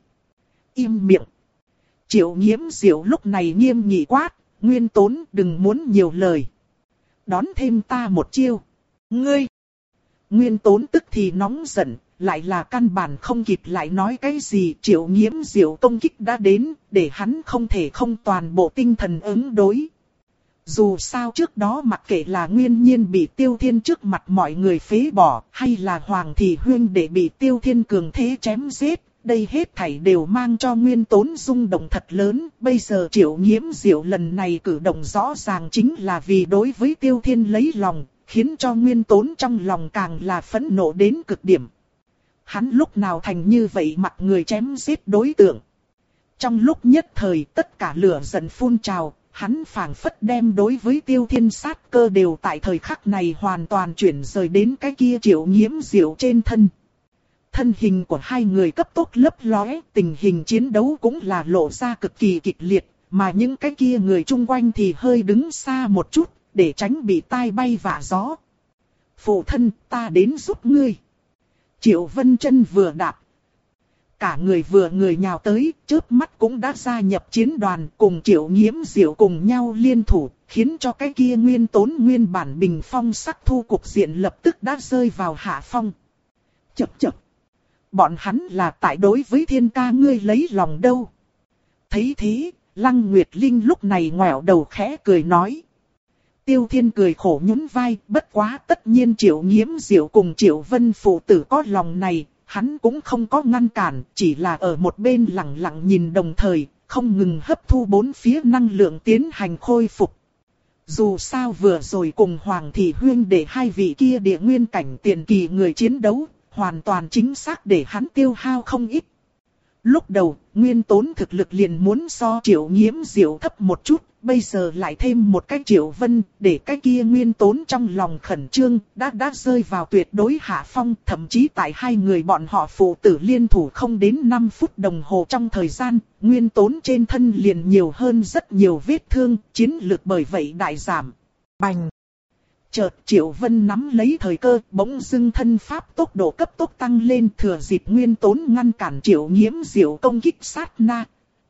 Im miệng. Triệu Nghiễm Diệu lúc này nghiêm nghị quát, Nguyên Tốn đừng muốn nhiều lời. Đón thêm ta một chiêu. Ngươi. Nguyên Tốn tức thì nóng giận, lại là căn bản không kịp lại nói cái gì. Triệu Nghiễm Diệu công kích đã đến, để hắn không thể không toàn bộ tinh thần ứng đối. Dù sao trước đó mặc kệ là Nguyên Nhiên bị Tiêu Thiên trước mặt mọi người phế bỏ, hay là Hoàng Thị Huyên để bị Tiêu Thiên cường thế chém giết, đây hết thảy đều mang cho Nguyên Tốn rung động thật lớn. Bây giờ Triệu Nghiễm Diệu lần này cử động rõ ràng chính là vì đối với Tiêu Thiên lấy lòng, khiến cho Nguyên Tốn trong lòng càng là phẫn nộ đến cực điểm. Hắn lúc nào thành như vậy mặc người chém giết đối tượng. Trong lúc nhất thời tất cả lửa giận phun trào, hắn phảng phất đem đối với Tiêu Thiên sát cơ đều tại thời khắc này hoàn toàn chuyển rời đến cái kia Triệu Nghiễm Diệu trên thân. Thân hình của hai người cấp tốc lấp lóe, tình hình chiến đấu cũng là lộ ra cực kỳ kịch liệt, mà những cái kia người chung quanh thì hơi đứng xa một chút, để tránh bị tai bay vạ gió. Phụ thân, ta đến giúp ngươi. Triệu Vân Chân vừa đạp. Cả người vừa người nhào tới, chớp mắt cũng đã gia nhập chiến đoàn cùng Triệu Nghiễm Diệu cùng nhau liên thủ, khiến cho cái kia Nguyên Tốn nguyên bản bình phong sắc thu cục diện lập tức đã rơi vào hạ phong. Chập chập. Bọn hắn là tại đối với Thiên ca ngươi lấy lòng đâu. Thấy thế, Lăng Nguyệt Linh lúc này ngoẹo đầu khẽ cười nói. Tiêu Thiên cười khổ nhún vai, bất quá tất nhiên Triệu Nghiễm Diệu cùng Triệu Vân phụ tử có lòng này, hắn cũng không có ngăn cản, chỉ là ở một bên lặng lặng nhìn đồng thời, không ngừng hấp thu bốn phía năng lượng tiến hành khôi phục. Dù sao vừa rồi cùng Hoàng Thị Huyên để hai vị kia địa nguyên cảnh tiền kỳ người chiến đấu, hoàn toàn chính xác để hắn tiêu hao không ít. Lúc đầu, Nguyên Tốn thực lực liền muốn so Triệu Nghiễm Diệu thấp một chút, bây giờ lại thêm một cái Triệu Vân, để cái kia Nguyên Tốn trong lòng khẩn trương, đã đã rơi vào tuyệt đối hạ phong, thậm chí tại hai người bọn họ phụ tử liên thủ không đến năm phút đồng hồ trong thời gian, Nguyên Tốn trên thân liền nhiều hơn rất nhiều vết thương, chiến lực bởi vậy đại giảm. Bành! Chợt Triệu Vân nắm lấy thời cơ, bỗng dưng thân pháp tốc độ cấp tốc tăng lên, thừa dịp Nguyên Tốn ngăn cản Triệu Nghiễm Diệu công kích sát na.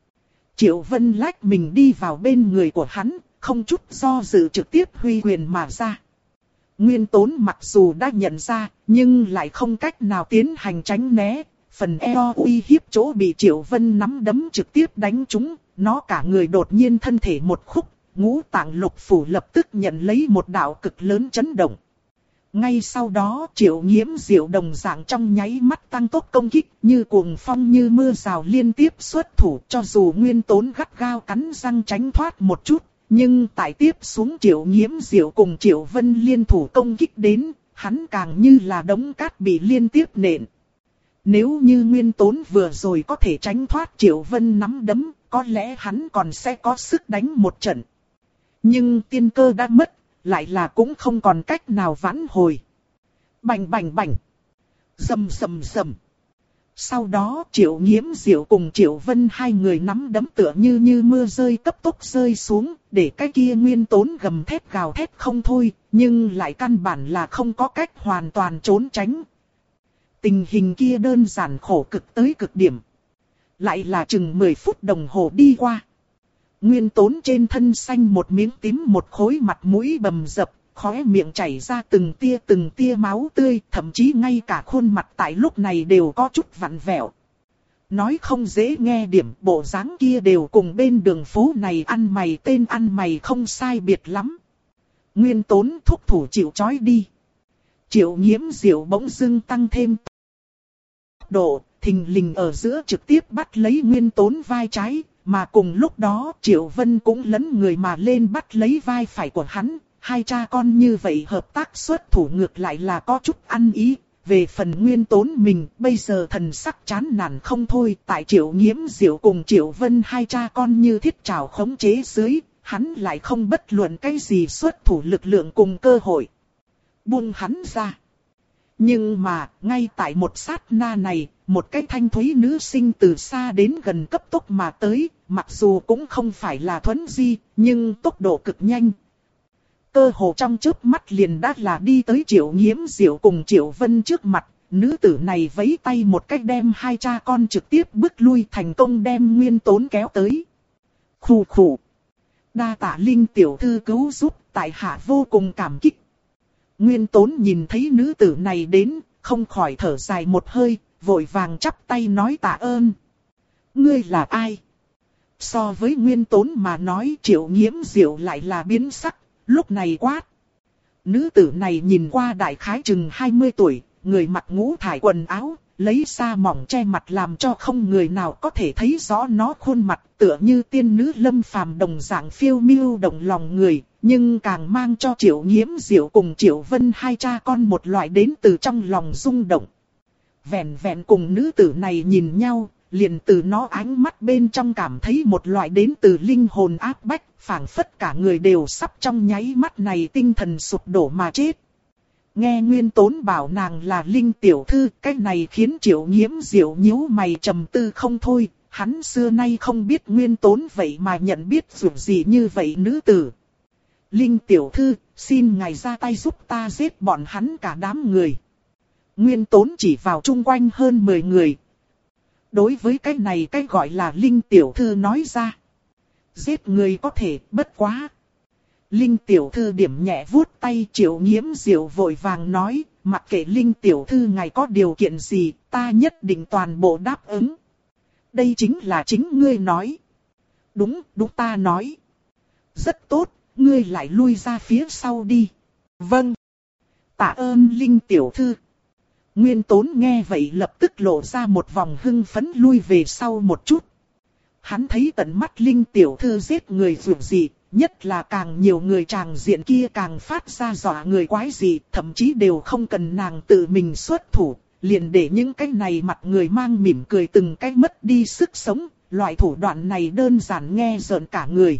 Triệu Vân lách mình đi vào bên người của hắn, không chút do dự trực tiếp huy quyền mà ra. Nguyên Tốn mặc dù đã nhận ra, nhưng lại không cách nào tiến hành tránh né, phần eo uy hiếp chỗ bị Triệu Vân nắm đấm trực tiếp đánh trúng, nó cả người đột nhiên thân thể một khúc. Ngũ tạng lục phủ lập tức nhận lấy một đạo cực lớn chấn động. Ngay sau đó Triệu Nghiễm Diệu đồng dạng trong nháy mắt tăng tốc công kích, như cuồng phong như mưa rào liên tiếp xuất thủ, cho dù Nguyên Tốn gắt gao cắn răng tránh thoát một chút, nhưng tại tiếp xuống Triệu Nghiễm Diệu cùng Triệu Vân liên thủ công kích đến, hắn càng như là đống cát bị liên tiếp nện. Nếu như Nguyên Tốn vừa rồi có thể tránh thoát Triệu Vân nắm đấm, có lẽ hắn còn sẽ có sức đánh một trận. Nhưng tiên cơ đã mất, lại là cũng không còn cách nào vãn hồi. Bành bành bành. Rầm rầm rầm. Sau đó Triệu Nghiễm Diệu cùng Triệu Vân hai người nắm đấm tựa như như mưa rơi cấp tốc rơi xuống, để cái kia Nguyên Tốn gầm thét gào thét không thôi, nhưng lại căn bản là không có cách hoàn toàn trốn tránh. Tình hình kia đơn giản khổ cực tới cực điểm. Lại là chừng mười phút đồng hồ đi qua. Nguyên Tốn trên thân xanh một miếng tím một khối mặt mũi bầm dập, khóe miệng chảy ra từng tia từng tia máu tươi, thậm chí ngay cả khuôn mặt tại lúc này đều có chút vặn vẹo. Nói không dễ nghe điểm, bộ dáng kia đều cùng bên đường phố này ăn mày tên ăn mày không sai biệt lắm. Nguyên Tốn thúc thủ chịu trói đi. Triệu Nghiễm Diệu bỗng dưng tăng thêm độ, thình lình ở giữa trực tiếp bắt lấy Nguyên Tốn vai trái, mà cùng lúc đó Triệu Vân cũng lấn người mà lên bắt lấy vai phải của hắn. Hai cha con như vậy hợp tác xuất thủ ngược lại là có chút ăn ý. Về phần Nguyên Tốn mình, bây giờ thần sắc chán nản không thôi. Tại Triệu Nghiễm Diệu cùng Triệu Vân hai cha con như thiết trảo khống chế dưới, hắn lại không bất luận cái gì xuất thủ lực lượng cùng cơ hội. Buông hắn ra. Nhưng mà, ngay tại một sát na này, một cái thanh thúy nữ sinh từ xa đến gần cấp tốc mà tới, mặc dù cũng không phải là thuấn di, nhưng tốc độ cực nhanh. Cơ hồ trong chớp mắt liền đã là đi tới Triệu Nghiễm Diệu cùng Triệu Vân trước mặt, nữ tử này vẫy tay một cách đem hai cha con trực tiếp bước lui, thành công đem Nguyên Tốn kéo tới. Khù khù. Đa tạ Linh tiểu thư cứu giúp, tại hạ vô cùng cảm kích. Nguyên Tốn nhìn thấy nữ tử này đến, không khỏi thở dài một hơi, vội vàng chắp tay nói tạ ơn. Ngươi là ai? So với Nguyên Tốn mà nói, Triệu Nghiễm Diệu lại là biến sắc, lúc này quát. Nữ tử này nhìn qua đại khái chừng hai mươi tuổi, người mặc ngũ thải quần áo, lấy sa mỏng che mặt làm cho không người nào có thể thấy rõ nó khuôn mặt, tựa như tiên nữ lâm phàm đồng dạng phiêu miêu động lòng người, nhưng càng mang cho Triệu Nghiễm Diệu cùng Triệu Vân hai cha con một loại đến từ trong lòng rung động. Vẹn vẹn cùng nữ tử này nhìn nhau, liền từ nó ánh mắt bên trong cảm thấy một loại đến từ linh hồn áp bách, phảng phất cả người đều sắp trong nháy mắt này tinh thần sụp đổ mà chết. Nghe Nguyên Tốn bảo nàng là Linh tiểu thư, cái này khiến Triệu Nghiễm Diệu nhíu mày trầm tư không thôi, hắn xưa nay không biết Nguyên Tốn vậy mà nhận biết dù gì như vậy nữ tử. Linh tiểu thư, xin ngài ra tay giúp ta giết bọn hắn cả đám người. Nguyên Tốn chỉ vào chung quanh hơn mười người. Đối với cái này cái gọi là Linh tiểu thư nói ra. Giết người có thể, bất quá. Linh tiểu thư điểm nhẹ vuốt tay, Triệu Nghiễm Diệu vội vàng nói, mặc kệ Linh tiểu thư ngài có điều kiện gì, ta nhất định toàn bộ đáp ứng. Đây chính là chính ngươi nói. Đúng, đúng ta nói. Rất tốt, ngươi lại lui ra phía sau đi. Vâng. Tạ ơn Linh tiểu thư. Nguyên Tốn nghe vậy lập tức lộ ra một vòng hưng phấn, lui về sau một chút. Hắn thấy tận mắt Linh tiểu thư giết người dù gì, nhất là càng nhiều người tràng diện kia càng phát ra dọa người quái gì, thậm chí đều không cần nàng tự mình xuất thủ, liền để những cái này mặt người mang mỉm cười từng cái mất đi sức sống, loại thủ đoạn này đơn giản nghe rợn cả người.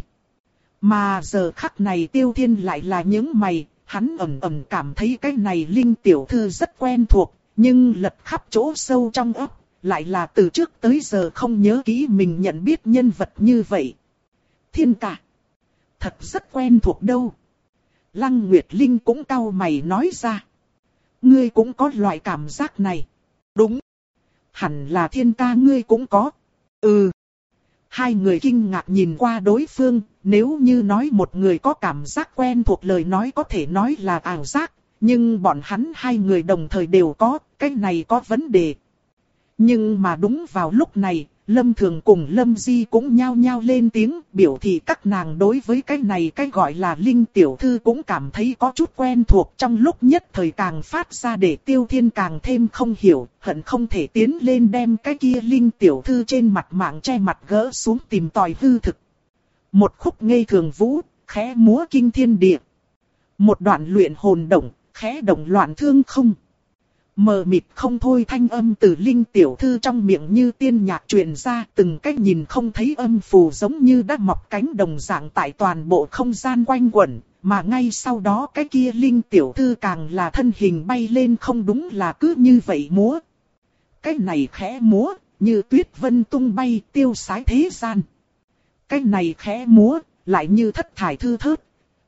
Mà giờ khắc này Tiêu Thiên lại là những mày, hắn ẩn ẩn cảm thấy cái này Linh tiểu thư rất quen thuộc, nhưng lật khắp chỗ sâu trong óc, lại là từ trước tới giờ không nhớ kỹ mình nhận biết nhân vật như vậy. Thiên ca, thật rất quen thuộc đâu. Lăng Nguyệt Linh cũng cau mày nói ra. Ngươi cũng có loại cảm giác này. Đúng. Hẳn là Thiên ca ngươi cũng có. Ừ. Hai người kinh ngạc nhìn qua đối phương, nếu như nói một người có cảm giác quen thuộc lời nói có thể nói là ảo giác, nhưng bọn hắn hai người đồng thời đều có, cái này có vấn đề. Nhưng mà đúng vào lúc này, Lâm Thường cùng Lâm Di cũng nhao nhao lên tiếng, biểu thị các nàng đối với cái này cái gọi là Linh tiểu thư cũng cảm thấy có chút quen thuộc, trong lúc nhất thời càng phát ra để Tiêu Thiên càng thêm không hiểu, hận không thể tiến lên đem cái kia Linh tiểu thư trên mặt mạng che mặt gỡ xuống tìm tòi hư thực. Một khúc ngây thường vũ, khẽ múa kinh thiên địa. Một đoạn luyện hồn động, khẽ động loạn thương không. Mờ mịt không thôi thanh âm từ Linh tiểu thư trong miệng như tiên nhạc truyền ra, từng cách nhìn không thấy âm phù giống như đã mọc cánh đồng dạng tại toàn bộ không gian quanh quẩn, mà ngay sau đó cái kia Linh tiểu thư càng là thân hình bay lên, không đúng là cứ như vậy múa. Cái này khẽ múa, như tuyết vân tung bay tiêu sái thế gian. Cái này khẽ múa, lại như thất thải thư thớt.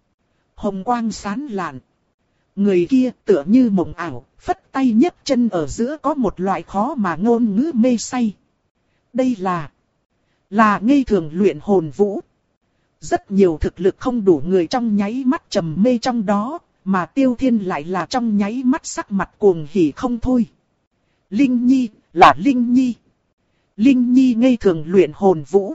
Hồng quang sáng lạn. Người kia tựa như mộng ảo, phất tay nhấc chân ở giữa có một loại khó mà ngôn ngữ mê say. Đây là, là ngây thường luyện hồn vũ. Rất nhiều thực lực không đủ người trong nháy mắt trầm mê trong đó, mà Tiêu Thiên lại là trong nháy mắt sắc mặt cuồng hỉ không thôi. Linh Nhi, là Linh Nhi. Linh Nhi ngây thường luyện hồn vũ.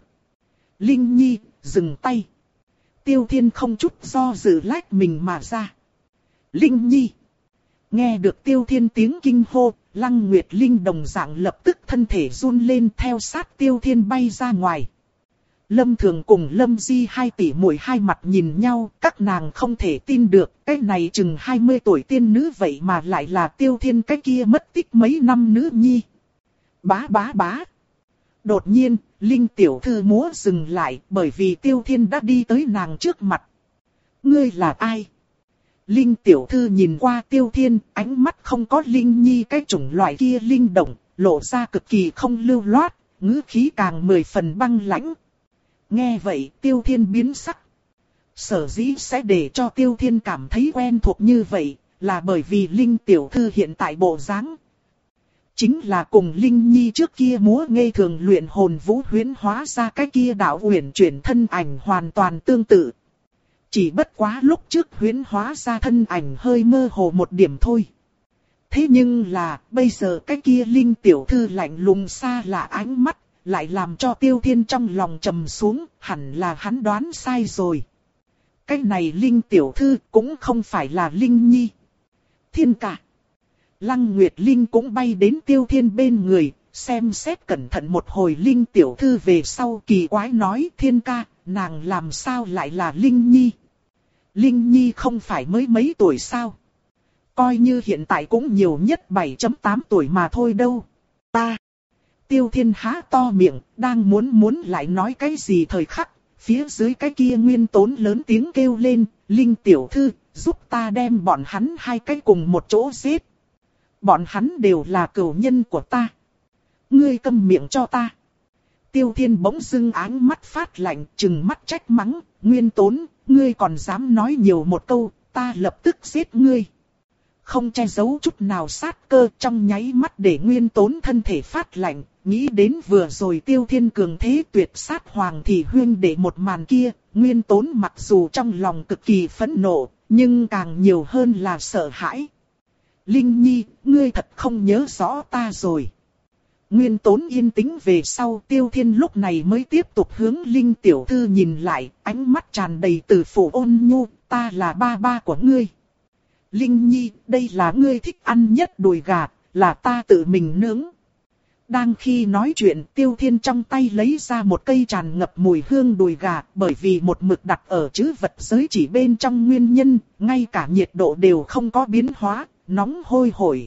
Linh Nhi, dừng tay. Tiêu Thiên không chút do dự lách mình mà ra. Linh Nhi. Nghe được Tiêu Thiên tiếng kinh hô, Lăng Nguyệt Linh đồng dạng lập tức thân thể run lên theo sát Tiêu Thiên bay ra ngoài. Lâm Thường cùng Lâm Di hai tỷ muội hai mặt nhìn nhau, các nàng không thể tin được, cái này chừng hai mươi tuổi tiên nữ vậy mà lại là Tiêu Thiên cái kia mất tích mấy năm nữ nhi. Bá bá bá. Đột nhiên, Linh tiểu thư múa dừng lại bởi vì Tiêu Thiên đã đi tới nàng trước mặt. Ngươi là ai? Linh tiểu thư nhìn qua Tiêu Thiên, ánh mắt không có Linh Nhi cái chủng loại kia linh động, lộ ra cực kỳ không lưu loát, ngữ khí càng mười phần băng lãnh. Nghe vậy Tiêu Thiên biến sắc. Sở dĩ sẽ để cho Tiêu Thiên cảm thấy quen thuộc như vậy, là bởi vì Linh tiểu thư hiện tại bộ dáng chính là cùng Linh Nhi trước kia múa ngây thường luyện hồn vũ huyễn hóa ra cái kia đạo uyển chuyển thân ảnh hoàn toàn tương tự. Chỉ bất quá lúc trước huyễn hóa ra thân ảnh hơi mơ hồ một điểm thôi. Thế nhưng là, bây giờ cái kia Linh tiểu thư lạnh lùng xa lạ ánh mắt, lại làm cho Tiêu Thiên trong lòng trầm xuống, hẳn là hắn đoán sai rồi. Cái này Linh tiểu thư cũng không phải là Linh Nhi. Thiên ca. Lăng Nguyệt Linh cũng bay đến Tiêu Thiên bên người, xem xét cẩn thận một hồi Linh tiểu thư về sau kỳ quái nói Thiên ca, nàng làm sao lại là Linh Nhi? Linh Nhi không phải mới mấy tuổi sao? Coi như hiện tại cũng nhiều nhất bảy chấm tám tuổi mà thôi đâu. Ta. Tiêu Thiên há to miệng, đang muốn muốn lại nói cái gì thời khắc, phía dưới cái kia Nguyên Tốn lớn tiếng kêu lên, Linh tiểu thư, giúp ta đem bọn hắn hai cái cùng một chỗ giết. Bọn hắn đều là cửu nhân của ta. Ngươi câm miệng cho ta. Tiêu Thiên bỗng dưng áng mắt phát lạnh, trừng mắt trách mắng, Nguyên Tốn, ngươi còn dám nói nhiều một câu, ta lập tức giết ngươi. Không che giấu chút nào sát cơ trong nháy mắt để Nguyên Tốn thân thể phát lạnh, nghĩ đến vừa rồi Tiêu Thiên cường thế tuyệt sát Hoàng Thị Huyên để một màn kia, Nguyên Tốn mặc dù trong lòng cực kỳ phẫn nộ, nhưng càng nhiều hơn là sợ hãi. Linh Nhi, ngươi thật không nhớ rõ ta rồi. Nguyên Tốn yên tĩnh về sau Tiêu Thiên lúc này mới tiếp tục hướng Linh tiểu thư nhìn lại, ánh mắt tràn đầy từ phụ ôn nhu, ta là ba ba của ngươi. Linh Nhi, đây là ngươi thích ăn nhất đùi gà, là ta tự mình nướng. Đang khi nói chuyện Tiêu Thiên trong tay lấy ra một cây tràn ngập mùi hương đùi gà, bởi vì một mực đặt ở trữ vật giới chỉ bên trong nguyên nhân, ngay cả nhiệt độ đều không có biến hóa, nóng hôi hổi.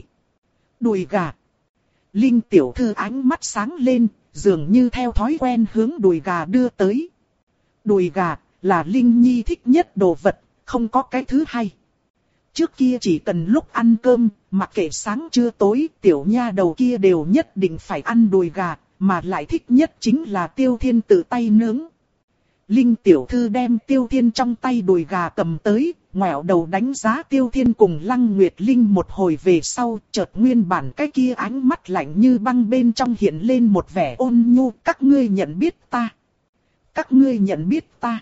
Đùi gà. Linh tiểu thư ánh mắt sáng lên, dường như theo thói quen hướng đùi gà đưa tới. Đùi gà là Linh Nhi thích nhất đồ vật, không có cái thứ hai. Trước kia chỉ cần lúc ăn cơm, mặc kệ sáng trưa tối, tiểu nha đầu kia đều nhất định phải ăn đùi gà, mà lại thích nhất chính là Tiêu Thiên tự tay nướng. Linh tiểu thư đem Tiêu Thiên trong tay đùi gà cầm tới, ngoẹo đầu đánh giá Tiêu Thiên cùng Lăng Nguyệt Linh một hồi về sau, chợt nguyên bản cái kia ánh mắt lạnh như băng bên trong hiện lên một vẻ ôn nhu, các ngươi nhận biết ta. Các ngươi nhận biết ta.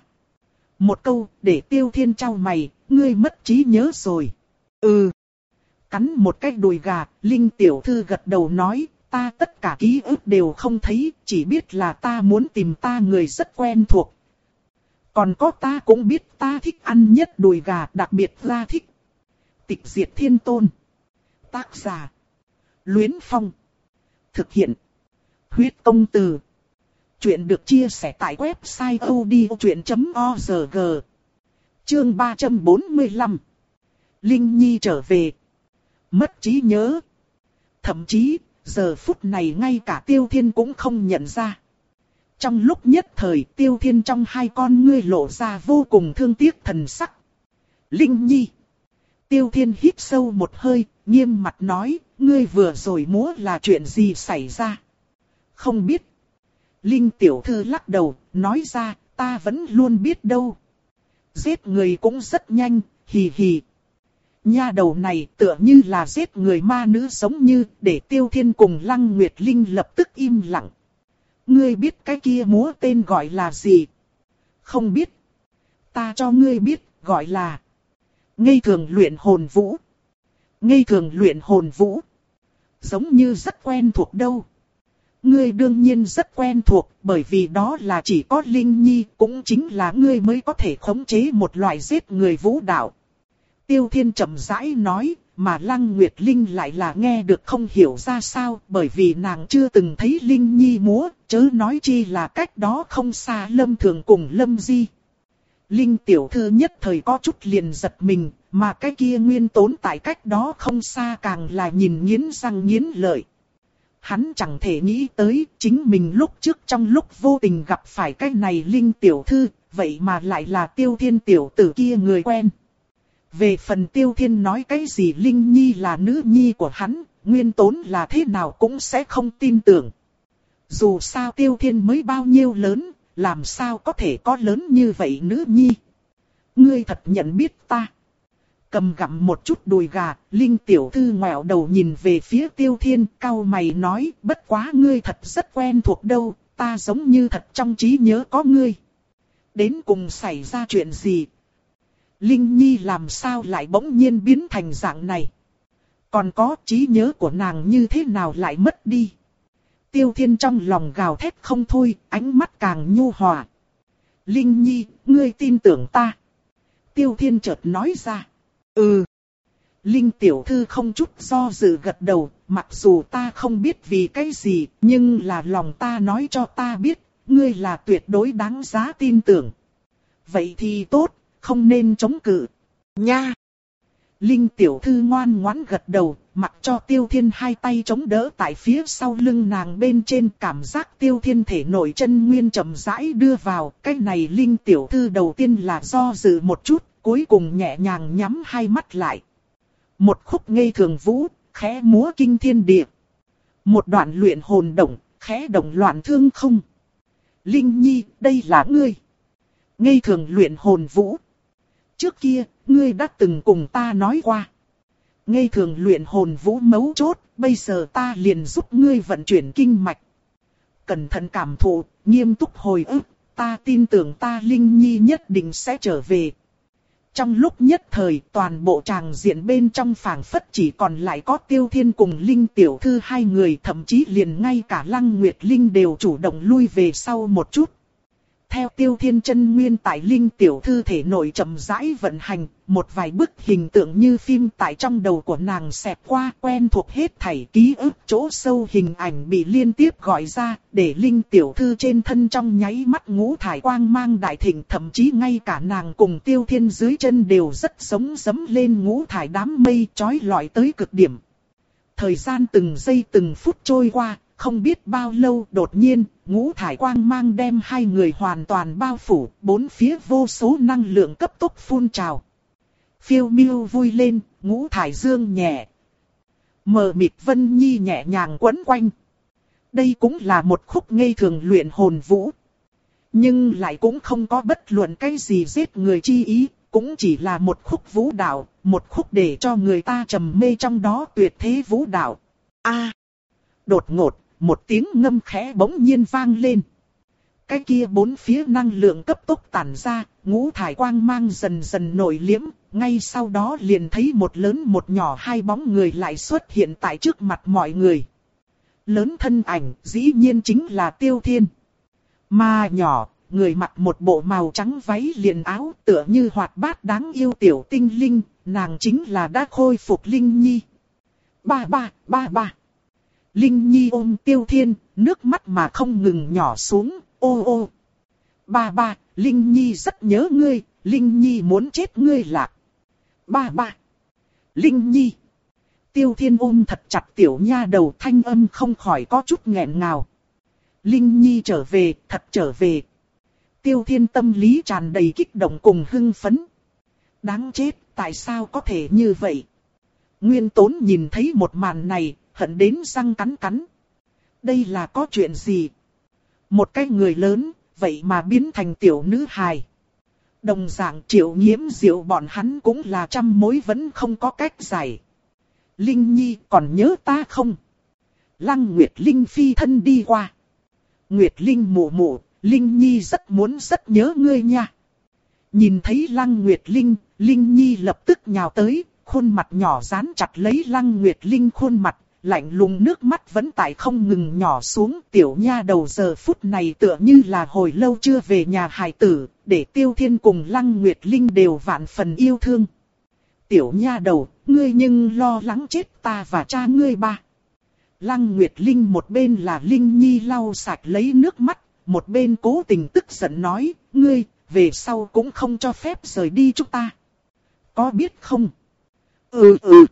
Một câu, để Tiêu Thiên chau mày, ngươi mất trí nhớ rồi. Ừ. Cắn một cái đùi gà, Linh tiểu thư gật đầu nói, ta tất cả ký ức đều không thấy, chỉ biết là ta muốn tìm ta người rất quen thuộc. Còn có ta cũng biết ta thích ăn nhất đùi gà, đặc biệt là thích. Tịch Diệt Thiên Tôn. Tác giả. Luyến Phong. Thực hiện. Huyết Công Từ. Chuyện được chia sẻ tại website odchuyện chấm org. Chương ba trăm bốn mươi lăm. Linh Nhi trở về. Mất trí nhớ. Thậm chí, giờ phút này ngay cả Tiêu Thiên cũng không nhận ra. Trong lúc nhất thời Tiêu Thiên trong hai con ngươi lộ ra vô cùng thương tiếc thần sắc. Linh Nhi. Tiêu Thiên hít sâu một hơi, nghiêm mặt nói, ngươi vừa rồi múa là chuyện gì xảy ra? Không biết. Linh tiểu thư lắc đầu, nói ra, ta vẫn luôn biết đâu. Giết người cũng rất nhanh, hì hì. Nha đầu này tựa như là giết người ma nữ giống như, để Tiêu Thiên cùng Lăng Nguyệt Linh lập tức im lặng. Ngươi biết cái kia múa tên gọi là gì? Không biết. Ta cho ngươi biết, gọi là ngây thường luyện hồn vũ. Ngây thường luyện hồn vũ. Giống như rất quen thuộc đâu. Ngươi đương nhiên rất quen thuộc, bởi vì đó là chỉ có Linh Nhi, cũng chính là ngươi mới có thể khống chế một loại giết người vũ đạo. Tiêu Thiên chậm rãi nói, mà Lăng Nguyệt Linh lại là nghe được không hiểu ra sao, bởi vì nàng chưa từng thấy Linh Nhi múa, chớ nói chi là cách đó không xa Lâm Thường cùng Lâm Di. Linh tiểu thư nhất thời có chút liền giật mình, mà cái kia Nguyên Tốn tại cách đó không xa càng là nhìn nghiến răng nghiến lợi. Hắn chẳng thể nghĩ tới chính mình lúc trước trong lúc vô tình gặp phải cái này Linh tiểu thư, vậy mà lại là Tiêu Thiên tiểu tử kia người quen. Về phần Tiêu Thiên nói cái gì Linh Nhi là nữ nhi của hắn, Nguyên Tốn là thế nào cũng sẽ không tin tưởng. Dù sao Tiêu Thiên mới bao nhiêu lớn, làm sao có thể có lớn như vậy nữ nhi. Ngươi thật nhận biết ta. Cầm gặm một chút đùi gà, Linh tiểu thư ngoẹo đầu nhìn về phía Tiêu Thiên, cau mày nói, bất quá ngươi thật rất quen thuộc đâu, ta giống như thật trong trí nhớ có ngươi. Đến cùng xảy ra chuyện gì? Linh Nhi làm sao lại bỗng nhiên biến thành dạng này? Còn có trí nhớ của nàng như thế nào lại mất đi? Tiêu Thiên trong lòng gào thét không thôi, ánh mắt càng nhu hòa. Linh Nhi, ngươi tin tưởng ta. Tiêu Thiên chợt nói ra. Ừ. Linh tiểu thư không chút do dự gật đầu, mặc dù ta không biết vì cái gì, nhưng là lòng ta nói cho ta biết, ngươi là tuyệt đối đáng giá tin tưởng. Vậy thì tốt, không nên chống cự. Nha! Linh tiểu thư ngoan ngoãn gật đầu, mặc cho Tiêu Thiên hai tay chống đỡ tại phía sau lưng nàng bên trên, cảm giác Tiêu Thiên thể nội chân nguyên chậm rãi đưa vào. Cái này Linh tiểu thư đầu tiên là do dự một chút, cuối cùng nhẹ nhàng nhắm hai mắt lại. Một khúc ngây thường vũ, khẽ múa kinh thiên địa. Một đoạn luyện hồn động, khẽ động loạn thương không. Linh Nhi, đây là ngươi. Ngây thường luyện hồn vũ. Trước kia, ngươi đã từng cùng ta nói qua. Ngây thường luyện hồn vũ mấu chốt, bây giờ ta liền giúp ngươi vận chuyển kinh mạch. Cẩn thận cảm thụ, nghiêm túc hồi ức, ta tin tưởng ta Linh Nhi nhất định sẽ trở về. Trong lúc nhất thời, toàn bộ tràng diện bên trong phảng phất chỉ còn lại có Tiêu Thiên cùng Linh tiểu thư hai người, thậm chí liền ngay cả Lăng Nguyệt Linh đều chủ động lui về sau một chút. Theo Tiêu Thiên chân nguyên tại Linh tiểu thư thể nội chậm rãi vận hành, một vài bức hình tượng như phim tại trong đầu của nàng xẹt qua, quen thuộc hết thảy ký ức chỗ sâu hình ảnh bị liên tiếp gọi ra, để Linh tiểu thư trên thân trong nháy mắt ngũ thải quang mang đại thịnh, thậm chí ngay cả nàng cùng Tiêu Thiên dưới chân đều rất sống sấm lên ngũ thải đám mây chói lọi tới cực điểm. Thời gian từng giây từng phút trôi qua. Không biết bao lâu đột nhiên, ngũ thải quang mang đem hai người hoàn toàn bao phủ, bốn phía vô số năng lượng cấp tốc phun trào. Phiêu miêu vui lên, ngũ thải dương nhẹ. Mờ mịt Vân Nhi nhẹ nhàng quấn quanh. Đây cũng là một khúc ngây thường luyện hồn vũ. Nhưng lại cũng không có bất luận cái gì giết người chi ý, cũng chỉ là một khúc vũ đạo, một khúc để cho người ta trầm mê trong đó tuyệt thế vũ đạo. A! Đột ngột, một tiếng ngâm khẽ bỗng nhiên vang lên. Cái kia bốn phía năng lượng cấp tốc tản ra, ngũ thải quang mang dần dần nổi liếm, ngay sau đó liền thấy một lớn một nhỏ hai bóng người lại xuất hiện tại trước mặt mọi người. Lớn thân ảnh dĩ nhiên chính là Tiêu Thiên. Mà nhỏ, người mặc một bộ màu trắng váy liền áo tựa như hoạt bát đáng yêu tiểu tinh linh, nàng chính là đã khôi phục Linh Nhi. Ba ba, ba ba. Linh Nhi ôm Tiêu Thiên, nước mắt mà không ngừng nhỏ xuống, ô ô. Ba ba, Linh Nhi rất nhớ ngươi, Linh Nhi muốn chết ngươi lạc. Ba ba. Linh Nhi. Tiêu Thiên ôm thật chặt tiểu nha đầu, thanh âm không khỏi có chút nghẹn ngào. Linh Nhi trở về, thật trở về. Tiêu Thiên tâm lý tràn đầy kích động cùng hưng phấn. Đáng chết, tại sao có thể như vậy? Nguyên Tốn nhìn thấy một màn này, hận đến răng cắn cắn. Đây là có chuyện gì? Một cái người lớn, vậy mà biến thành tiểu nữ hài. Đồng dạng Triệu Nhiễm Diệu bọn hắn cũng là trăm mối vẫn không có cách giải. Linh Nhi còn nhớ ta không? Lăng Nguyệt Linh phi thân đi qua. Nguyệt Linh mụ mụ, Linh Nhi rất muốn rất nhớ ngươi nha. Nhìn thấy Lăng Nguyệt Linh, Linh Nhi lập tức nhào tới, khuôn mặt nhỏ dán chặt lấy Lăng Nguyệt Linh khuôn mặt, lạnh lùng nước mắt vẫn tại không ngừng nhỏ xuống. Tiểu nha đầu giờ phút này tựa như là hồi lâu chưa về nhà hài tử, để Tiêu Thiên cùng Lăng Nguyệt Linh đều vạn phần yêu thương. Tiểu nha đầu, ngươi nhưng lo lắng chết ta và cha ngươi ba. Lăng Nguyệt Linh một bên là Linh Nhi lau sạch lấy nước mắt, một bên cố tình tức giận nói, ngươi, về sau cũng không cho phép rời đi chúng ta. Có biết không? Ừ ừ.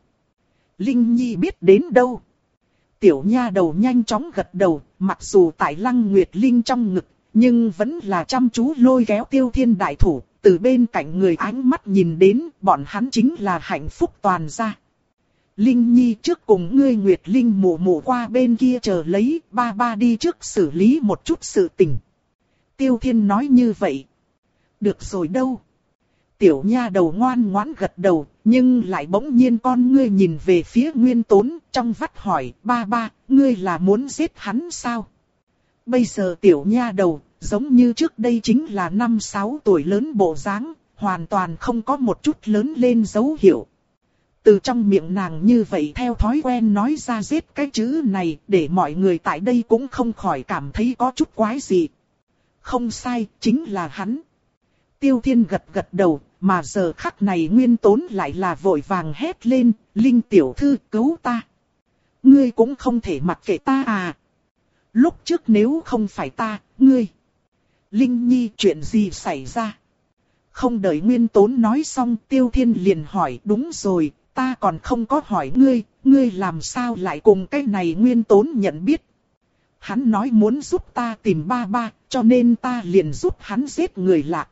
Linh Nhi biết đến đâu. Tiểu nha đầu nhanh chóng gật đầu, mặc dù tại Lăng Nguyệt Linh trong ngực, nhưng vẫn là chăm chú lôi kéo Tiêu Thiên đại thủ, từ bên cạnh người ánh mắt nhìn đến, bọn hắn chính là hạnh phúc toàn gia. Linh Nhi trước cùng ngươi Nguyệt Linh mụ mụ qua bên kia chờ lấy, ba ba đi trước xử lý một chút sự tình. Tiêu Thiên nói như vậy. Được rồi đâu. Tiểu nha đầu ngoan ngoãn gật đầu, nhưng lại bỗng nhiên con ngươi nhìn về phía Nguyên Tốn, trong vắt hỏi, ba ba, ngươi là muốn giết hắn sao? Bây giờ tiểu nha đầu, giống như trước đây chính là năm sáu tuổi lớn bộ dáng, hoàn toàn không có một chút lớn lên dấu hiệu. Từ trong miệng nàng như vậy theo thói quen nói ra giết cái chữ này, để mọi người tại đây cũng không khỏi cảm thấy có chút quái gì. Không sai, chính là hắn. Tiêu Thiên gật gật đầu, mà giờ khắc này Nguyên Tốn lại là vội vàng hét lên, Linh tiểu thư cứu ta. Ngươi cũng không thể mặc kệ ta à. Lúc trước nếu không phải ta, ngươi. Linh Nhi chuyện gì xảy ra? Không đợi Nguyên Tốn nói xong, Tiêu Thiên liền hỏi, đúng rồi, ta còn không có hỏi ngươi, ngươi làm sao lại cùng cái này Nguyên Tốn nhận biết. Hắn nói muốn giúp ta tìm ba ba, cho nên ta liền giúp hắn giết người lạ.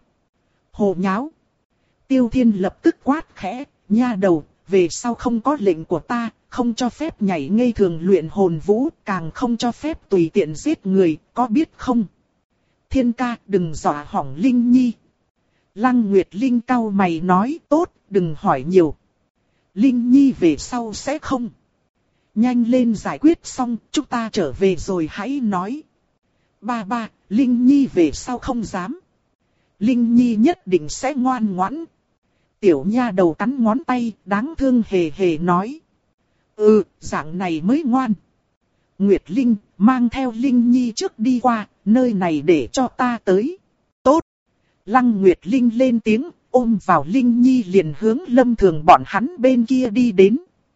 Hồ nháo. Tiêu Thiên lập tức quát khẽ, nha đầu, về sau không có lệnh của ta, không cho phép nhảy ngây thường luyện hồn vũ, càng không cho phép tùy tiện giết người, có biết không? Thiên ca, đừng dọa hỏng Linh Nhi. Lăng Nguyệt Linh cau mày nói, tốt, đừng hỏi nhiều. Linh Nhi về sau sẽ không. Nhanh lên giải quyết xong, chúng ta trở về rồi hãy nói. Ba ba, Linh Nhi về sau không dám. Linh Nhi nhất định sẽ ngoan ngoãn. Tiểu nha đầu cắn ngón tay, đáng thương hề hề nói. Ừ, dạng này mới ngoan. Nguyệt Linh, mang theo Linh Nhi trước đi qua, nơi này để cho ta tới. Tốt. Lăng Nguyệt Linh lên tiếng, ôm vào Linh Nhi liền hướng Lâm Thường bọn hắn bên kia đi đến.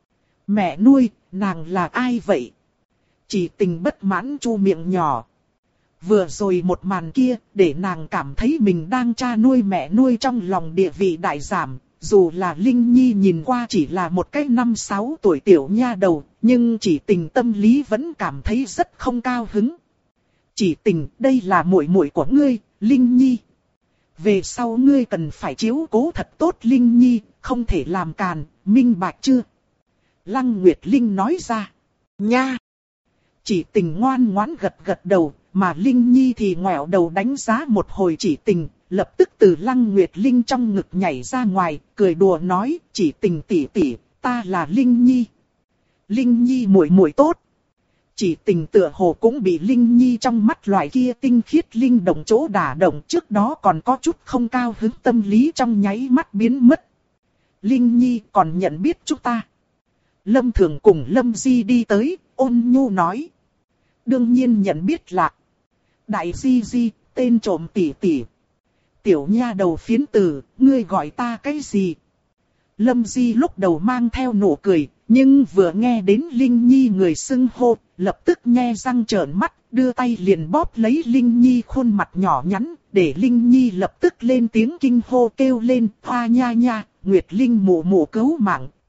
Mẹ nuôi, nàng là ai vậy? Chỉ Tình bất mãn chu miệng nhỏ. Vừa rồi một màn kia, để nàng cảm thấy mình đang cha nuôi mẹ nuôi trong lòng địa vị đại giảm. Dù là Linh Nhi nhìn qua chỉ là một cái năm sáu tuổi tiểu nha đầu, nhưng Chỉ Tình tâm lý vẫn cảm thấy rất không cao hứng. Chỉ Tình, đây là muội muội của ngươi, Linh Nhi. Về sau ngươi cần phải chiếu cố thật tốt Linh Nhi, không thể làm càn, minh bạch chưa? Lăng Nguyệt Linh nói ra. Nha! Chỉ Tình ngoan ngoãn gật gật đầu, mà Linh Nhi thì ngoẹo đầu đánh giá một hồi Chỉ Tình, lập tức từ Lăng Nguyệt Linh trong ngực nhảy ra ngoài, cười đùa nói, Chỉ Tình tỷ tỷ, ta là Linh Nhi. Linh Nhi muội muội tốt. Chỉ Tình tựa hồ cũng bị Linh Nhi trong mắt loại kia tinh khiết linh động chỗ đả động, trước đó còn có chút không cao hứng tâm lý trong nháy mắt biến mất. Linh Nhi còn nhận biết chúng ta. Lâm Thường cùng Lâm Di đi tới, ôn nhu nói. Đương nhiên nhận biết là Đại Di Di, tên trộm tỷ tỷ. Tiểu nha đầu phiến tử, ngươi gọi ta cái gì? Lâm Di lúc đầu mang theo nụ cười, nhưng vừa nghe đến Linh Nhi người xưng hô, lập tức nhe răng trợn mắt, đưa tay liền bóp lấy Linh Nhi khuôn mặt nhỏ nhắn, để Linh Nhi lập tức lên tiếng kinh hô kêu lên, hoa nha nha, Nguyệt Linh mụ mụ cứu mạng,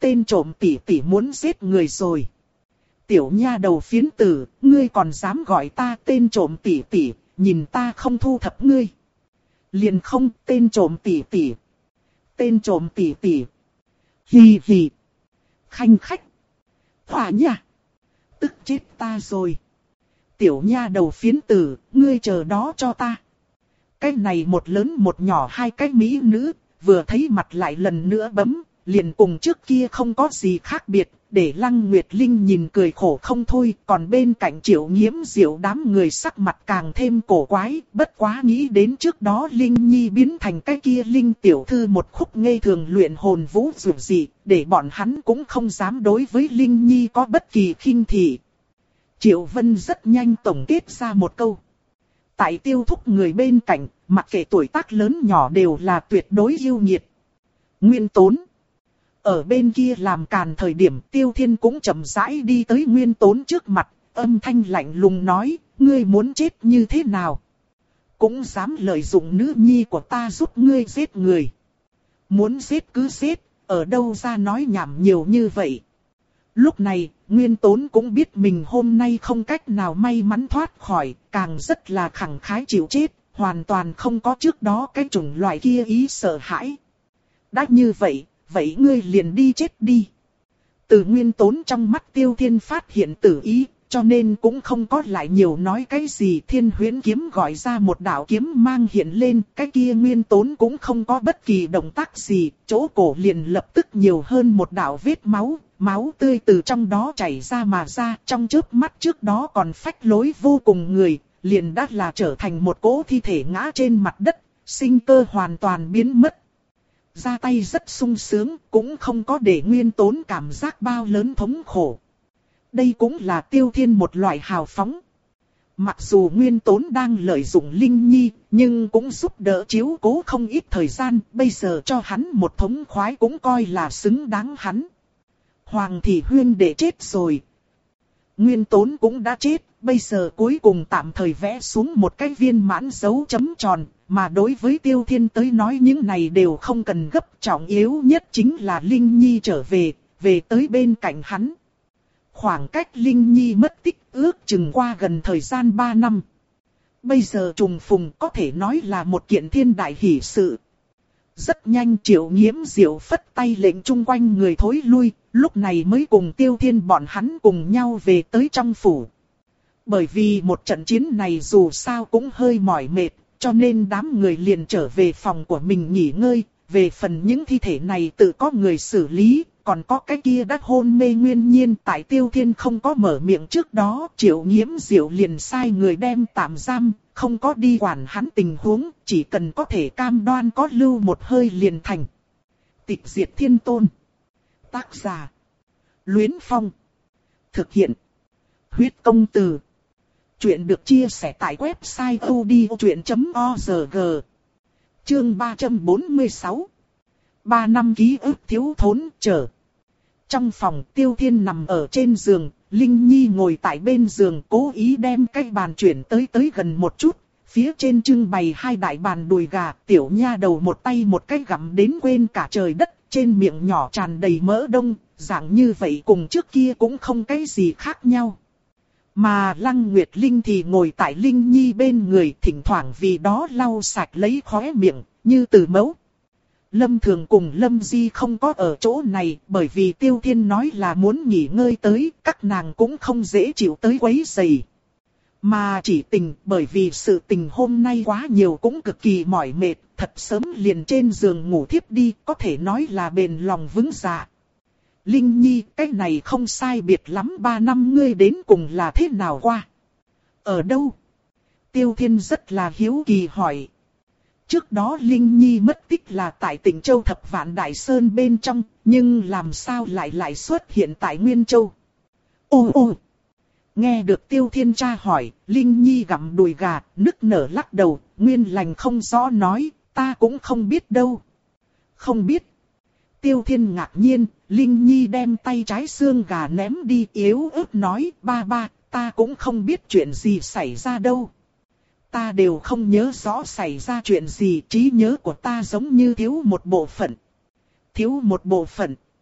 tên trộm tỷ tỷ muốn giết người rồi. Tiểu nha đầu phiến tử, ngươi còn dám gọi ta tên trộm tỷ tỷ, nhìn ta không thu thập ngươi. Liền không, tên trộm tỷ tỷ. Tên trộm tỷ tỷ. Hì hì. Khanh khách. Hỏa nha. Tức chết ta rồi. Tiểu nha đầu phiến tử, ngươi chờ đó cho ta. Cái này một lớn một nhỏ hai cái mỹ nữ, vừa thấy mặt lại lần nữa bấm, liền cùng trước kia không có gì khác biệt, để Lăng Nguyệt Linh nhìn cười khổ không thôi, còn bên cạnh Triệu Nghiễm Diệu đám người sắc mặt càng thêm cổ quái, bất quá nghĩ đến trước đó Linh Nhi biến thành cái kia Linh tiểu thư một khúc ngây thường luyện hồn vũ dụ gì, để bọn hắn cũng không dám đối với Linh Nhi có bất kỳ khinh thị. Triệu Vân rất nhanh tổng kết ra một câu. Tại Tiêu Thúc người bên cạnh, mặc kệ tuổi tác lớn nhỏ đều là tuyệt đối yêu nghiệt. Nguyên Tốn. Ở bên kia làm càn thời điểm Tiêu Thiên cũng chậm rãi đi tới Nguyên Tốn trước mặt, âm thanh lạnh lùng nói, ngươi muốn chết như thế nào? Cũng dám lợi dụng nữ nhi của ta giúp ngươi giết người. Muốn giết cứ giết, ở đâu ra nói nhảm nhiều như vậy? Lúc này, Nguyên Tốn cũng biết mình hôm nay không cách nào may mắn thoát khỏi, càng rất là khẳng khái chịu chết, hoàn toàn không có trước đó cái chủng loại kia ý sợ hãi. Đã như vậy, vậy ngươi liền đi chết đi. Từ Nguyên Tốn trong mắt Tiêu Thiên phát hiện tử ý, cho nên cũng không có lại nhiều nói cái gì. Thiên Huyễn kiếm gọi ra một đạo kiếm mang hiện lên, cái kia Nguyên Tốn cũng không có bất kỳ động tác gì, chỗ cổ liền lập tức nhiều hơn một đạo vết máu, máu tươi từ trong đó chảy ra mà ra, trong chớp mắt trước đó còn phách lối vô cùng người, liền đã là trở thành một cỗ thi thể ngã trên mặt đất, sinh cơ hoàn toàn biến mất. Ra tay rất sung sướng, cũng không có để Nguyên Tốn cảm giác bao lớn thống khổ. Đây cũng là Tiêu Thiên một loại hào phóng. Mặc dù Nguyên Tốn đang lợi dụng Linh Nhi, nhưng cũng giúp đỡ chiếu cố không ít thời gian, bây giờ cho hắn một thống khoái cũng coi là xứng đáng hắn. Hoàng Thị Huyên để chết rồi. Nguyên Tốn cũng đã chết, bây giờ cuối cùng tạm thời vẽ xuống một cái viên mãn dấu chấm tròn, mà đối với Tiêu Thiên tới nói những này đều không cần gấp, trọng yếu nhất chính là Linh Nhi trở về, về tới bên cạnh hắn. Khoảng cách Linh Nhi mất tích ước chừng qua gần thời gian ba năm. Bây giờ trùng phùng có thể nói là một kiện thiên đại hỷ sự. Rất nhanh Triệu Nghiễm Diệu phất tay lệnh chung quanh người thối lui, lúc này mới cùng Tiêu Thiên bọn hắn cùng nhau về tới trong phủ. Bởi vì một trận chiến này dù sao cũng hơi mỏi mệt, cho nên đám người liền trở về phòng của mình nghỉ ngơi, về phần những thi thể này tự có người xử lý, còn có cái kia đã hôn mê nguyên nhiên tại Tiêu Thiên không có mở miệng trước đó, Triệu Nghiễm Diệu liền sai người đem tạm giam, không có đi quản hắn tình huống, chỉ cần có thể cam đoan có lưu một hơi liền thành. Tịch diệt thiên tôn. Tác giả. Luyến Phong. Thực hiện. Huyết công từ. Chuyện được chia sẻ tại website odchuyện chấm org. Chương ba trăm bốn mươi sáu. Ba năm ký ức thiếu thốn trở. Trong phòng Tiêu Thiên nằm ở trên giường, Linh Nhi ngồi tại bên giường cố ý đem cái bàn chuyển tới tới gần một chút. Phía trên trưng bày hai đại bàn đùi gà, tiểu nha đầu một tay một cái gặm đến quên cả trời đất, trên miệng nhỏ tràn đầy mỡ đông, dạng như vậy cùng trước kia cũng không cái gì khác nhau. Mà Lăng Nguyệt Linh thì ngồi tại Linh Nhi bên người, thỉnh thoảng vì đó lau sạch lấy khóe miệng, như từ mẫu. Lâm Thường cùng Lâm Di không có ở chỗ này, bởi vì Tiêu Thiên nói là muốn nghỉ ngơi tới, các nàng cũng không dễ chịu tới quấy rầy. Mà chỉ tình, bởi vì sự tình hôm nay quá nhiều cũng cực kỳ mỏi mệt, thật sớm liền trên giường ngủ thiếp đi, có thể nói là bền lòng vững dạ. Linh Nhi, cái này không sai biệt lắm ba năm ngươi đến cùng là thế nào qua? Ở đâu? Tiêu Thiên rất là hiếu kỳ hỏi. Trước đó Linh Nhi mất tích là tại tỉnh Châu Thập Vạn Đại Sơn bên trong, nhưng làm sao lại lại xuất hiện tại Nguyên Châu? Ô ô! Nghe được Tiêu Thiên tra hỏi, Linh Nhi gặm đùi gà, nức nở lắc đầu, nguyên lành không rõ nói, ta cũng không biết đâu. Không biết. Tiêu Thiên ngạc nhiên, Linh Nhi đem tay trái xương gà ném đi yếu ớt nói, ba ba, ta cũng không biết chuyện gì xảy ra đâu. Ta đều không nhớ rõ xảy ra chuyện gì, trí nhớ của ta giống như thiếu một bộ phận. Thiếu một bộ phận.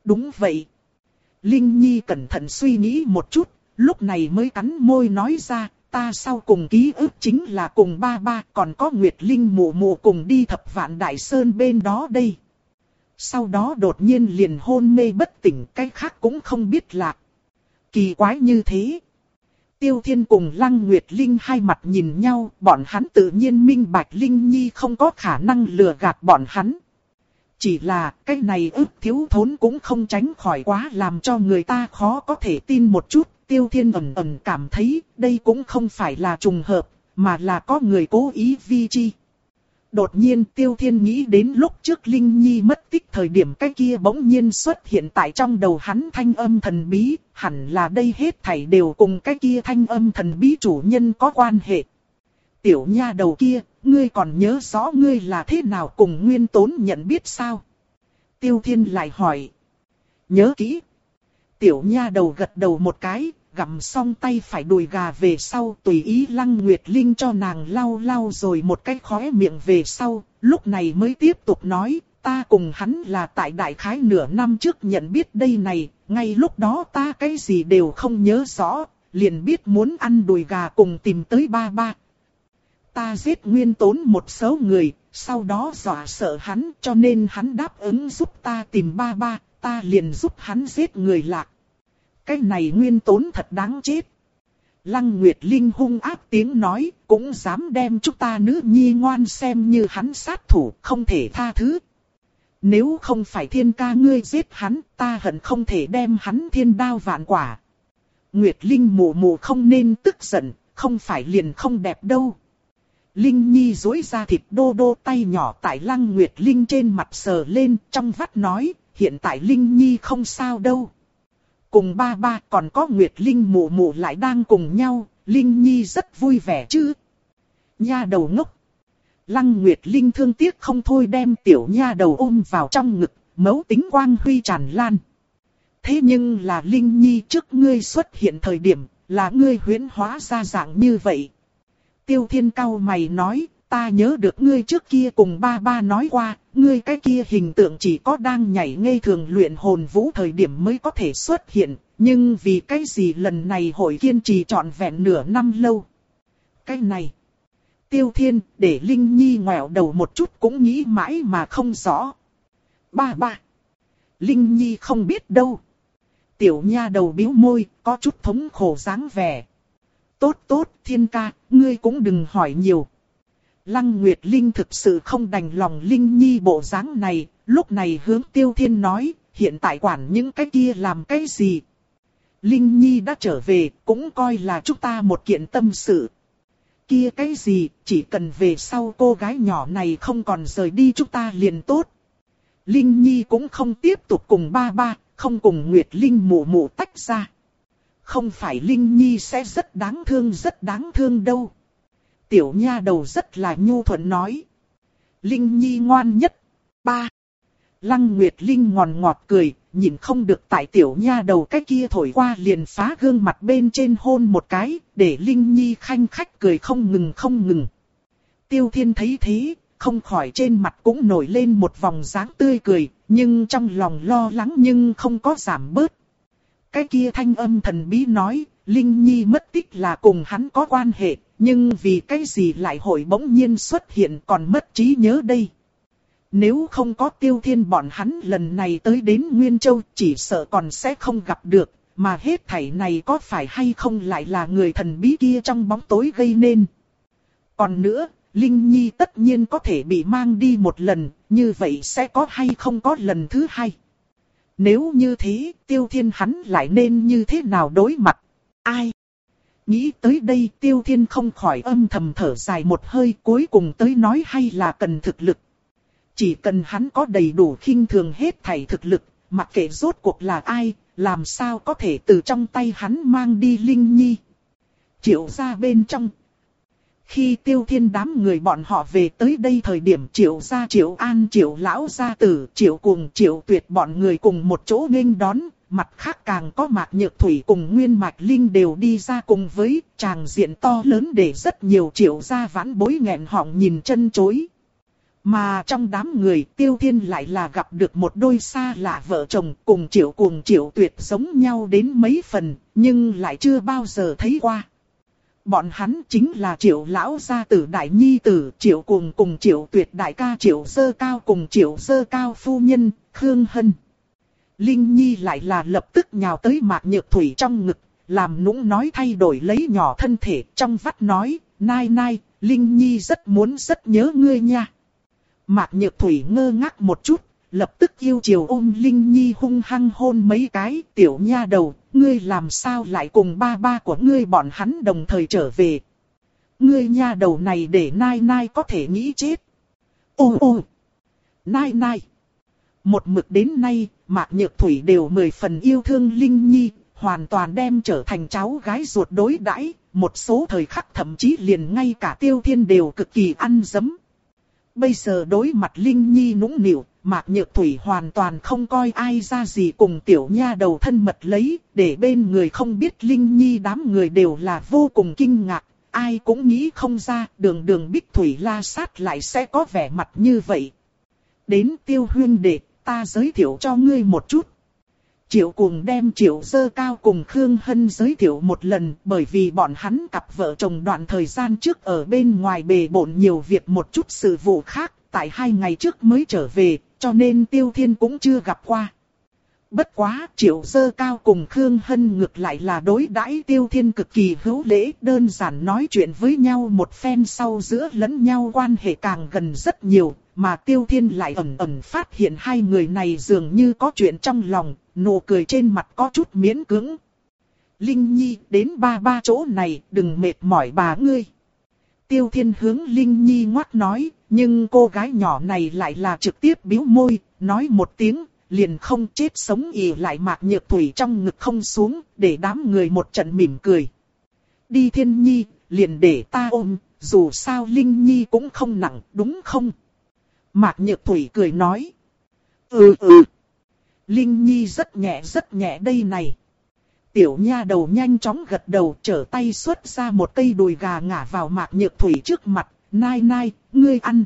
Đúng vậy. Linh Nhi cẩn thận suy nghĩ một chút, lúc này mới cắn môi nói ra, ta sau cùng ký ức chính là cùng ba ba, còn có Nguyệt Linh mụ mụ cùng đi Thập Vạn Đại Sơn bên đó đây. Sau đó đột nhiên liền hôn mê bất tỉnh, cái khác cũng không biết là. Kỳ quái như thế. Tiêu Thiên cùng Lăng Nguyệt Linh hai mặt nhìn nhau, bọn hắn tự nhiên minh bạch Linh Nhi không có khả năng lừa gạt bọn hắn. Chỉ là cái này ức thiếu thốn cũng không tránh khỏi quá làm cho người ta khó có thể tin một chút. Tiêu Thiên ẩn ẩn cảm thấy đây cũng không phải là trùng hợp, mà là có người cố ý vi chi. Đột nhiên Tiêu Thiên nghĩ đến lúc trước Linh Nhi mất tích thời điểm cái kia bỗng nhiên xuất hiện tại trong đầu hắn thanh âm thần bí, hẳn là đây hết thảy đều cùng cái kia thanh âm thần bí chủ nhân có quan hệ. Tiểu nha đầu kia, ngươi còn nhớ rõ ngươi là thế nào cùng Nguyên Tốn nhận biết sao? Tiêu Thiên lại hỏi. Nhớ kỹ. Tiểu nha đầu gật đầu một cái, gặm xong tay phải đùi gà về sau, tùy ý Lăng Nguyệt Linh cho nàng lau lau rồi một cái khóe miệng về sau, lúc này mới tiếp tục nói, ta cùng hắn là tại đại khái nửa năm trước nhận biết đây này, ngay lúc đó ta cái gì đều không nhớ rõ, liền biết muốn ăn đùi gà cùng tìm tới ba ba. Ta giết Nguyên Tốn một số người, sau đó dọa sợ hắn, cho nên hắn đáp ứng giúp ta tìm ba ba, ta liền giúp hắn giết người lạc. Cái này Nguyên Tốn thật đáng chết. Lăng Nguyệt Linh hung ác tiếng nói, cũng dám đem chúng ta nữ nhi ngoan xem như hắn sát thủ, không thể tha thứ. Nếu không phải Thiên ca ngươi giết hắn, ta hận không thể đem hắn thiên đao vạn quả. Nguyệt Linh mù mù không nên tức giận, không phải liền không đẹp đâu. Linh Nhi duỗi ra thịt đô đô tay nhỏ tại Lăng Nguyệt Linh trên mặt sờ lên, trong vắt nói, hiện tại Linh Nhi không sao đâu. Cùng ba ba còn có Nguyệt Linh mụ mụ lại đang cùng nhau, Linh Nhi rất vui vẻ chứ. Nha đầu ngốc. Lăng Nguyệt Linh thương tiếc không thôi đem tiểu nha đầu ôm vào trong ngực, mấu tính quang huy tràn lan. Thế nhưng là Linh Nhi trước ngươi xuất hiện thời điểm, là ngươi huyễn hóa ra dạng như vậy. Tiêu Thiên cau mày nói, ta nhớ được ngươi trước kia cùng ba ba nói qua, ngươi cái kia hình tượng chỉ có đang nhảy ngây thường luyện hồn vũ thời điểm mới có thể xuất hiện, nhưng vì cái gì lần này hội kiên trì trọn vẹn nửa năm lâu. Cái này, Tiêu Thiên để Linh Nhi ngoẹo đầu một chút cũng nghĩ mãi mà không rõ. Ba ba, Linh Nhi không biết đâu. Tiểu nha đầu bĩu môi, có chút thống khổ dáng vẻ. Tốt tốt, Thiên ca, ngươi cũng đừng hỏi nhiều. Lăng Nguyệt Linh thực sự không đành lòng Linh Nhi bộ dáng này, lúc này hướng Tiêu Thiên nói, hiện tại quản những cái kia làm cái gì. Linh Nhi đã trở về, cũng coi là chúng ta một kiện tâm sự. Kia cái gì, chỉ cần về sau cô gái nhỏ này không còn rời đi chúng ta liền tốt. Linh Nhi cũng không tiếp tục cùng ba ba, không cùng Nguyệt Linh mụ mụ tách ra. Không phải Linh Nhi sẽ rất đáng thương rất đáng thương đâu. Tiểu nha đầu rất là nhu thuận nói. Linh Nhi ngoan nhất. Ba. Lăng Nguyệt Linh ngòn ngọt cười, nhìn không được tại tiểu nha đầu cái kia thổi qua liền phá gương mặt bên trên hôn một cái, để Linh Nhi khanh khách cười không ngừng không ngừng. Tiêu Thiên thấy thế, không khỏi trên mặt cũng nổi lên một vòng dáng tươi cười, nhưng trong lòng lo lắng nhưng không có giảm bớt. Cái kia thanh âm thần bí nói, Linh Nhi mất tích là cùng hắn có quan hệ, nhưng vì cái gì lại hội bỗng nhiên xuất hiện còn mất trí nhớ đây. Nếu không có Tiêu Thiên bọn hắn lần này tới đến Nguyên Châu chỉ sợ còn sẽ không gặp được, mà hết thảy này có phải hay không lại là người thần bí kia trong bóng tối gây nên. Còn nữa, Linh Nhi tất nhiên có thể bị mang đi một lần, như vậy sẽ có hay không có lần thứ hai. Nếu như thế, Tiêu Thiên hắn lại nên như thế nào đối mặt? Ai? Nghĩ tới đây Tiêu Thiên không khỏi âm thầm thở dài một hơi, cuối cùng tới nói hay là cần thực lực. Chỉ cần hắn có đầy đủ khinh thường hết thảy thực lực, mặc kệ rốt cuộc là ai, làm sao có thể từ trong tay hắn mang đi Linh Nhi. Triệu gia bên trong. Khi Tiêu Thiên đám người bọn họ về tới đây thời điểm Triệu gia Triệu An Triệu Lão gia tử Triệu cùng Triệu Tuyệt bọn người cùng một chỗ nghênh đón, mặt khác càng có Mạc Nhược Thủy cùng Nguyên Mạch Linh đều đi ra cùng với tràng diện to lớn để rất nhiều Triệu gia vãn bối nghẹn họng nhìn chân chối. Mà trong đám người Tiêu Thiên lại là gặp được một đôi xa lạ vợ chồng cùng Triệu Cuồng Triệu Tuyệt giống nhau đến mấy phần, nhưng lại chưa bao giờ thấy qua. Bọn hắn chính là Triệu lão gia tử đại nhi tử Triệu Cuồng cùng Triệu Tuyệt đại ca Triệu Dơ Cao cùng Triệu Dơ Cao phu nhân, Khương Hân. Linh Nhi lại là lập tức nhào tới Mạc Nhược Thủy trong ngực, làm nũng nói thay đổi lấy nhỏ thân thể trong vắt nói, nai nai, Linh Nhi rất muốn rất nhớ ngươi nha. Mạc Nhược Thủy ngơ ngác một chút, lập tức yêu chiều ôm Linh Nhi hung hăng hôn mấy cái, tiểu nha đầu, ngươi làm sao lại cùng ba ba của ngươi bọn hắn đồng thời trở về. Ngươi nha đầu này để nai nai có thể nghĩ chết. Ô ô, nai nai. Một mực đến nay, Mạc Nhược Thủy đều mười phần yêu thương Linh Nhi, hoàn toàn đem trở thành cháu gái ruột đối đãi. Một số thời khắc thậm chí liền ngay cả Tiêu Thiên đều cực kỳ ăn dấm. Bây giờ đối mặt Linh Nhi nũng nịu, Mạc Nhược Thủy hoàn toàn không coi ai ra gì cùng tiểu nha đầu thân mật lấy, để bên người không biết Linh Nhi đám người đều là vô cùng kinh ngạc, ai cũng nghĩ không ra đường đường Bích Thủy La Sát lại sẽ có vẻ mặt như vậy. Đến Tiêu huynh đệ, ta giới thiệu cho ngươi một chút. Triệu Cuồng đem Triệu Dơ Cao cùng Khương Hân giới thiệu một lần, bởi vì bọn hắn cặp vợ chồng đoạn thời gian trước ở bên ngoài bề bộn nhiều việc một chút sự vụ khác, tại hai ngày trước mới trở về, cho nên Tiêu Thiên cũng chưa gặp qua. Bất quá Triệu Dơ Cao cùng Khương Hân ngược lại là đối đãi Tiêu Thiên cực kỳ hữu lễ, đơn giản nói chuyện với nhau một phen sau giữa lẫn nhau quan hệ càng gần rất nhiều, mà Tiêu Thiên lại ẩn ẩn phát hiện hai người này dường như có chuyện trong lòng, nụ cười trên mặt có chút miễn cưỡng. Linh Nhi, đến ba ba chỗ này, đừng mệt mỏi bà ngươi. Tiêu Thiên hướng Linh Nhi ngoắt nói, nhưng cô gái nhỏ này lại là trực tiếp bĩu môi, nói một tiếng, liền không chết sống ì lại Mạc Nhược Thủy trong ngực không xuống, để đám người một trận mỉm cười. Đi Thiên Nhi, liền để ta ôm, dù sao Linh Nhi cũng không nặng, đúng không? Mạc Nhược Thủy cười nói. Ừ ừ. Linh Nhi rất nhẹ rất nhẹ đây này. Tiểu nha đầu nhanh chóng gật đầu, trở tay xuất ra một cây đùi gà ngả vào Mạc Nhược Thủy trước mặt. Nai nai, ngươi ăn.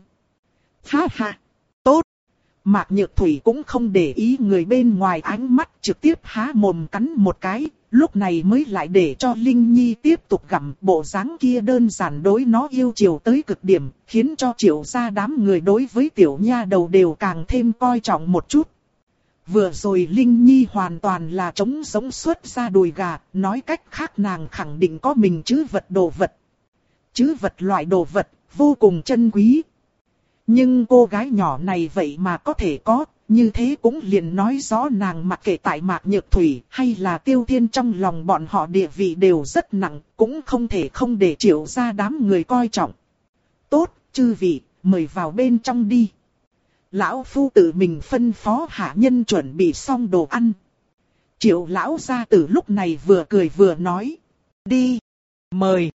Ha ha, tốt. Mạc Nhược Thủy cũng không để ý người bên ngoài ánh mắt, trực tiếp há mồm cắn một cái. Lúc này mới lại để cho Linh Nhi tiếp tục gặm, bộ dáng kia đơn giản đối nó yêu chiều tới cực điểm, khiến cho Triệu gia đám người đối với tiểu nha đầu đều càng thêm coi trọng một chút. Vừa rồi Linh Nhi hoàn toàn là trống giống xuất ra đùi gà, nói cách khác nàng khẳng định có mình chứ vật đồ vật. Chứ vật loại đồ vật, vô cùng chân quý. Nhưng cô gái nhỏ này vậy mà có thể có, như thế cũng liền nói rõ nàng mặc kệ tại Mạc Nhược Thủy hay là Tiêu Thiên trong lòng bọn họ địa vị đều rất nặng, cũng không thể không để Triệu gia đám người coi trọng. Tốt, chư vị, mời vào bên trong đi. Lão phu tự mình phân phó hạ nhân chuẩn bị xong đồ ăn. Triệu lão gia tử lúc này vừa cười vừa nói. Đi, mời.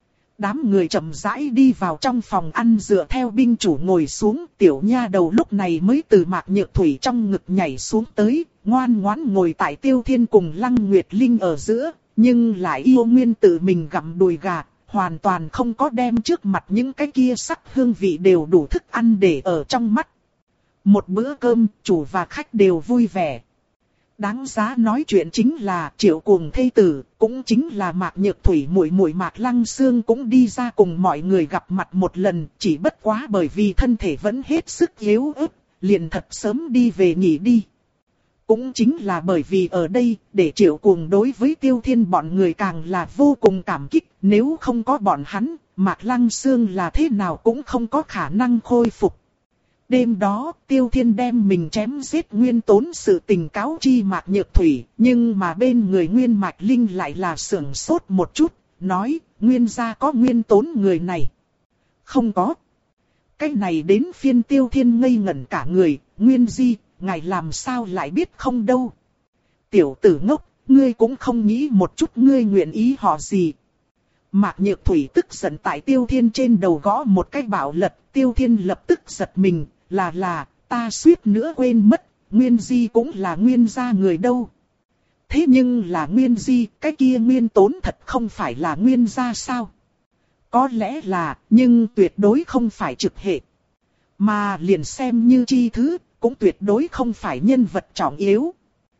Đám người chậm rãi đi vào trong phòng ăn dựa theo binh chủ ngồi xuống. Tiểu nha đầu lúc này mới từ Mạc Nhược Thủy trong ngực nhảy xuống tới, ngoan ngoãn ngồi tại Tiêu Thiên cùng Lăng Nguyệt Linh ở giữa, nhưng lại yêu nguyên tự mình gặm đùi gà, hoàn toàn không có đem trước mặt những cái kia sắc hương vị đều đủ thức ăn để ở trong mắt. Một bữa cơm, chủ và khách đều vui vẻ. Đáng giá nói chuyện chính là Triệu Cuồng thê tử, cũng chính là Mạc Nhược Thủy muội muội Mạc Lăng Sương cũng đi ra cùng mọi người gặp mặt một lần, chỉ bất quá bởi vì thân thể vẫn hết sức yếu ớt, liền thật sớm đi về nghỉ đi. Cũng chính là bởi vì ở đây, để Triệu Cuồng đối với Tiêu Thiên bọn người càng là vô cùng cảm kích, nếu không có bọn hắn, Mạc Lăng Sương là thế nào cũng không có khả năng khôi phục. Đêm đó, Tiêu Thiên đem mình chém giết Nguyên Tốn sự tình cáo chi Mạc Nhược Thủy, nhưng mà bên người Nguyên Mạch Linh lại là sưởng sốt một chút, nói, Nguyên gia có Nguyên Tốn người này. Không có. Cái này đến phiên Tiêu Thiên ngây ngẩn cả người, Nguyên Di, ngài làm sao lại biết không đâu. Tiểu tử ngốc, ngươi cũng không nghĩ một chút ngươi nguyện ý họ gì. Mạc Nhược Thủy tức giận tại Tiêu Thiên trên đầu gõ một cái bạo lật, Tiêu Thiên lập tức giật mình, là là, ta suýt nữa quên mất, Nguyên Di cũng là Nguyên gia người đâu. Thế nhưng là Nguyên Di, cái kia Nguyên Tốn thật không phải là Nguyên gia sao? Có lẽ là, nhưng tuyệt đối không phải trực hệ. Mà liền xem như chi thứ, cũng tuyệt đối không phải nhân vật trọng yếu.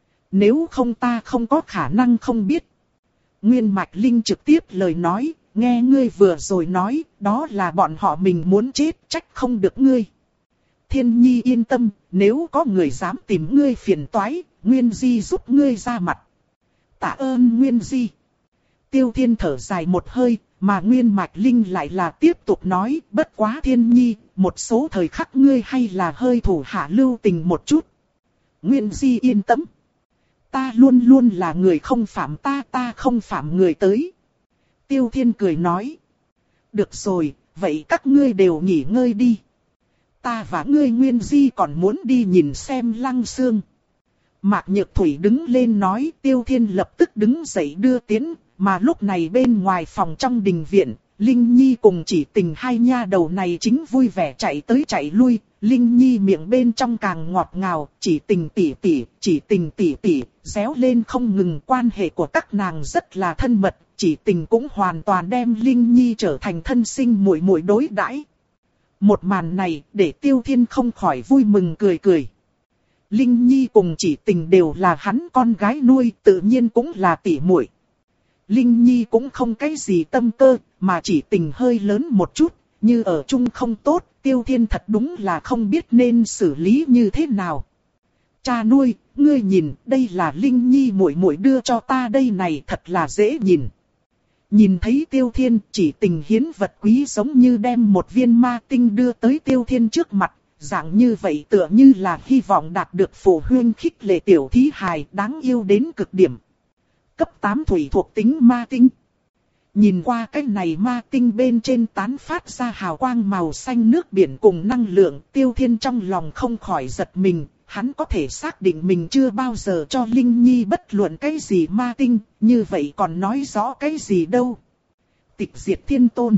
Nếu không ta không có khả năng không biết. Nguyên Mạch Linh trực tiếp lời nói, nghe ngươi vừa rồi nói, đó là bọn họ mình muốn chết, trách không được ngươi. Thiên Nhi yên tâm, nếu có người dám tìm ngươi phiền toái, Nguyên Di giúp ngươi ra mặt. Tạ ơn Nguyên Di. Tiêu Thiên thở dài một hơi, mà Nguyên Mạch Linh lại là tiếp tục nói, bất quá Thiên Nhi, một số thời khắc ngươi hay là hơi thủ hạ lưu tình một chút. Nguyên Di yên tâm. Ta luôn luôn là người không phạm ta, ta không phạm người tới. Tiêu Thiên cười nói. Được rồi, vậy các ngươi đều nghỉ ngơi đi. Ta và ngươi Nguyên Di còn muốn đi nhìn xem Lăng Xương. Mạc Nhược Thủy đứng lên nói, Tiêu Thiên lập tức đứng dậy đưa tiến, mà lúc này bên ngoài phòng trong đình viện, Linh Nhi cùng Chỉ Tình hai nha đầu này chính vui vẻ chạy tới chạy lui. Linh Nhi miệng bên trong càng ngọt ngào, Chỉ Tình tỉ tỉ, Chỉ Tình tỉ tỉ, réo lên không ngừng, quan hệ của các nàng rất là thân mật, Chỉ Tình cũng hoàn toàn đem Linh Nhi trở thành thân sinh muội muội đối đãi. Một màn này để Tiêu Thiên không khỏi vui mừng cười cười. Linh Nhi cùng Chỉ Tình đều là hắn con gái nuôi, tự nhiên cũng là tỷ muội. Linh Nhi cũng không cái gì tâm cơ, mà Chỉ Tình hơi lớn một chút, như ở chung không tốt, Tiêu Thiên thật đúng là không biết nên xử lý như thế nào. Cha nuôi, ngươi nhìn, đây là Linh Nhi muội muội đưa cho ta đây này, thật là dễ nhìn. Nhìn thấy Tiêu Thiên, Chỉ Tình hiến vật quý giống như đem một viên ma tinh đưa tới Tiêu Thiên trước mặt, dạng như vậy tựa như là hy vọng đạt được phụ huynh khích lệ tiểu thí hài đáng yêu đến cực điểm. Cấp tám thủy thuộc tính ma tinh. Nhìn qua cái này ma tinh bên trên tán phát ra hào quang màu xanh nước biển cùng năng lượng, Tiêu Thiên trong lòng không khỏi giật mình, hắn có thể xác định mình chưa bao giờ cho Linh Nhi bất luận cái gì ma tinh, như vậy còn nói rõ cái gì đâu. Tịch Diệt Thiên Tôn.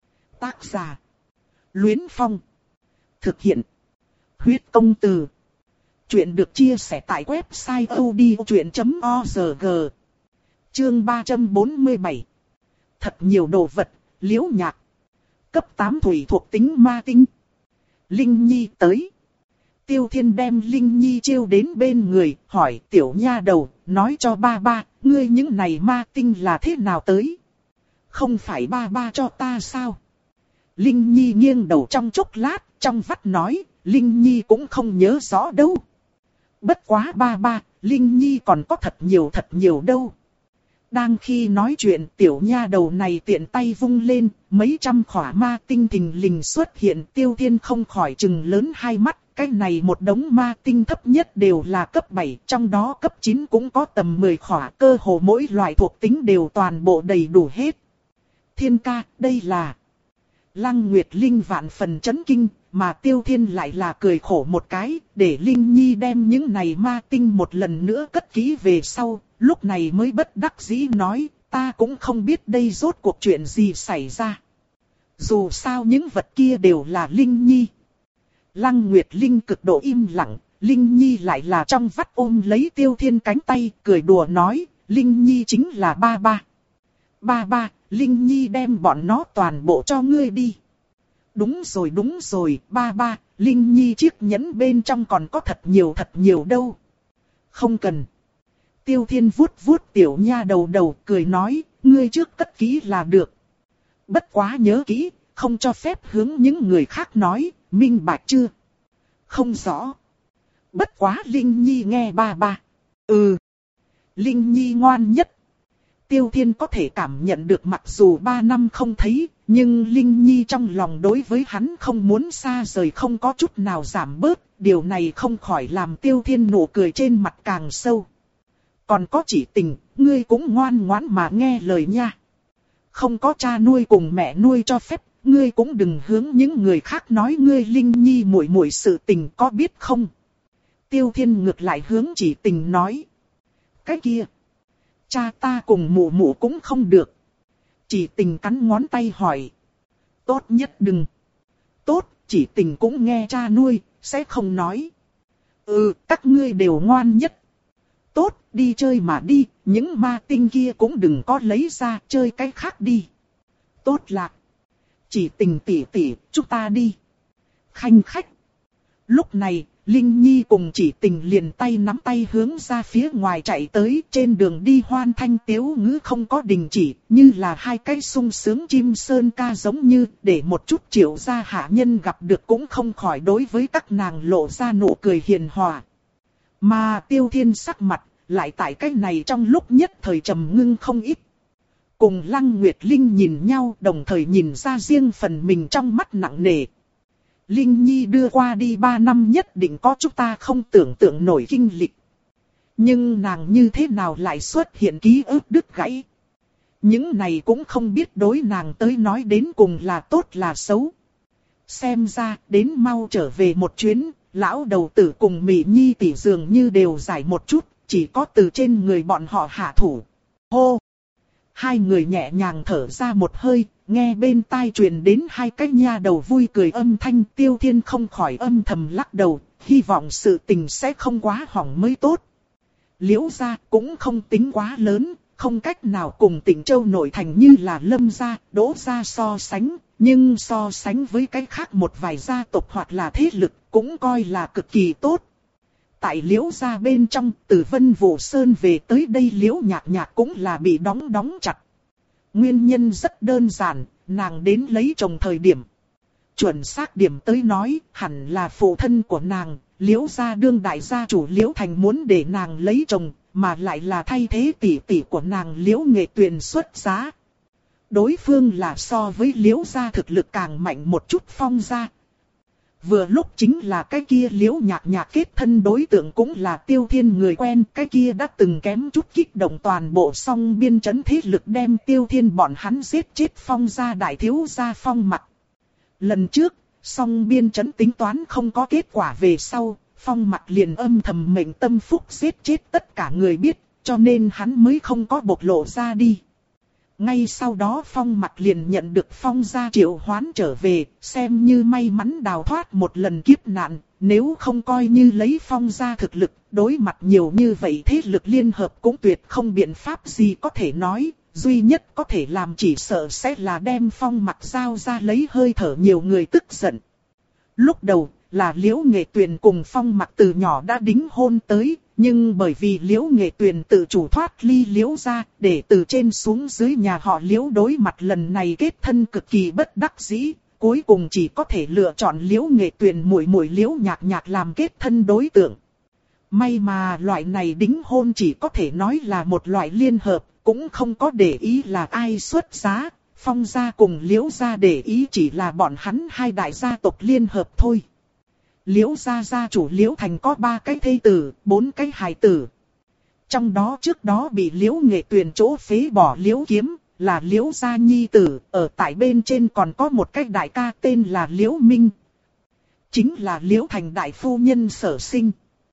Tác giả. Luyến Phong. Thực hiện. Huyết Công Từ. Chuyện được chia sẻ tại website odchuyện chấm org. Chương ba trăm bốn mươi bảy. Thật nhiều đồ vật, Liễu Nhạc. Cấp tám thủy thuộc tính ma tinh. Linh Nhi tới. Tiêu Thiên đem Linh Nhi chiêu đến bên người, hỏi tiểu nha đầu, nói cho ba ba, ngươi những này ma tinh là thế nào tới? Không phải ba ba cho ta sao? Linh Nhi nghiêng đầu trong chốc lát, trong vắt nói, Linh Nhi cũng không nhớ rõ đâu. Bất quá ba ba, Linh Nhi còn có thật nhiều thật nhiều đâu. Đang khi nói chuyện, tiểu nha đầu này tiện tay vung lên, mấy trăm khỏa ma tinh thình lình xuất hiện. Tiêu Thiên không khỏi trừng lớn hai mắt, cái này một đống ma tinh thấp nhất đều là cấp bảy, trong đó cấp chín cũng có tầm mười khỏa, cơ hồ mỗi loại thuộc tính đều toàn bộ đầy đủ hết. Thiên ca, đây là... Lăng Nguyệt Linh vạn phần chấn kinh, mà Tiêu Thiên lại là cười khổ một cái, để Linh Nhi đem những này ma tinh một lần nữa cất kỹ về sau, lúc này mới bất đắc dĩ nói, ta cũng không biết đây rốt cuộc chuyện gì xảy ra. Dù sao những vật kia đều là Linh Nhi. Lăng Nguyệt Linh cực độ im lặng, Linh Nhi lại là trong vắt ôm lấy Tiêu Thiên cánh tay, cười đùa nói, Linh Nhi chính là ba ba. Ba ba, Linh Nhi đem bọn nó toàn bộ cho ngươi đi. Đúng rồi đúng rồi, ba ba, Linh Nhi chiếc nhẫn bên trong còn có thật nhiều thật nhiều đâu. Không cần. Tiêu Thiên vuốt vuốt tiểu nha đầu đầu, cười nói, ngươi trước cất kỹ là được. Bất quá nhớ kỹ, không cho phép hướng những người khác nói, minh bạch chưa? Không rõ. Bất quá Linh Nhi nghe ba ba. Ừ. Linh Nhi ngoan nhất. Tiêu Thiên có thể cảm nhận được mặc dù ba năm không thấy, nhưng Linh Nhi trong lòng đối với hắn không muốn xa rời không có chút nào giảm bớt, điều này không khỏi làm Tiêu Thiên nụ cười trên mặt càng sâu. Còn có Chỉ Tình, ngươi cũng ngoan ngoãn mà nghe lời nha. Không có cha nuôi cùng mẹ nuôi cho phép, ngươi cũng đừng hướng những người khác nói ngươi Linh Nhi muội muội sự tình, có biết không? Tiêu Thiên ngược lại hướng Chỉ Tình nói. Cái kia, cha ta cùng mụ mụ cũng không được. Chỉ Tình cắn ngón tay hỏi. Tốt nhất đừng. Tốt, Chỉ Tình cũng nghe cha nuôi, sẽ không nói. Ừ, các ngươi đều ngoan nhất. Tốt, đi chơi mà đi, những ma tinh kia cũng đừng có lấy ra, chơi cái khác đi. Tốt lạc. Chỉ Tình tỉ tỉ, chúng ta đi. Khanh khách. Lúc này, Linh Nhi cùng Chỉ Tình liền tay nắm tay hướng ra phía ngoài chạy tới, trên đường đi hoan thanh tiếu ngữ không có đình chỉ, như là hai cái sung sướng chim sơn ca giống như, để một chút Triệu gia hạ nhân gặp được cũng không khỏi đối với các nàng lộ ra nụ cười hiền hòa. Mà Tiêu Thiên sắc mặt, lại tại cái này trong lúc nhất thời trầm ngưng không ít. Cùng Lăng Nguyệt Linh nhìn nhau, đồng thời nhìn ra riêng phần mình trong mắt nặng nề. Linh Nhi đưa qua đi ba năm nhất định có chúng ta không tưởng tượng nổi kinh lịch. Nhưng nàng như thế nào lại xuất hiện ký ức đứt gãy. Những này cũng không biết đối nàng tới nói đến cùng là tốt là xấu. Xem ra đến mau trở về một chuyến, lão đầu tử cùng Mỹ Nhi tỷ dường như đều giải một chút, chỉ có từ trên người bọn họ hạ thủ. Hô! Hai người nhẹ nhàng thở ra một hơi, nghe bên tai truyền đến hai cái nha đầu vui cười âm thanh. Tiêu Thiên không khỏi âm thầm lắc đầu, hy vọng sự tình sẽ không quá hỏng mới tốt. Liễu gia cũng không tính quá lớn, không cách nào cùng Tịnh Châu nội thành như là Lâm gia, Đỗ gia so sánh, nhưng so sánh với cái khác một vài gia tộc hoặc là thế lực cũng coi là cực kỳ tốt. Tại Liễu gia bên trong, từ Vân Vũ Sơn về tới đây Liễu Nhạc Nhạc cũng là bị đóng đóng chặt. Nguyên nhân rất đơn giản, nàng đến lấy chồng thời điểm. Chuẩn xác điểm tới nói, hẳn là phụ thân của nàng, Liễu gia đương đại gia chủ Liễu Thành muốn để nàng lấy chồng, mà lại là thay thế tỷ tỷ của nàng Liễu Nghệ Tuyền xuất giá. Đối phương là so với Liễu gia thực lực càng mạnh một chút Phong gia. Vừa lúc chính là cái kia Liễu Nhạc Nhạc kết thân đối tượng cũng là Tiêu Thiên người quen, cái kia đã từng kém chút kích động toàn bộ Song Biên trấn thế lực đem Tiêu Thiên bọn hắn giết chết Phong gia đại thiếu gia Phong Mặc. Lần trước, Song Biên trấn tính toán không có kết quả về sau, Phong Mặc liền âm thầm mệnh tâm phúc giết chết tất cả người biết, cho nên hắn mới không có bộc lộ ra đi. Ngay sau đó Phong Mặc liền nhận được Phong gia triệu hoán trở về, xem như may mắn đào thoát một lần kiếp nạn, nếu không coi như lấy Phong gia thực lực, đối mặt nhiều như vậy thế lực liên hợp cũng tuyệt không biện pháp gì có thể nói, duy nhất có thể làm chỉ sợ sẽ là đem Phong Mặc giao ra lấy hơi thở nhiều người tức giận. Lúc đầu là Liễu Nghệ Tuyền cùng Phong Mặc từ nhỏ đã đính hôn tới. Nhưng bởi vì Liễu Nghệ Tuyền tự chủ thoát ly Liễu gia, để từ trên xuống dưới nhà họ Liễu đối mặt lần này kết thân cực kỳ bất đắc dĩ, cuối cùng chỉ có thể lựa chọn Liễu Nghệ Tuyền muội muội Liễu Nhạc Nhạc làm kết thân đối tượng. May mà loại này đính hôn chỉ có thể nói là một loại liên hợp, cũng không có để ý là ai xuất giá, Phong gia cùng Liễu gia để ý chỉ là bọn hắn hai đại gia tộc liên hợp thôi. Liễu gia gia chủ Liễu Thành có ba cái thê tử, bốn cái hài tử. Trong đó trước đó bị Liễu Nghệ Tuyền chỗ phế bỏ Liễu Kiếm, là Liễu gia nhi tử, ở tại bên trên còn có một cái đại ca tên là Liễu Minh. Chính là Liễu Thành đại phu nhân sở sinh.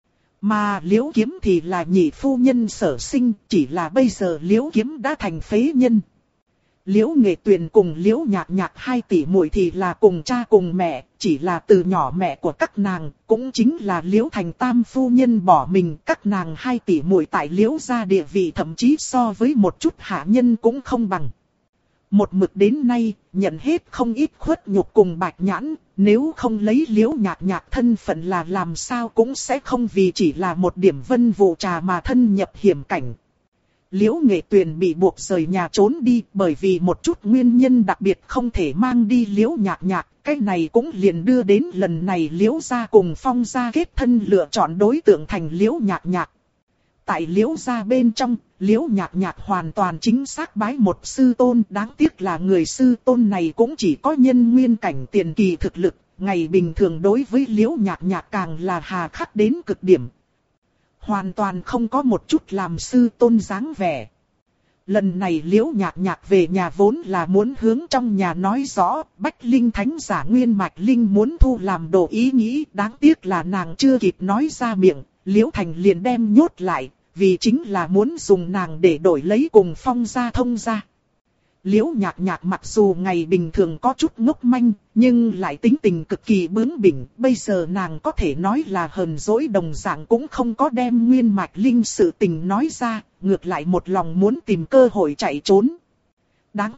Mà Liễu Kiếm thì là nhị phu nhân sở sinh, chỉ là bây giờ Liễu Kiếm đã thành phế nhân. Liễu Nghệ Tuyền cùng Liễu Nhạc Nhạc hai tỷ muội thì là cùng cha cùng mẹ, chỉ là từ nhỏ mẹ của các nàng, cũng chính là Liễu Thành tam phu nhân bỏ mình, các nàng hai tỷ muội tại Liễu gia địa vị thậm chí so với một chút hạ nhân cũng không bằng. Một mực đến nay, nhận hết không ít khuất nhục cùng bạch nhãn, nếu không lấy Liễu Nhạc Nhạc thân phận là làm sao cũng sẽ không vì chỉ là một điểm vân vụ trà mà thân nhập hiểm cảnh. Liễu Nghệ Tuyền bị buộc rời nhà trốn đi bởi vì một chút nguyên nhân đặc biệt không thể mang đi Liễu Nhạc Nhạc. Cái này cũng liền đưa đến lần này Liễu gia cùng Phong gia kết thân lựa chọn đối tượng thành Liễu Nhạc Nhạc. Tại Liễu gia bên trong, Liễu Nhạc Nhạc hoàn toàn chính xác bái một sư tôn. Đáng tiếc là người sư tôn này cũng chỉ có nhân nguyên cảnh tiền kỳ thực lực. Ngày bình thường đối với Liễu Nhạc Nhạc càng là hà khắc đến cực điểm. Hoàn toàn không có một chút làm sư tôn dáng vẻ. Lần này Liễu Nhạc Nhạc về nhà vốn là muốn hướng trong nhà nói rõ, Bách Linh Thánh giả Nguyên Mạch Linh muốn thu làm đồ ý nghĩ, đáng tiếc là nàng chưa kịp nói ra miệng, Liễu Thành liền đem nhốt lại, vì chính là muốn dùng nàng để đổi lấy cùng Phong gia thông gia. Liễu Nhạc Nhạc mặc dù ngày bình thường có chút ngốc manh, nhưng lại tính tình cực kỳ bướng bỉnh, bây giờ nàng có thể nói là hờn dỗi đồng dạng cũng không có đem Nguyên Mạch Linh sự tình nói ra, ngược lại một lòng muốn tìm cơ hội chạy trốn. Đáng tiếc,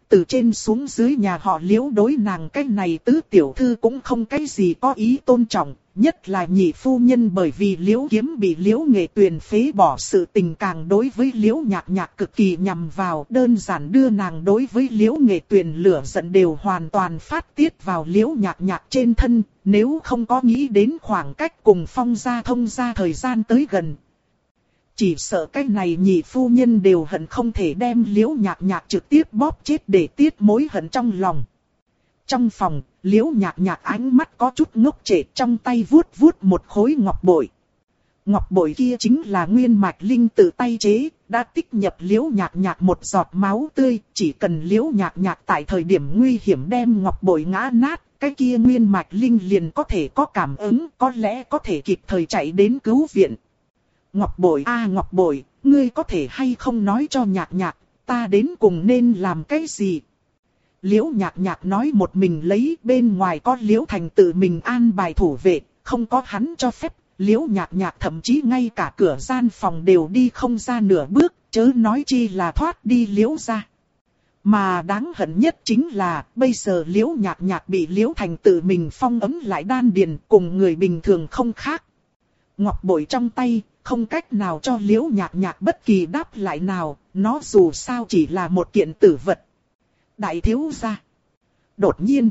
từ trên xuống dưới nhà họ Liễu đối nàng cái này tứ tiểu thư cũng không cái gì có ý tôn trọng, nhất là nhị phu nhân bởi vì Liễu Kiếm bị Liễu Nghệ Tuyền phế bỏ sự tình càng đối với Liễu Nhạc Nhạc cực kỳ nhằm vào, đơn giản đưa nàng đối với Liễu Nghệ Tuyền lửa giận đều hoàn toàn phát tiết vào Liễu Nhạc Nhạc trên thân, nếu không có nghĩ đến khoảng cách cùng Phong gia thông gia thời gian tới gần. Chỉ sợ cái này nhị phu nhân đều hận không thể đem Liễu Nhạc Nhạc trực tiếp bóp chết để tiết mối hận trong lòng. Trong phòng, Liễu Nhạc Nhạc ánh mắt có chút ngốc trệ, trong tay vuốt vuốt một khối ngọc bội. Ngọc bội kia chính là nguyên mạch linh tự tay chế, đã tích nhập Liễu Nhạc Nhạc một giọt máu tươi, chỉ cần Liễu Nhạc Nhạc tại thời điểm nguy hiểm đem ngọc bội ngã nát, cái kia nguyên mạch linh liền có thể có cảm ứng, có lẽ có thể kịp thời chạy đến cứu viện. Ngọc bội a à, Ngọc bội, ngươi có thể hay không nói cho Nhạc Nhạc, ta đến cùng nên làm cái gì? Liễu Nhạc Nhạc nói một mình lấy, bên ngoài có Liễu Thành tự mình an bài thủ vệ, không có hắn cho phép, Liễu Nhạc Nhạc thậm chí ngay cả cửa gian phòng đều đi không ra nửa bước, chớ nói chi là thoát đi Liễu ra. Mà đáng hận nhất chính là, bây giờ Liễu Nhạc Nhạc bị Liễu Thành tự mình phong ấn lại đan điền, cùng người bình thường không khác. Ngọc bội trong tay, không cách nào cho Liễu Nhạc Nhạc bất kỳ đáp lại nào, nó dù sao chỉ là một kiện tử vật. Đại thiếu gia. Đột nhiên,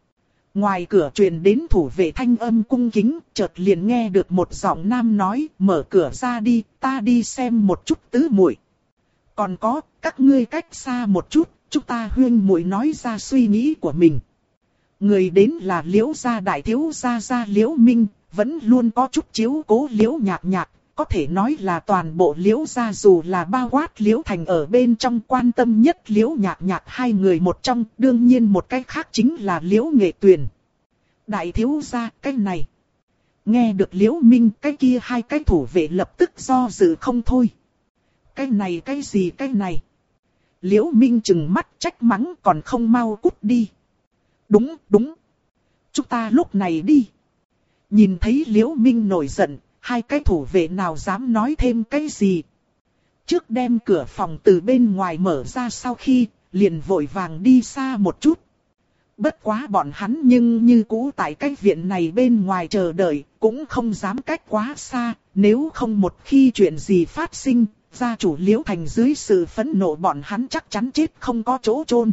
ngoài cửa truyền đến thủ vệ thanh âm cung kính, chợt liền nghe được một giọng nam nói, mở cửa ra đi, ta đi xem một chút tứ muội. Còn có, các ngươi cách xa một chút, chúng ta huyên muội nói ra suy nghĩ của mình. Người đến là Liễu gia đại thiếu gia gia Liễu Minh, vẫn luôn có chút chiếu cố Liễu Nhạc Nhạc. Có thể nói là toàn bộ Liễu gia dù là bao quát Liễu Thành ở bên trong quan tâm nhất Liễu Nhạc Nhạc hai người một trong, đương nhiên một cái khác chính là Liễu Nghệ Tuyền. Đại thiếu gia, cái này. Nghe được Liễu Minh, cái kia hai cái thủ vệ lập tức do dự không thôi. Cái này cái gì cái này? Liễu Minh trừng mắt trách mắng còn không mau cút đi. Đúng, đúng. Chúng ta lúc này đi. Nhìn thấy Liễu Minh nổi giận. Hai cái thủ vệ nào dám nói thêm cái gì. Trước đem cửa phòng từ bên ngoài mở ra sau khi, liền vội vàng đi xa một chút. Bất quá bọn hắn nhưng như cũ tại cái viện này bên ngoài chờ đợi, cũng không dám cách quá xa, nếu không một khi chuyện gì phát sinh, gia chủ Liễu Thành dưới sự phẫn nộ bọn hắn chắc chắn chết không có chỗ chôn.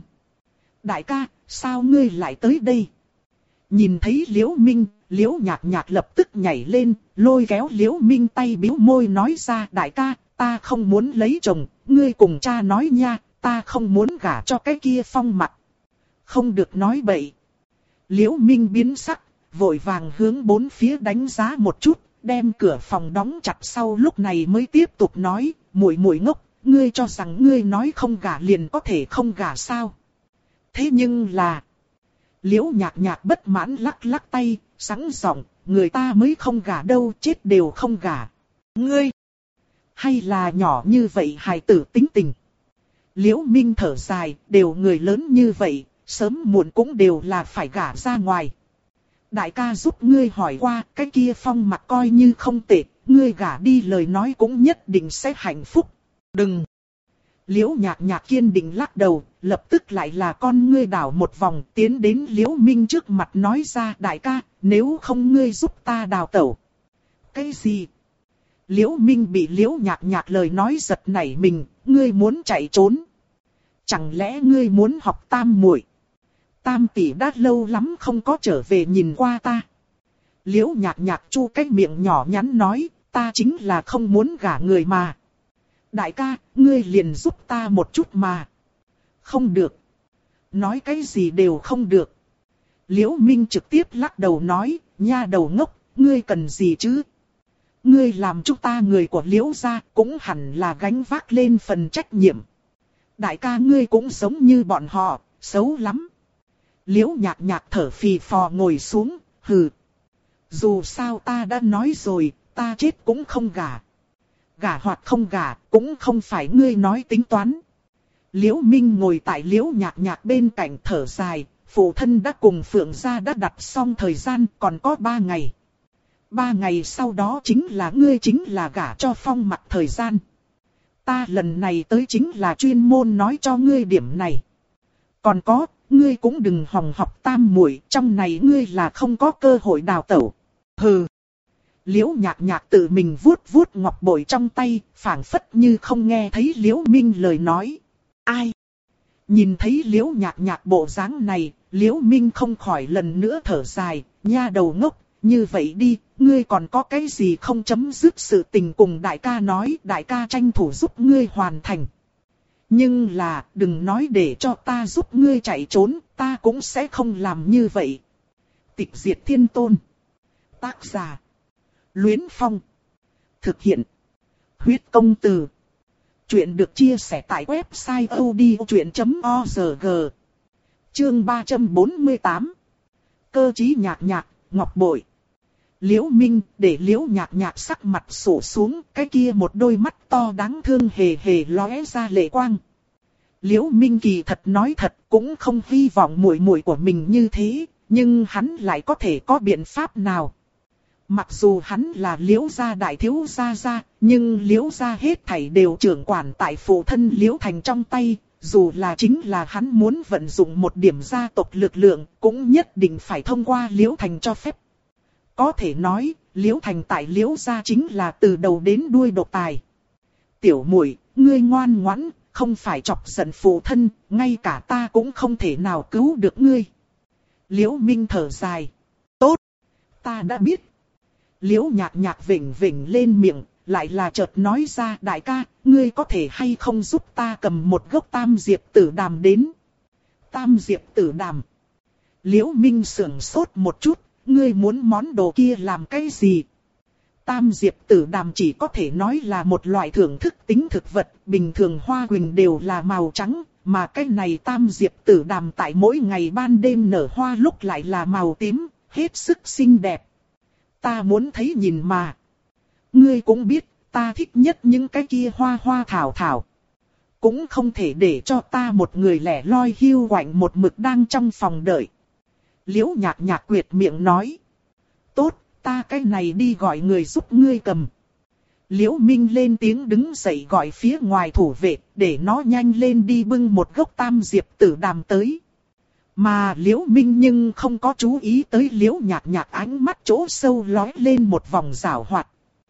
Đại ca, sao ngươi lại tới đây? Nhìn thấy Liễu Minh, Liễu Nhạc Nhạc lập tức nhảy lên, lôi kéo Liễu Minh tay bĩu môi nói ra, đại ca, ta không muốn lấy chồng, ngươi cùng cha nói nha, ta không muốn gả cho cái kia Phong Mặc. Không được nói bậy. Liễu Minh biến sắc, vội vàng hướng bốn phía đánh giá một chút, đem cửa phòng đóng chặt sau lúc này mới tiếp tục nói, muội muội ngốc, ngươi cho rằng ngươi nói không gả liền có thể không gả sao? Thế nhưng là... Liễu Nhạc Nhạc bất mãn lắc lắc tay, sẵn giọng, người ta mới không gả đâu, chết đều không gả. Ngươi, hay là nhỏ như vậy hài tử tính tình. Liễu Minh thở dài, đều người lớn như vậy, sớm muộn cũng đều là phải gả ra ngoài. Đại ca giúp ngươi hỏi qua, cái kia Phong Mặc coi như không tệ, ngươi gả đi lời nói cũng nhất định sẽ hạnh phúc. Đừng! Liễu Nhạc Nhạc kiên định lắc đầu, lập tức lại là con ngươi đảo một vòng tiến đến Liễu Minh trước mặt nói ra, đại ca, nếu không ngươi giúp ta đào tẩu. Cái gì? Liễu Minh bị Liễu Nhạc Nhạc lời nói giật nảy mình, ngươi muốn chạy trốn. Chẳng lẽ ngươi muốn học tam muội? Tam tỷ đã lâu lắm không có trở về nhìn qua ta. Liễu Nhạc Nhạc chu cái miệng nhỏ nhắn nói, ta chính là không muốn gả người mà. Đại ca, ngươi liền giúp ta một chút mà. Không được. Nói cái gì đều không được. Liễu Minh trực tiếp lắc đầu nói, nha đầu ngốc, ngươi cần gì chứ? Ngươi làm chúng ta người của Liễu gia cũng hẳn là gánh vác lên phần trách nhiệm. Đại ca ngươi cũng giống như bọn họ, xấu lắm. Liễu Nhạc Nhạc thở phì phò ngồi xuống, hừ. Dù sao ta đã nói rồi, ta chết cũng không gả. Gả hoặc không gả, cũng không phải ngươi nói tính toán. Liễu Minh ngồi tại Liễu Nhạc Nhạc bên cạnh thở dài, phụ thân đã cùng Phượng gia đã đặt xong thời gian, còn có ba ngày. Ba ngày sau đó chính là ngươi chính là gả cho Phong Mặc thời gian. Ta lần này tới chính là chuyên môn nói cho ngươi điểm này. Còn có, ngươi cũng đừng hòng học tam muội, trong này ngươi là không có cơ hội đào tẩu. Hừ. Liễu Nhạc Nhạc tự mình vuốt vuốt ngọc bội trong tay, phảng phất như không nghe thấy Liễu Minh lời nói. Ai? Nhìn thấy Liễu Nhạc Nhạc bộ dáng này, Liễu Minh không khỏi lần nữa thở dài, nha đầu ngốc, như vậy đi, ngươi còn có cái gì không chấm dứt sự tình cùng đại ca nói, đại ca tranh thủ giúp ngươi hoàn thành. Nhưng là, đừng nói để cho ta giúp ngươi chạy trốn, ta cũng sẽ không làm như vậy. Tịch Diệt Thiên Tôn. Tác giả. Luyến Phong. Thực hiện. Huyết Công Từ. Chuyện được chia sẻ tại website odchuyện chấm org. Chương ba trăm bốn mươi tám. Cơ trí Nhạc Nhạc, ngọc bội. Liễu Minh để Liễu Nhạc Nhạc sắc mặt sụ xuống, cái kia một đôi mắt to đáng thương hề hề lóe ra lệ quang. Liễu Minh kỳ thật nói thật cũng không hy vọng muội muội của mình như thế, nhưng hắn lại có thể có biện pháp nào? Mặc dù hắn là Liễu gia đại thiếu gia gia, nhưng Liễu gia hết thảy đều trưởng quản tại phụ thân Liễu Thành trong tay, dù là chính là hắn muốn vận dụng một điểm gia tộc lực lượng, cũng nhất định phải thông qua Liễu Thành cho phép. Có thể nói, Liễu Thành tại Liễu gia chính là từ đầu đến đuôi độc tài. Tiểu muội, ngươi ngoan ngoãn, không phải chọc giận phụ thân, ngay cả ta cũng không thể nào cứu được ngươi. Liễu Minh thở dài. Tốt, ta đã biết. Liễu Nhạc Nhạc vểnh vểnh lên miệng, lại là chợt nói ra, đại ca, ngươi có thể hay không giúp ta cầm một gốc tam diệp tử đàm đến. Tam diệp tử đàm. Liễu Minh sững sốt một chút, ngươi muốn món đồ kia làm cái gì? Tam diệp tử đàm chỉ có thể nói là một loại thưởng thức tính thực vật, bình thường hoa quỳnh đều là màu trắng, mà cái này tam diệp tử đàm tại mỗi ngày ban đêm nở hoa lúc lại là màu tím, hết sức xinh đẹp. Ta muốn thấy nhìn mà. Ngươi cũng biết, ta thích nhất những cái kia hoa hoa thảo thảo. Cũng không thể để cho ta một người lẻ loi hiu quạnh một mực đang trong phòng đợi. Liễu Nhạc Nhạc quyệt miệng nói. Tốt, ta cái này đi gọi người giúp ngươi cầm. Liễu Minh lên tiếng đứng dậy gọi phía ngoài thủ vệ, để nó nhanh lên đi bưng một gốc tam diệp tử đàm tới. Mà Liễu Minh nhưng không có chú ý tới Liễu Nhạc Nhạc ánh mắt chỗ sâu lóe lên một vòng giảo hoạt.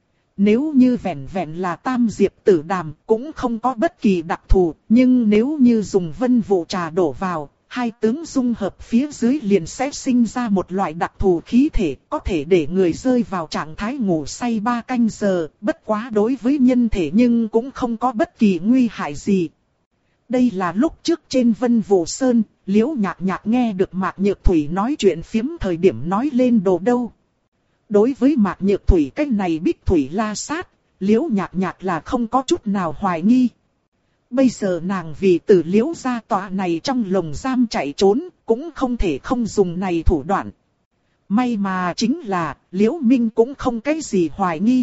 Nếu như vẹn vẹn là tam diệp tử đàm cũng không có bất kỳ đặc thù, nhưng nếu như dùng vân vụ trà đổ vào, hai tướng dung hợp phía dưới liền sẽ sinh ra một loại đặc thù khí thể, có thể để người rơi vào trạng thái ngủ say ba canh giờ, bất quá đối với nhân thể nhưng cũng không có bất kỳ nguy hại gì. Đây là lúc trước trên Vân Vũ Sơn, Liễu Nhạc Nhạc nghe được Mạc Nhược Thủy nói chuyện phiếm thời điểm nói lên đồ đâu. Đối với Mạc Nhược Thủy cái này Bích Thủy La Sát, Liễu Nhạc Nhạc là không có chút nào hoài nghi. Bây giờ nàng vì từ Liễu gia tòa này trong lồng giam chạy trốn, cũng không thể không dùng này thủ đoạn. May mà chính là, Liễu Minh cũng không cái gì hoài nghi.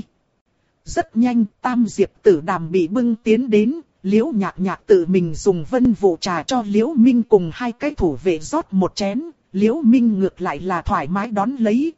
Rất nhanh, tam diệp tử đàm bị bưng tiến đến, Liễu Nhạc Nhạc tự mình dùng vân vụ trà cho Liễu Minh cùng hai cái thủ vệ rót một chén, Liễu Minh ngược lại là thoải mái đón lấy.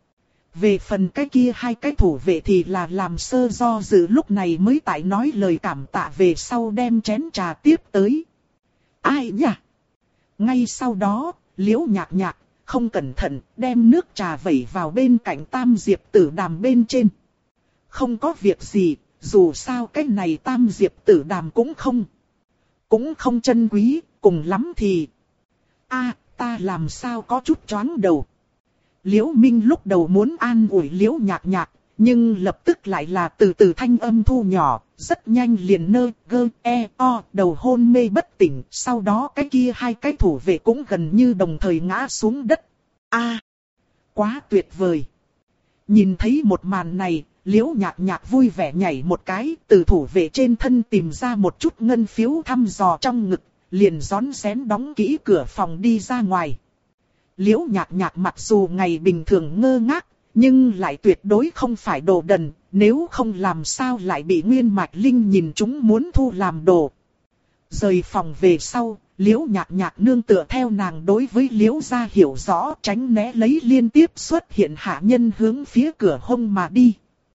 Về phần cái kia hai cái thủ vệ thì là làm sơ do dự lúc này mới tại nói lời cảm tạ về sau đem chén trà tiếp tới. Ai nhỉ? Ngay sau đó, Liễu Nhạc Nhạc không cẩn thận đem nước trà vẩy vào bên cạnh tam diệp tử đàm bên trên. Không có việc gì, dù sao cái này tam diệp tử đàm cũng không. Cũng không chân quý, cùng lắm thì. a ta làm sao có chút choáng đầu. Liễu Minh lúc đầu muốn an ủi Liễu Nhạc Nhạc, nhưng lập tức lại là từ từ thanh âm thu nhỏ, rất nhanh liền nơ, gơ, e, o, đầu hôn mê bất tỉnh, sau đó cái kia hai cái thủ vệ cũng gần như đồng thời ngã xuống đất. A, quá tuyệt vời. Nhìn thấy một màn này, Liễu Nhạc Nhạc vui vẻ nhảy một cái, từ thủ vệ trên thân tìm ra một chút ngân phiếu thăm dò trong ngực, liền rón rén đóng kỹ cửa phòng đi ra ngoài. Liễu Nhạc Nhạc mặc dù ngày bình thường ngơ ngác, nhưng lại tuyệt đối không phải đồ đần, nếu không làm sao lại bị Nguyên Mạch Linh nhìn chúng muốn thu làm đồ. Rời phòng về sau, Liễu Nhạc Nhạc nương tựa theo nàng đối với Liễu gia hiểu rõ, tránh né lấy liên tiếp xuất hiện hạ nhân hướng phía cửa hông mà đi.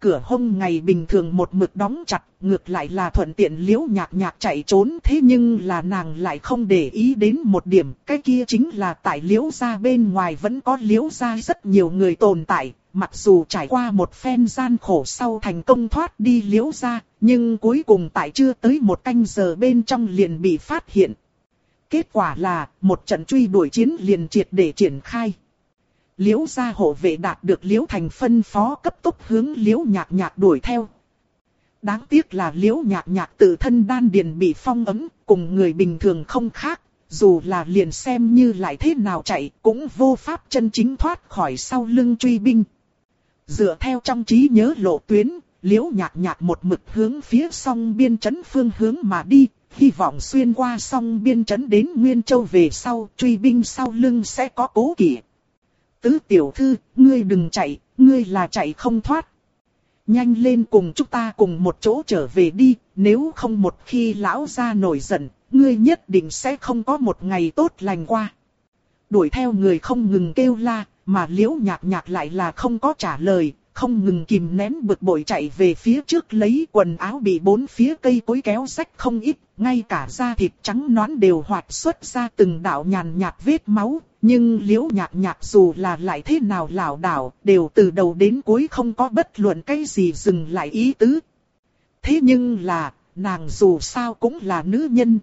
cửa hông ngày bình thường một mực đóng chặt, ngược lại là thuận tiện Liễu Nhạc Nhạc chạy trốn. Thế nhưng là nàng lại không để ý đến một điểm, cái kia chính là tại Liễu gia bên ngoài vẫn có Liễu gia rất nhiều người tồn tại. Mặc dù trải qua một phen gian khổ sau thành công thoát đi Liễu gia, nhưng cuối cùng tại chưa tới một canh giờ bên trong liền bị phát hiện. Kết quả là, một trận truy đuổi chiến liền triệt để triển khai. Liễu gia hộ vệ đạt được Liễu Thành phân phó cấp tốc hướng Liễu Nhạc Nhạc đuổi theo. Đáng tiếc là Liễu Nhạc Nhạc tự thân đan điền bị phong ấn, cùng người bình thường không khác. Dù là liền xem như lại thế nào chạy, cũng vô pháp chân chính thoát khỏi sau lưng truy binh. Dựa theo trong trí nhớ lộ tuyến, Liễu Nhạc Nhạc một mực hướng phía song biên trấn phương hướng mà đi. Hy vọng xuyên qua song biên trấn đến Nguyên Châu về sau, truy binh sau lưng sẽ có cố kỵ. Tứ tiểu thư, ngươi đừng chạy, ngươi là chạy không thoát. Nhanh lên cùng chúng ta cùng một chỗ trở về đi, nếu không một khi lão gia nổi giận, ngươi nhất định sẽ không có một ngày tốt lành qua. Đuổi theo người không ngừng kêu la, mà Liễu Nhạc Nhạc lại là không có trả lời, không ngừng kìm nén bực bội chạy về phía trước lấy quần áo bị bốn phía cây cối kéo rách không ít, ngay cả da thịt trắng nõn đều hoạt xuất ra từng đạo nhàn nhạt vết máu. Nhưng Liễu Nhạc Nhạc dù là lại thế nào lảo đảo, đều từ đầu đến cuối không có bất luận cái gì dừng lại ý tứ. Thế nhưng là, nàng dù sao cũng là nữ nhân.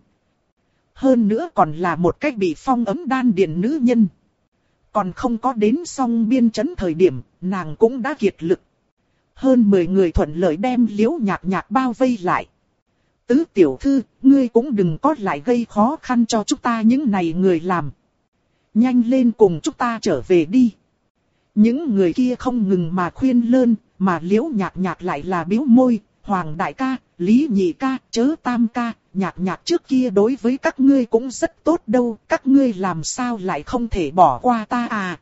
Hơn nữa còn là một cách bị phong ấm đan điền nữ nhân. Còn không có đến song biên trấn thời điểm, nàng cũng đã kiệt lực. Hơn mười người thuận lợi đem Liễu Nhạc Nhạc bao vây lại. Tứ tiểu thư, ngươi cũng đừng có lại gây khó khăn cho chúng ta những này người làm. Nhanh lên cùng chúng ta trở về đi. Những người kia không ngừng mà khuyên lơn, mà Liễu Nhạc Nhạc lại là bĩu môi. Hoàng đại ca, Lý nhị ca, chớ tam ca, Nhạc Nhạc trước kia đối với các ngươi cũng rất tốt đâu. Các ngươi làm sao lại không thể bỏ qua ta à?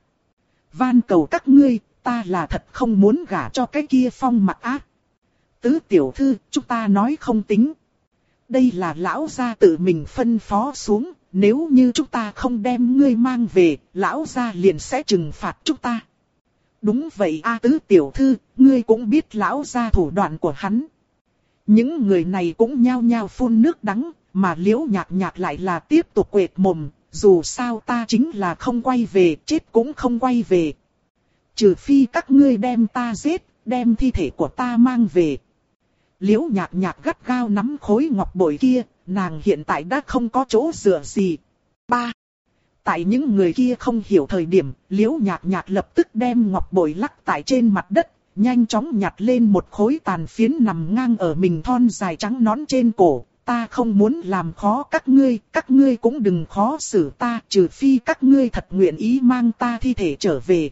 Van cầu các ngươi, ta là thật không muốn gả cho cái kia Phong Mặc Ác. Tứ tiểu thư, chúng ta nói không tính. Đây là lão gia tự mình phân phó xuống. Nếu như chúng ta không đem ngươi mang về, lão gia liền sẽ trừng phạt chúng ta. Đúng vậy a, tứ tiểu thư, ngươi cũng biết lão gia thủ đoạn của hắn. Những người này cũng nhao nhao phun nước đắng, mà Liễu Nhạc Nhạc lại là tiếp tục quệt mồm. Dù sao ta chính là không quay về, chết cũng không quay về. Trừ phi các ngươi đem ta giết, đem thi thể của ta mang về. Liễu Nhạc Nhạc gắt gao nắm khối ngọc bội kia, nàng hiện tại đã không có chỗ dựa gì. Ba. Tại những người kia không hiểu thời điểm, Liễu Nhạc Nhạc lập tức đem ngọc bội lắc tại trên mặt đất, nhanh chóng nhặt lên một khối tàn phiến nằm ngang ở mình thon dài trắng nõn trên cổ. Ta không muốn làm khó các ngươi, các ngươi cũng đừng khó xử ta, trừ phi các ngươi thật nguyện ý mang ta thi thể trở về.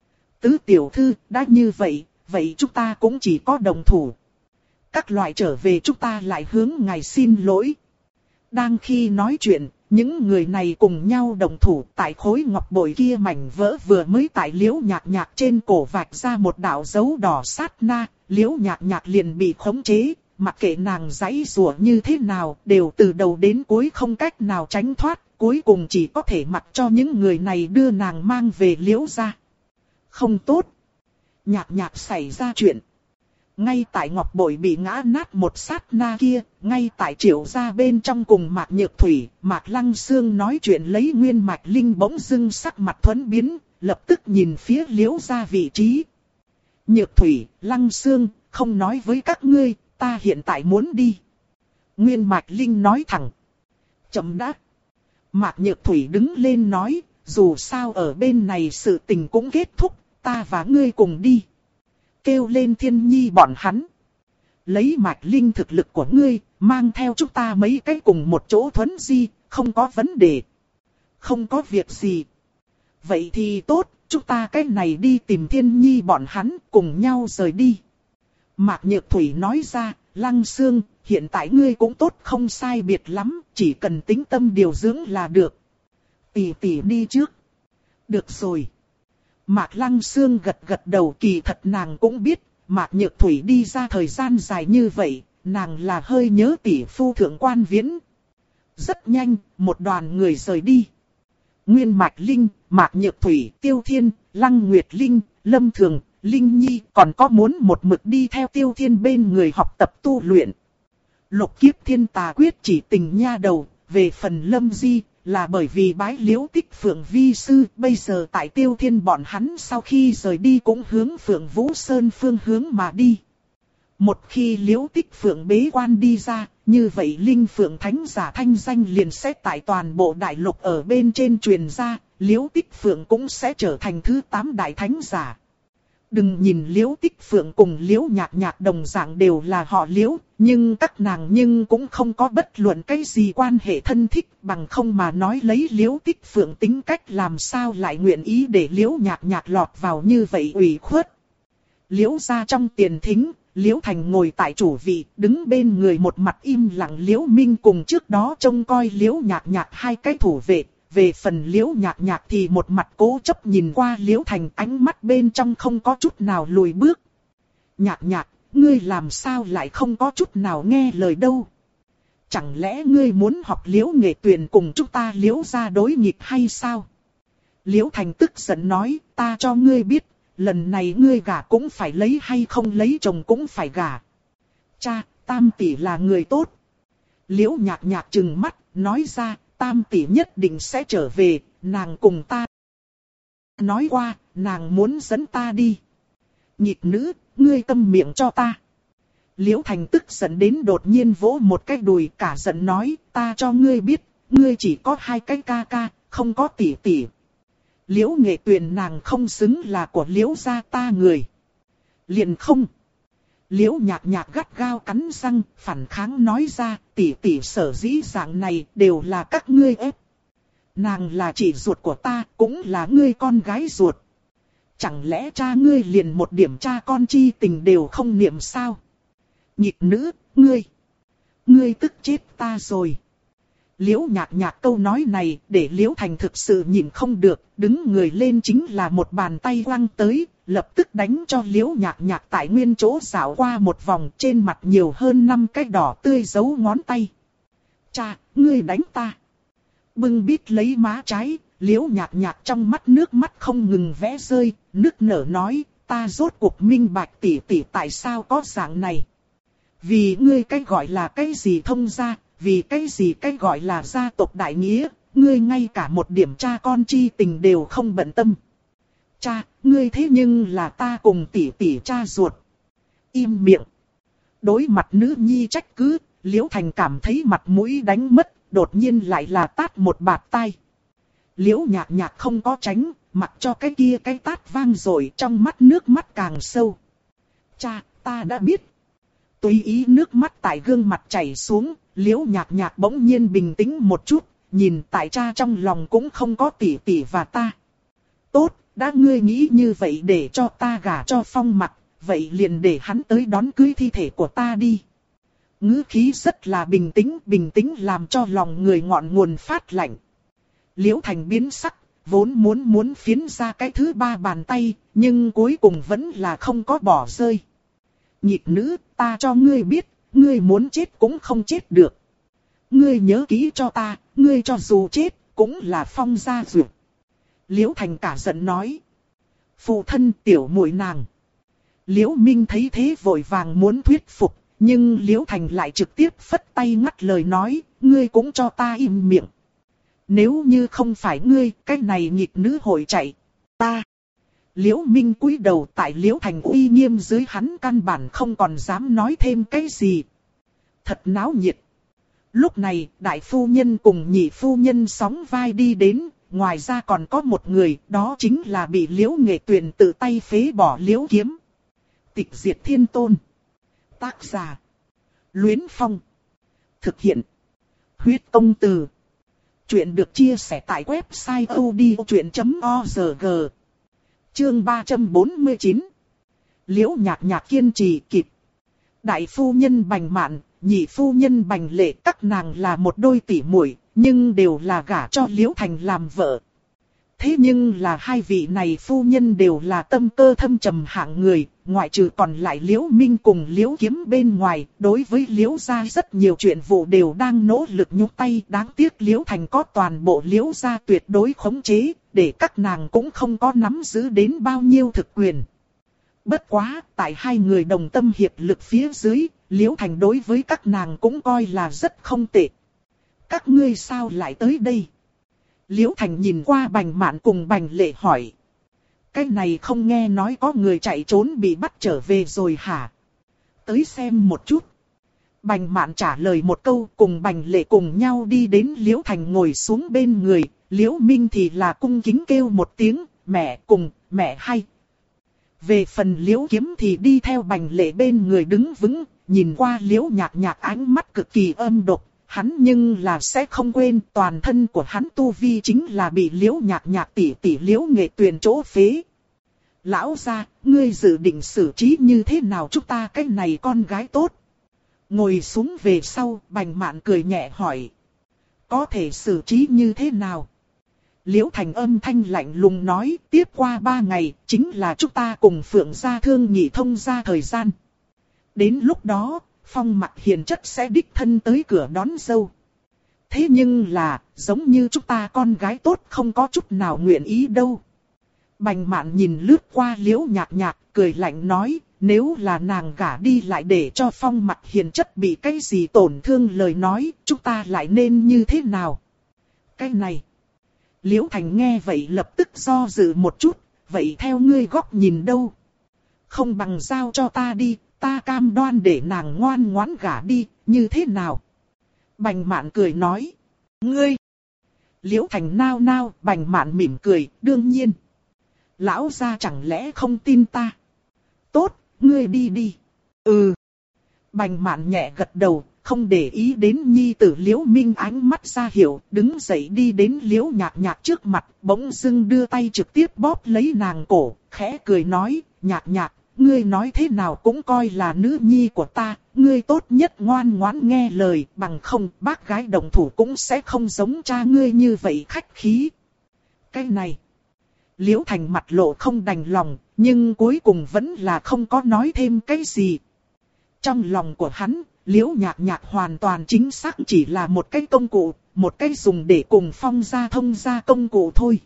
Tứ tiểu thư, đã như vậy, vậy chúng ta cũng chỉ có đồng thủ. Các loại trở về chúng ta lại hướng ngài xin lỗi. Đang khi nói chuyện, những người này cùng nhau đồng thủ tại khối ngọc bội kia mảnh vỡ vừa mới tại Liễu Nhạc Nhạc trên cổ vạch ra một đạo dấu đỏ sát na, Liễu Nhạc Nhạc liền bị khống chế, mặc kệ nàng giãy giụa như thế nào, đều từ đầu đến cuối không cách nào tránh thoát, cuối cùng chỉ có thể mặc cho những người này đưa nàng mang về Liễu gia. Không tốt. Nhạc Nhạc xảy ra chuyện. Ngay tại ngọc bội bị ngã nát một sát na kia, ngay tại Triệu gia bên trong cùng Mạc Nhược Thủy, Mạc Lăng Xương nói chuyện lấy Nguyên Mạch Linh bỗng dưng sắc mặt thuẫn biến, lập tức nhìn phía Liễu gia vị trí. Nhược Thủy, Lăng Xương, không nói với các ngươi, ta hiện tại muốn đi. Nguyên Mạch Linh nói thẳng. Chậm đã. Mạc Nhược Thủy đứng lên nói, dù sao ở bên này sự tình cũng kết thúc, ta và ngươi cùng đi. Kêu lên Thiên Nhi bọn hắn. Lấy Mạch Linh thực lực của ngươi, mang theo chúng ta mấy cái cùng một chỗ thuấn di, không có vấn đề. Không có việc gì. Vậy thì tốt, chúng ta cái này đi tìm Thiên Nhi bọn hắn, cùng nhau rời đi. Mạc Nhược Thủy nói ra, Lăng Xương, hiện tại ngươi cũng tốt không sai biệt lắm, chỉ cần tĩnh tâm điều dưỡng là được. Tỷ tỷ đi trước. Được rồi. Mạc Lăng Xương gật gật đầu, kỳ thật nàng cũng biết, Mạc Nhược Thủy đi ra thời gian dài như vậy, nàng là hơi nhớ tỷ phu thượng quan Viễn. Rất nhanh, một đoàn người rời đi. Nguyên Mạch Linh, Mạc Nhược Thủy, Tiêu Thiên, Lăng Nguyệt Linh, Lâm Thường, Linh Nhi còn có muốn một mực đi theo Tiêu Thiên bên người học tập tu luyện. Lục kiếp thiên tà quyết chỉ tình nha đầu, về phần Lâm Di, là bởi vì bái Liễu Tích Phượng vi sư, bây giờ tại Tiêu Thiên bọn hắn sau khi rời đi cũng hướng Phượng Vũ Sơn phương hướng mà đi. Một khi Liễu Tích Phượng bế quan đi ra, như vậy Linh Phượng Thánh giả thanh danh liền sẽ tại toàn bộ đại lục ở bên trên truyền ra, Liễu Tích Phượng cũng sẽ trở thành thứ tám đại thánh giả. Đừng nhìn Liễu Tích Phượng cùng Liễu Nhạc Nhạc đồng dạng đều là họ Liễu, nhưng các nàng nhưng cũng không có bất luận cái gì quan hệ thân thích, bằng không mà nói lấy Liễu Tích Phượng tính cách làm sao lại nguyện ý để Liễu Nhạc Nhạc lọt vào như vậy ủy khuất. Liễu gia trong tiền thính, Liễu Thành ngồi tại chủ vị, đứng bên người một mặt im lặng Liễu Minh cùng trước đó trông coi Liễu Nhạc Nhạc hai cái thủ vệ. Về phần Liễu Nhạc Nhạc thì một mặt cố chấp nhìn qua Liễu Thành, ánh mắt bên trong không có chút nào lùi bước. Nhạc Nhạc, ngươi làm sao lại không có chút nào nghe lời đâu? Chẳng lẽ ngươi muốn học Liễu Nghệ Tuyền cùng chúng ta Liễu gia đối nghịch hay sao? Liễu Thành tức giận nói, ta cho ngươi biết, lần này ngươi gả cũng phải lấy hay không lấy chồng cũng phải gả. Cha, Tam tỷ là người tốt. Liễu Nhạc Nhạc trừng mắt, nói ra, Tam tỷ nhất định sẽ trở về, nàng cùng ta nói qua, nàng muốn dẫn ta đi. Nhịp nữ, ngươi câm miệng cho ta. Liễu Thành tức giận đến đột nhiên vỗ một cái đùi, cả giận nói, ta cho ngươi biết, ngươi chỉ có hai cái ca ca, không có tỷ tỷ. Liễu Nghệ Tuyền nàng không xứng là của Liễu gia ta người. Liền không. Liễu Nhạc Nhạc gắt gao cắn răng, phản kháng nói ra, tỷ tỷ sở dĩ dạng này đều là các ngươi ép. Nàng là chị ruột của ta, cũng là ngươi con gái ruột. Chẳng lẽ cha ngươi liền một điểm cha con chi tình đều không niệm sao? Nhịp nữ, ngươi, ngươi tức chết ta rồi. Liễu Nhạc Nhạc câu nói này để Liễu Thành thực sự nhìn không được, đứng người lên chính là một bàn tay quăng tới, lập tức đánh cho Liễu Nhạc Nhạc tại nguyên chỗ dạo qua một vòng, trên mặt nhiều hơn năm cái đỏ tươi dấu ngón tay. Cha, ngươi đánh ta. Bưng bít lấy má trái, Liễu Nhạc Nhạc trong mắt nước mắt không ngừng vẽ rơi, nức nở nói, ta rốt cuộc minh bạch tỷ tỷ tại sao có dạng này. Vì ngươi cái gọi là cái gì thông gia, vì cái gì cái gọi là gia tộc đại nghĩa, ngươi ngay cả một điểm cha con chi tình đều không bận tâm. Cha, ngươi thế nhưng là ta cùng tỷ tỷ cha ruột. Im miệng. Đối mặt nữ nhi trách cứ, Liễu Thành cảm thấy mặt mũi đánh mất, đột nhiên lại là tát một bạt tai. Liễu Nhạc Nhạc không có tránh, mặc cho cái kia cái tát vang rồi, trong mắt nước mắt càng sâu. Cha, ta đã biết. Tùy ý nước mắt tại gương mặt chảy xuống, Liễu Nhạc Nhạc bỗng nhiên bình tĩnh một chút, nhìn tại cha trong lòng cũng không có tỷ tỷ và ta. Tốt, đã ngươi nghĩ như vậy để cho ta gả cho Phong Mặc, vậy liền để hắn tới đón cưới thi thể của ta đi. Ngữ khí rất là bình tĩnh, bình tĩnh làm cho lòng người ngọn nguồn phát lạnh. Liễu Thành biến sắc, vốn muốn muốn phiến ra cái thứ ba bàn tay, nhưng cuối cùng vẫn là không có bỏ rơi. Nhịp nữ, ta cho ngươi biết, ngươi muốn chết cũng không chết được. Ngươi nhớ kỹ cho ta, ngươi cho dù chết, cũng là Phong gia duyệt. Liễu Thành cả giận nói. Phụ thân tiểu muội nàng. Liễu Minh thấy thế vội vàng muốn thuyết phục, nhưng Liễu Thành lại trực tiếp phất tay ngắt lời nói, ngươi cũng cho ta im miệng. Nếu như không phải ngươi, cái này nghịch nữ hội chạy, ta. Liễu Minh cúi đầu tại Liễu Thành uy nghiêm dưới, hắn căn bản không còn dám nói thêm cái gì. Thật náo nhiệt. Lúc này, đại phu nhân cùng nhị phu nhân sóng vai đi đến, ngoài ra còn có một người, đó chính là bị Liễu Nghệ Tuyền tự tay phế bỏ Liễu Kiếm. Tịch diệt thiên tôn. Tác giả. Luyến Phong. Thực hiện. Huyết công từ. Chuyện được chia sẻ tại website odchuyện chấm org. Chương ba trăm bốn mươi chín. Liễu Nhạc Nhạc kiên trì kịp. Đại phu nhân Bành Mạn, nhị phu nhân Bành Lệ, các nàng là một đôi tỷ muội, nhưng đều là gả cho Liễu Thành làm vợ. Thế nhưng là hai vị này phu nhân đều là tâm cơ thâm trầm hạng người, ngoại trừ còn lại Liễu Minh cùng Liễu Kiếm bên ngoài, đối với Liễu gia rất nhiều chuyện vụ đều đang nỗ lực nhúc tay, đáng tiếc Liễu Thành có toàn bộ Liễu gia tuyệt đối khống chế, để các nàng cũng không có nắm giữ đến bao nhiêu thực quyền. Bất quá, tại hai người đồng tâm hiệp lực phía dưới, Liễu Thành đối với các nàng cũng coi là rất không tệ. Các ngươi sao lại tới đây? Liễu Thành nhìn qua Bành Mạn cùng Bành Lệ hỏi. Cái này không nghe nói có người chạy trốn bị bắt trở về rồi hả? Tới xem một chút. Bành Mạn trả lời một câu, cùng Bành Lệ cùng nhau đi đến Liễu Thành ngồi xuống bên người. Liễu Minh thì là cung kính kêu một tiếng, mẹ cùng, mẹ hay. Về phần Liễu Kiếm thì đi theo Bành Lệ bên người đứng vững, nhìn qua Liễu Nhạc Nhạc ánh mắt cực kỳ âm độc. Hắn nhưng là sẽ không quên toàn thân của hắn tu vi chính là bị Liễu Nhạc Nhạc tỷ tỷ Liễu Nghệ Tuyền chỗ phế. Lão gia, ngươi dự định xử trí như thế nào chúng ta cái này con gái tốt? Ngồi xuống về sau, Bành Mạn cười nhẹ hỏi. Có thể xử trí như thế nào? Liễu Thành âm thanh lạnh lùng nói, tiếp qua ba ngày, chính là chúng ta cùng Phượng gia thương nghị thông gia thời gian. Đến lúc đó, Phong Mặc hiền chất sẽ đích thân tới cửa đón dâu. Thế nhưng là, giống như chúng ta con gái tốt không có chút nào nguyện ý đâu. Bành Mạn nhìn lướt qua Liễu Nhạc Nhạc, cười lạnh nói, nếu là nàng gả đi lại để cho Phong Mặc hiền chất bị cái gì tổn thương lời nói, chúng ta lại nên như thế nào? Cái này. Liễu Thành nghe vậy lập tức do dự một chút, vậy theo ngươi góc nhìn đâu? Không bằng giao cho ta đi, ta cam đoan để nàng ngoan ngoãn gả đi, như thế nào? Bành Mạn cười nói, ngươi. Liễu Thành nao nao, Bành Mạn mỉm cười, đương nhiên. Lão gia chẳng lẽ không tin ta? Tốt, ngươi đi đi. Ừ. Bành Mạn nhẹ gật đầu, không để ý đến nhi tử Liễu Minh ánh mắt ra hiệu, đứng dậy đi đến Liễu Nhạc Nhạc trước mặt, bỗng dưng đưa tay trực tiếp bóp lấy nàng cổ, khẽ cười nói, Nhạc Nhạc, ngươi nói thế nào cũng coi là nữ nhi của ta, ngươi tốt nhất ngoan ngoãn nghe lời, bằng không bác gái đồng thủ cũng sẽ không giống cha ngươi như vậy khách khí. Cái này, Liễu Thành mặt lộ không đành lòng, nhưng cuối cùng vẫn là không có nói thêm cái gì. Trong lòng của hắn, Liễu Nhạc Nhạc hoàn toàn chính xác chỉ là một cái công cụ, một cái dùng để cùng Phong gia thông gia công cụ thôi.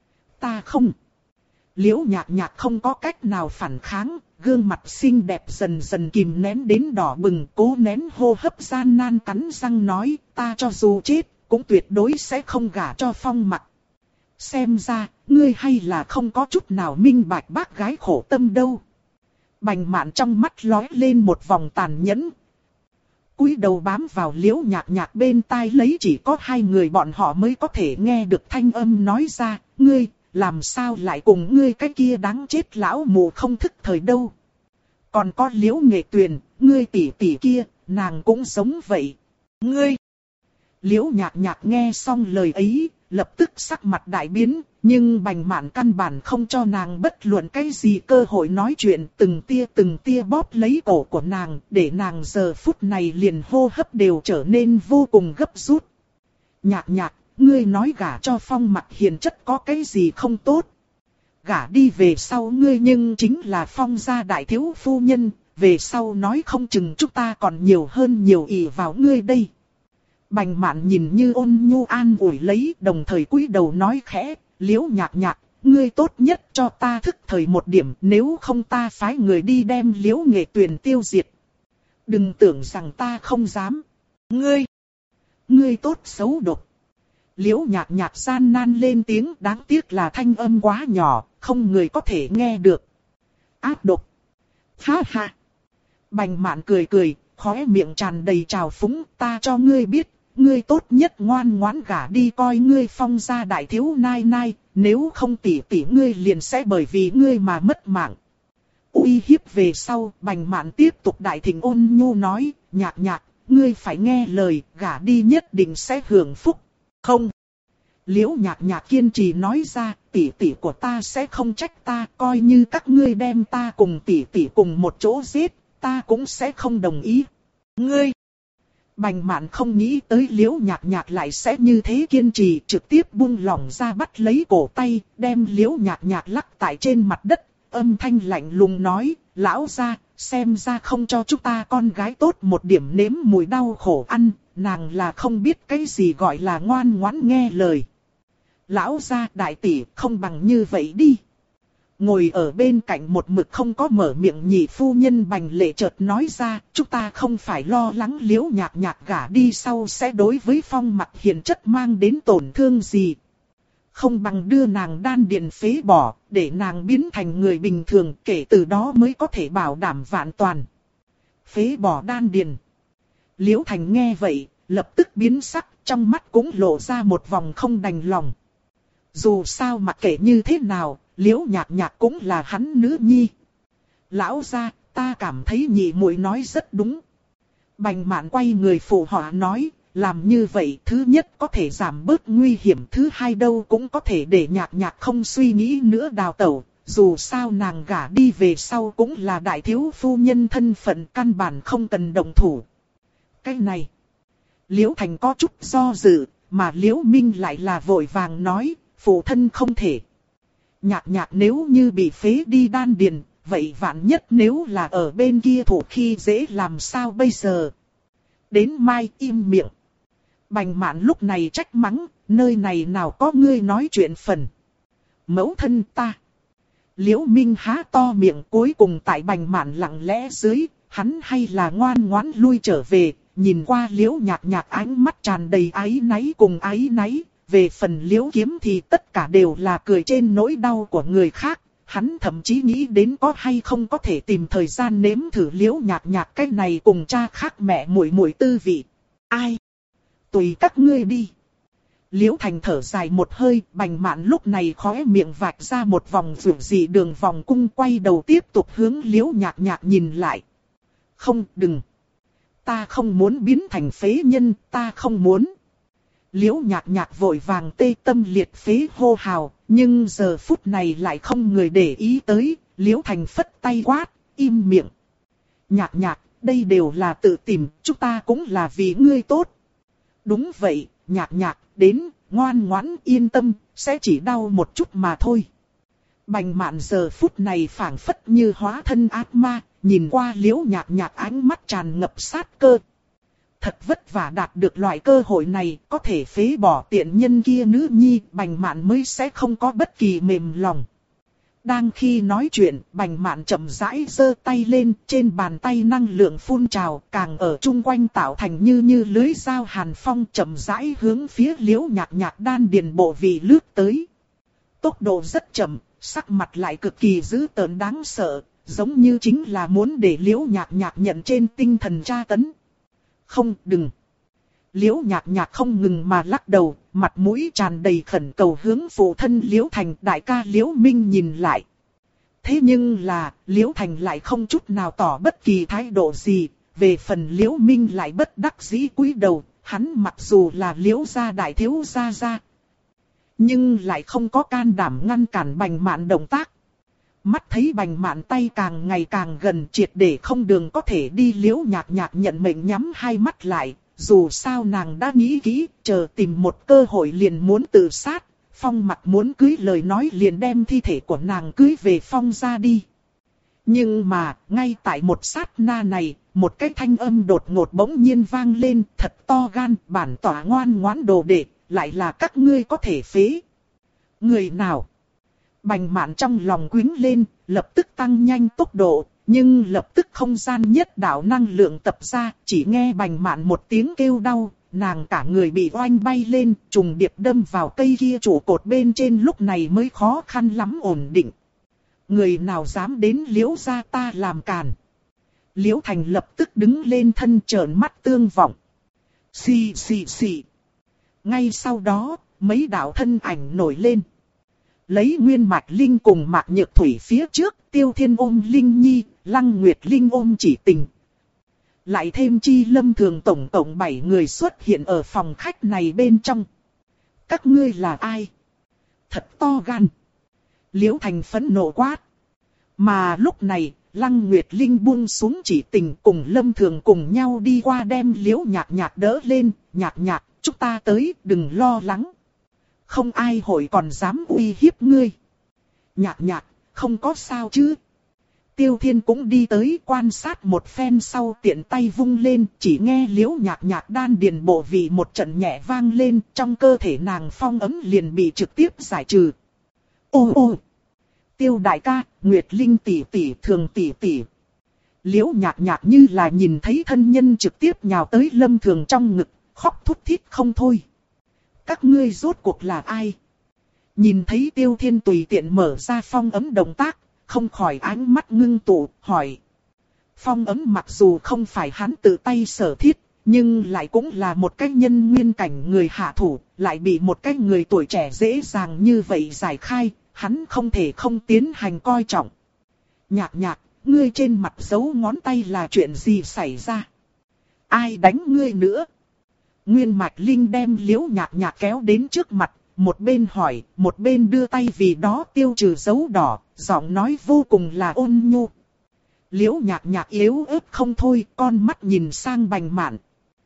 Ta không. Liễu Nhạc Nhạc không có cách nào phản kháng, gương mặt xinh đẹp dần dần kìm nén đến đỏ bừng, cố nén hô hấp gian nan cắn răng nói, ta cho dù chết, cũng tuyệt đối sẽ không gả cho Phong Mặc. Xem ra, ngươi hay là không có chút nào minh bạch bác gái khổ tâm đâu. Bành Mạn trong mắt lóe lên một vòng tàn nhẫn. Cúi đầu bám vào Liễu Nhạc Nhạc bên tai lấy chỉ có hai người bọn họ mới có thể nghe được thanh âm nói ra, ngươi, làm sao lại cùng ngươi cái kia đáng chết lão mù không thức thời đâu. Còn có Liễu Nghệ Tuyền, ngươi tỷ tỷ kia, nàng cũng giống vậy. Ngươi! Liễu Nhạc Nhạc nghe xong lời ấy, lập tức sắc mặt đại biến, nhưng Bành Mạn căn bản không cho nàng bất luận cái gì cơ hội nói chuyện, từng tia từng tia bóp lấy cổ của nàng, để nàng giờ phút này liền hô hấp đều trở nên vô cùng gấp rút. Nhạc Nhạc, ngươi nói gả cho Phong Mặc hiền chất có cái gì không tốt? Gả đi về sau ngươi nhưng chính là Phong gia đại thiếu phu nhân, về sau nói không chừng chúng ta còn nhiều hơn nhiều ỷ vào ngươi đây. Bành Mạn nhìn như ôn nhu an ủi lấy, đồng thời cúi đầu nói khẽ, Liễu Nhạc Nhạc, ngươi tốt nhất cho ta thức thời một điểm, nếu không ta phái người đi đem Liễu Nghệ Tuyền tiêu diệt. Đừng tưởng rằng ta không dám. Ngươi, ngươi tốt xấu độc. Liễu Nhạc Nhạc gian nan lên tiếng, đáng tiếc là thanh âm quá nhỏ, không người có thể nghe được. Ác độc. Ha ha. Bành Mạn cười cười, khóe miệng tràn đầy trào phúng, ta cho ngươi biết. Ngươi tốt nhất ngoan ngoãn gả đi coi ngươi Phong gia đại thiếu nai nai, nếu không tỷ tỷ ngươi liền sẽ bởi vì ngươi mà mất mạng. Uy hiếp về sau, Bành Mạn tiếp tục đại thỉnh ôn nhu nói, Nhạc Nhạc, ngươi phải nghe lời, gả đi nhất định sẽ hưởng phúc. Không. Liễu Nhạc Nhạc kiên trì nói ra, tỷ tỷ của ta sẽ không trách ta, coi như các ngươi đem ta cùng tỷ tỷ cùng một chỗ giết, ta cũng sẽ không đồng ý. Ngươi. Bành Mạn không nghĩ tới Liễu Nhạc Nhạc lại sẽ như thế kiên trì, trực tiếp buông lỏng ra bắt lấy cổ tay, đem Liễu Nhạc Nhạc lắc tại trên mặt đất, âm thanh lạnh lùng nói, lão gia, xem ra không cho chúng ta con gái tốt một điểm nếm mùi đau khổ ăn, nàng là không biết cái gì gọi là ngoan ngoãn nghe lời. Lão gia đại tỷ, không bằng như vậy đi. Ngồi ở bên cạnh một mực không có mở miệng nhị phu nhân Bành Lệ chợt nói ra, chúng ta không phải lo lắng Liễu Nhạc Nhạc gả đi sau sẽ đối với Phong Mặc Hiền chất mang đến tổn thương gì. Không bằng đưa nàng đan điền phế bỏ, để nàng biến thành người bình thường, kể từ đó mới có thể bảo đảm vạn toàn. Phế bỏ đan điền. Liễu Thành nghe vậy, lập tức biến sắc, trong mắt cũng lộ ra một vòng không đành lòng. Dù sao mặc kệ như thế nào, Liễu Nhạc Nhạc cũng là hắn nữ nhi. Lão gia, ta cảm thấy nhị muội nói rất đúng. Bành Mạn quay người phụ họa nói, làm như vậy thứ nhất có thể giảm bớt nguy hiểm, thứ hai đâu cũng có thể để Nhạc Nhạc không suy nghĩ nữa đào tẩu. Dù sao nàng gả đi về sau cũng là đại thiếu phu nhân thân phận, căn bản không cần động thủ. Cái này, Liễu Thành có chút do dự, mà Liễu Minh lại là vội vàng nói, phụ thân không thể. Nhạc Nhạc nếu như bị phế đi đan điền, vậy vạn nhất nếu là ở bên kia thủ khi dễ làm sao bây giờ? Đến mai im miệng. Bành Mạn lúc này trách mắng, nơi này nào có ngươi nói chuyện phần. Mẫu thân ta. Liễu Minh há to miệng, cuối cùng tại Bành Mạn lặng lẽ dưới, hắn hay là ngoan ngoãn lui trở về, nhìn qua Liễu Nhạc Nhạc ánh mắt tràn đầy áy náy cùng áy náy. Về phần Liễu Kiếm thì tất cả đều là cười trên nỗi đau của người khác. Hắn thậm chí nghĩ đến có hay không có thể tìm thời gian nếm thử Liễu Nhạc Nhạc cái này cùng cha khác mẹ muội muội tư vị. Ai? Tùy các ngươi đi. Liễu Thành thở dài một hơi, Bành Mạn lúc này khóe miệng vạch ra một vòng rượu dị đường vòng cung, quay đầu tiếp tục hướng Liễu Nhạc Nhạc nhìn lại. Không, đừng. Ta không muốn biến thành phế nhân, ta không muốn. Liễu Nhạc Nhạc vội vàng tê tâm liệt phế hô hào, nhưng giờ phút này lại không người để ý tới. Liễu Thành phất tay quát, im miệng. Nhạc Nhạc, đây đều là tự tìm, chúng ta cũng là vì ngươi tốt. Đúng vậy, Nhạc Nhạc, đến, ngoan ngoãn yên tâm, sẽ chỉ đau một chút mà thôi. Bành Mạn giờ phút này phảng phất như hóa thân ác ma, nhìn qua Liễu Nhạc Nhạc ánh mắt tràn ngập sát cơ. Thật vất vả đạt được loại cơ hội này, có thể phế bỏ tiện nhân kia nữ nhi, Bành Mạn mới sẽ không có bất kỳ mềm lòng. Đang khi nói chuyện, Bành Mạn chậm rãi giơ tay lên, trên bàn tay năng lượng phun trào, càng ở chung quanh tạo thành như như lưới dao hàn phong, chậm rãi hướng phía Liễu Nhạc Nhạc đan điền bộ vị lướt tới. Tốc độ rất chậm, sắc mặt lại cực kỳ dữ tợn đáng sợ, giống như chính là muốn để Liễu Nhạc Nhạc nhận trên tinh thần tra tấn. Không, đừng. Liễu Nhạc Nhạc không ngừng mà lắc đầu, mặt mũi tràn đầy khẩn cầu hướng phụ thân Liễu Thành, đại ca Liễu Minh nhìn lại. Thế nhưng là, Liễu Thành lại không chút nào tỏ bất kỳ thái độ gì, về phần Liễu Minh lại bất đắc dĩ cúi đầu, hắn mặc dù là Liễu gia đại thiếu gia gia, nhưng lại không có can đảm ngăn cản Bành Mạn động tác. Mắt thấy Bành Mạn tay càng ngày càng gần, triệt để không đường có thể đi, Liễu Nhạc Nhạc nhận mệnh nhắm hai mắt lại, dù sao nàng đã nghĩ kỹ, chờ tìm một cơ hội liền muốn tự sát, Phong Mặc muốn cưới lời nói liền đem thi thể của nàng cưới về Phong gia đi. Nhưng mà, ngay tại một sát na này, một cái thanh âm đột ngột bỗng nhiên vang lên, thật to gan, bản tỏa ngoan ngoãn đồ đệ, lại là các ngươi có thể phế. Người nào? Bành Mạn trong lòng quýnh lên, lập tức tăng nhanh tốc độ, nhưng lập tức không gian nhất đạo năng lượng tập ra, chỉ nghe Bành Mạn một tiếng kêu đau, nàng cả người bị oanh bay lên, trùng điệp đâm vào cây kia trụ cột bên trên, lúc này mới khó khăn lắm ổn định. Người nào dám đến Liễu gia ta làm càn? Liễu Thành lập tức đứng lên thân trợn mắt tương vọng. Xì xì xì. Ngay sau đó, mấy đạo thân ảnh nổi lên. Lấy Nguyên Mạch Linh cùng Mạc Nhược Thủy phía trước, Tiêu Thiên ôm Linh Nhi, Lăng Nguyệt Linh ôm Chỉ Tình. Lại thêm Chi Lâm Thường, tổng cộng bảy người xuất hiện ở phòng khách này bên trong. Các ngươi là ai? Thật to gan. Liễu Thành phẫn nộ quát. Mà lúc này, Lăng Nguyệt Linh buông xuống Chỉ Tình cùng Lâm Thường cùng nhau đi qua đem Liễu Nhạc Nhạc đỡ lên. Nhạc Nhạc, chúng ta tới, đừng lo lắng. Không ai hội còn dám uy hiếp ngươi. Nhạc Nhạc, không có sao chứ? Tiêu Thiên cũng đi tới quan sát một phen sau tiện tay vung lên, chỉ nghe Liễu Nhạc Nhạc đan điền bộ vị một trận nhẹ vang lên, trong cơ thể nàng phong ấm liền bị trực tiếp giải trừ. Ô ô! Tiêu đại ca, Nguyệt Linh tỷ tỷ, Thường tỷ tỷ. Liễu Nhạc Nhạc như là nhìn thấy thân nhân trực tiếp nhào tới Lâm Thường trong ngực, khóc thút thít không thôi. Các ngươi rốt cuộc là ai? Nhìn thấy Tiêu Thiên tùy tiện mở ra phong ấm động tác, không khỏi ánh mắt ngưng tụ, hỏi. Phong ấm mặc dù không phải hắn tự tay sở thiết, nhưng lại cũng là một cái nhân nguyên cảnh người hạ thủ, lại bị một cái người tuổi trẻ dễ dàng như vậy giải khai, hắn không thể không tiến hành coi trọng. Nhạc Nhạc, ngươi trên mặt dấu ngón tay là chuyện gì xảy ra? Ai đánh ngươi nữa? Nguyên Mạch Linh đem Liễu Nhạc Nhạc kéo đến trước mặt, một bên hỏi, một bên đưa tay vì đó tiêu trừ dấu đỏ, giọng nói vô cùng là ôn nhu. Liễu Nhạc Nhạc yếu ớt không thôi, con mắt nhìn sang Bành Mạn.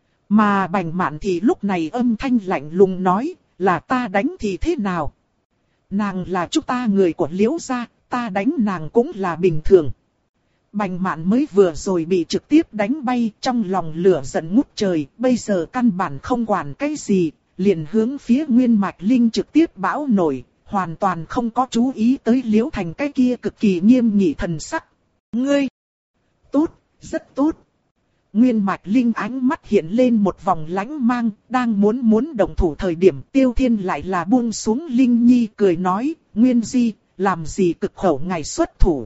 Mà Bành Mạn thì lúc này âm thanh lạnh lùng nói, là ta đánh thì thế nào? Nàng là chúng ta người của Liễu gia, ta đánh nàng cũng là bình thường. Bành Mạn mới vừa rồi bị trực tiếp đánh bay, trong lòng lửa giận ngút trời, bây giờ căn bản không quản cái gì, liền hướng phía Nguyên Mạch Linh trực tiếp bão nổi, hoàn toàn không có chú ý tới Liễu Thành cái kia cực kỳ nghiêm nghị thần sắc. Ngươi! Tốt, rất tốt. Nguyên Mạch Linh ánh mắt hiện lên một vòng lãnh mang, đang muốn muốn động thủ thời điểm Tiêu Thiên lại là buông xuống Linh Nhi cười nói, Nguyên Di, làm gì cực khẩu ngài xuất thủ.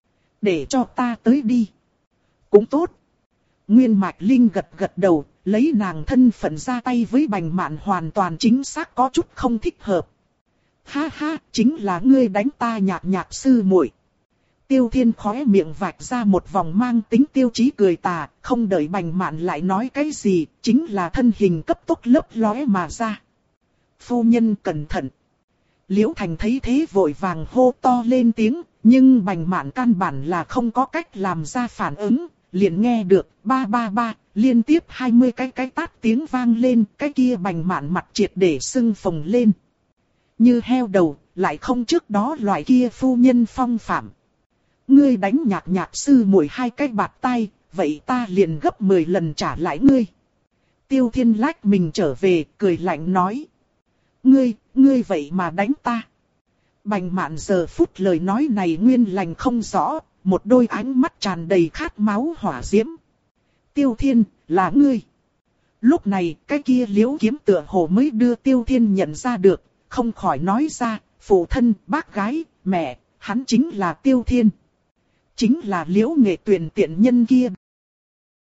Để cho ta tới đi. Cũng tốt. Nguyên Mạch Linh gật gật đầu, lấy nàng thân phận ra tay với Bành Mạn hoàn toàn chính xác có chút không thích hợp. Ha ha, chính là ngươi đánh ta Nhạc Nhạc sư muội. Tiêu Thiên khóe miệng vạch ra một vòng mang tính tiêu chí cười tà, không đợi Bành Mạn lại nói cái gì, chính là thân hình cấp tốc lấp lóe mà ra. Phu nhân cẩn thận. Liễu Thành thấy thế vội vàng hô to lên tiếng, nhưng Bành Mạn căn bản là không có cách làm ra phản ứng, liền nghe được ba ba ba, liên tiếp hai mươi cái cái tát tiếng vang lên, cái kia Bành Mạn mặt triệt để sưng phồng lên. Như heo đầu, lại không trước đó loại kia phu nhân phong phạm. Ngươi đánh Nhạc Nhạc sư muội hai cái bạt tay, vậy ta liền gấp mười lần trả lại ngươi. Tiêu Thiên lách mình trở về, cười lạnh nói. Ngươi, ngươi vậy mà đánh ta. Bành Mạn giờ phút lời nói này nguyên lành không rõ, một đôi ánh mắt tràn đầy khát máu hỏa diễm. Tiêu Thiên, là ngươi. Lúc này, cái kia Liễu Kiếm tựa hồ mới đưa Tiêu Thiên nhận ra được, không khỏi nói ra, phụ thân, bác gái, mẹ, hắn chính là Tiêu Thiên. Chính là Liễu Nghệ Tuyền tiện nhân kia.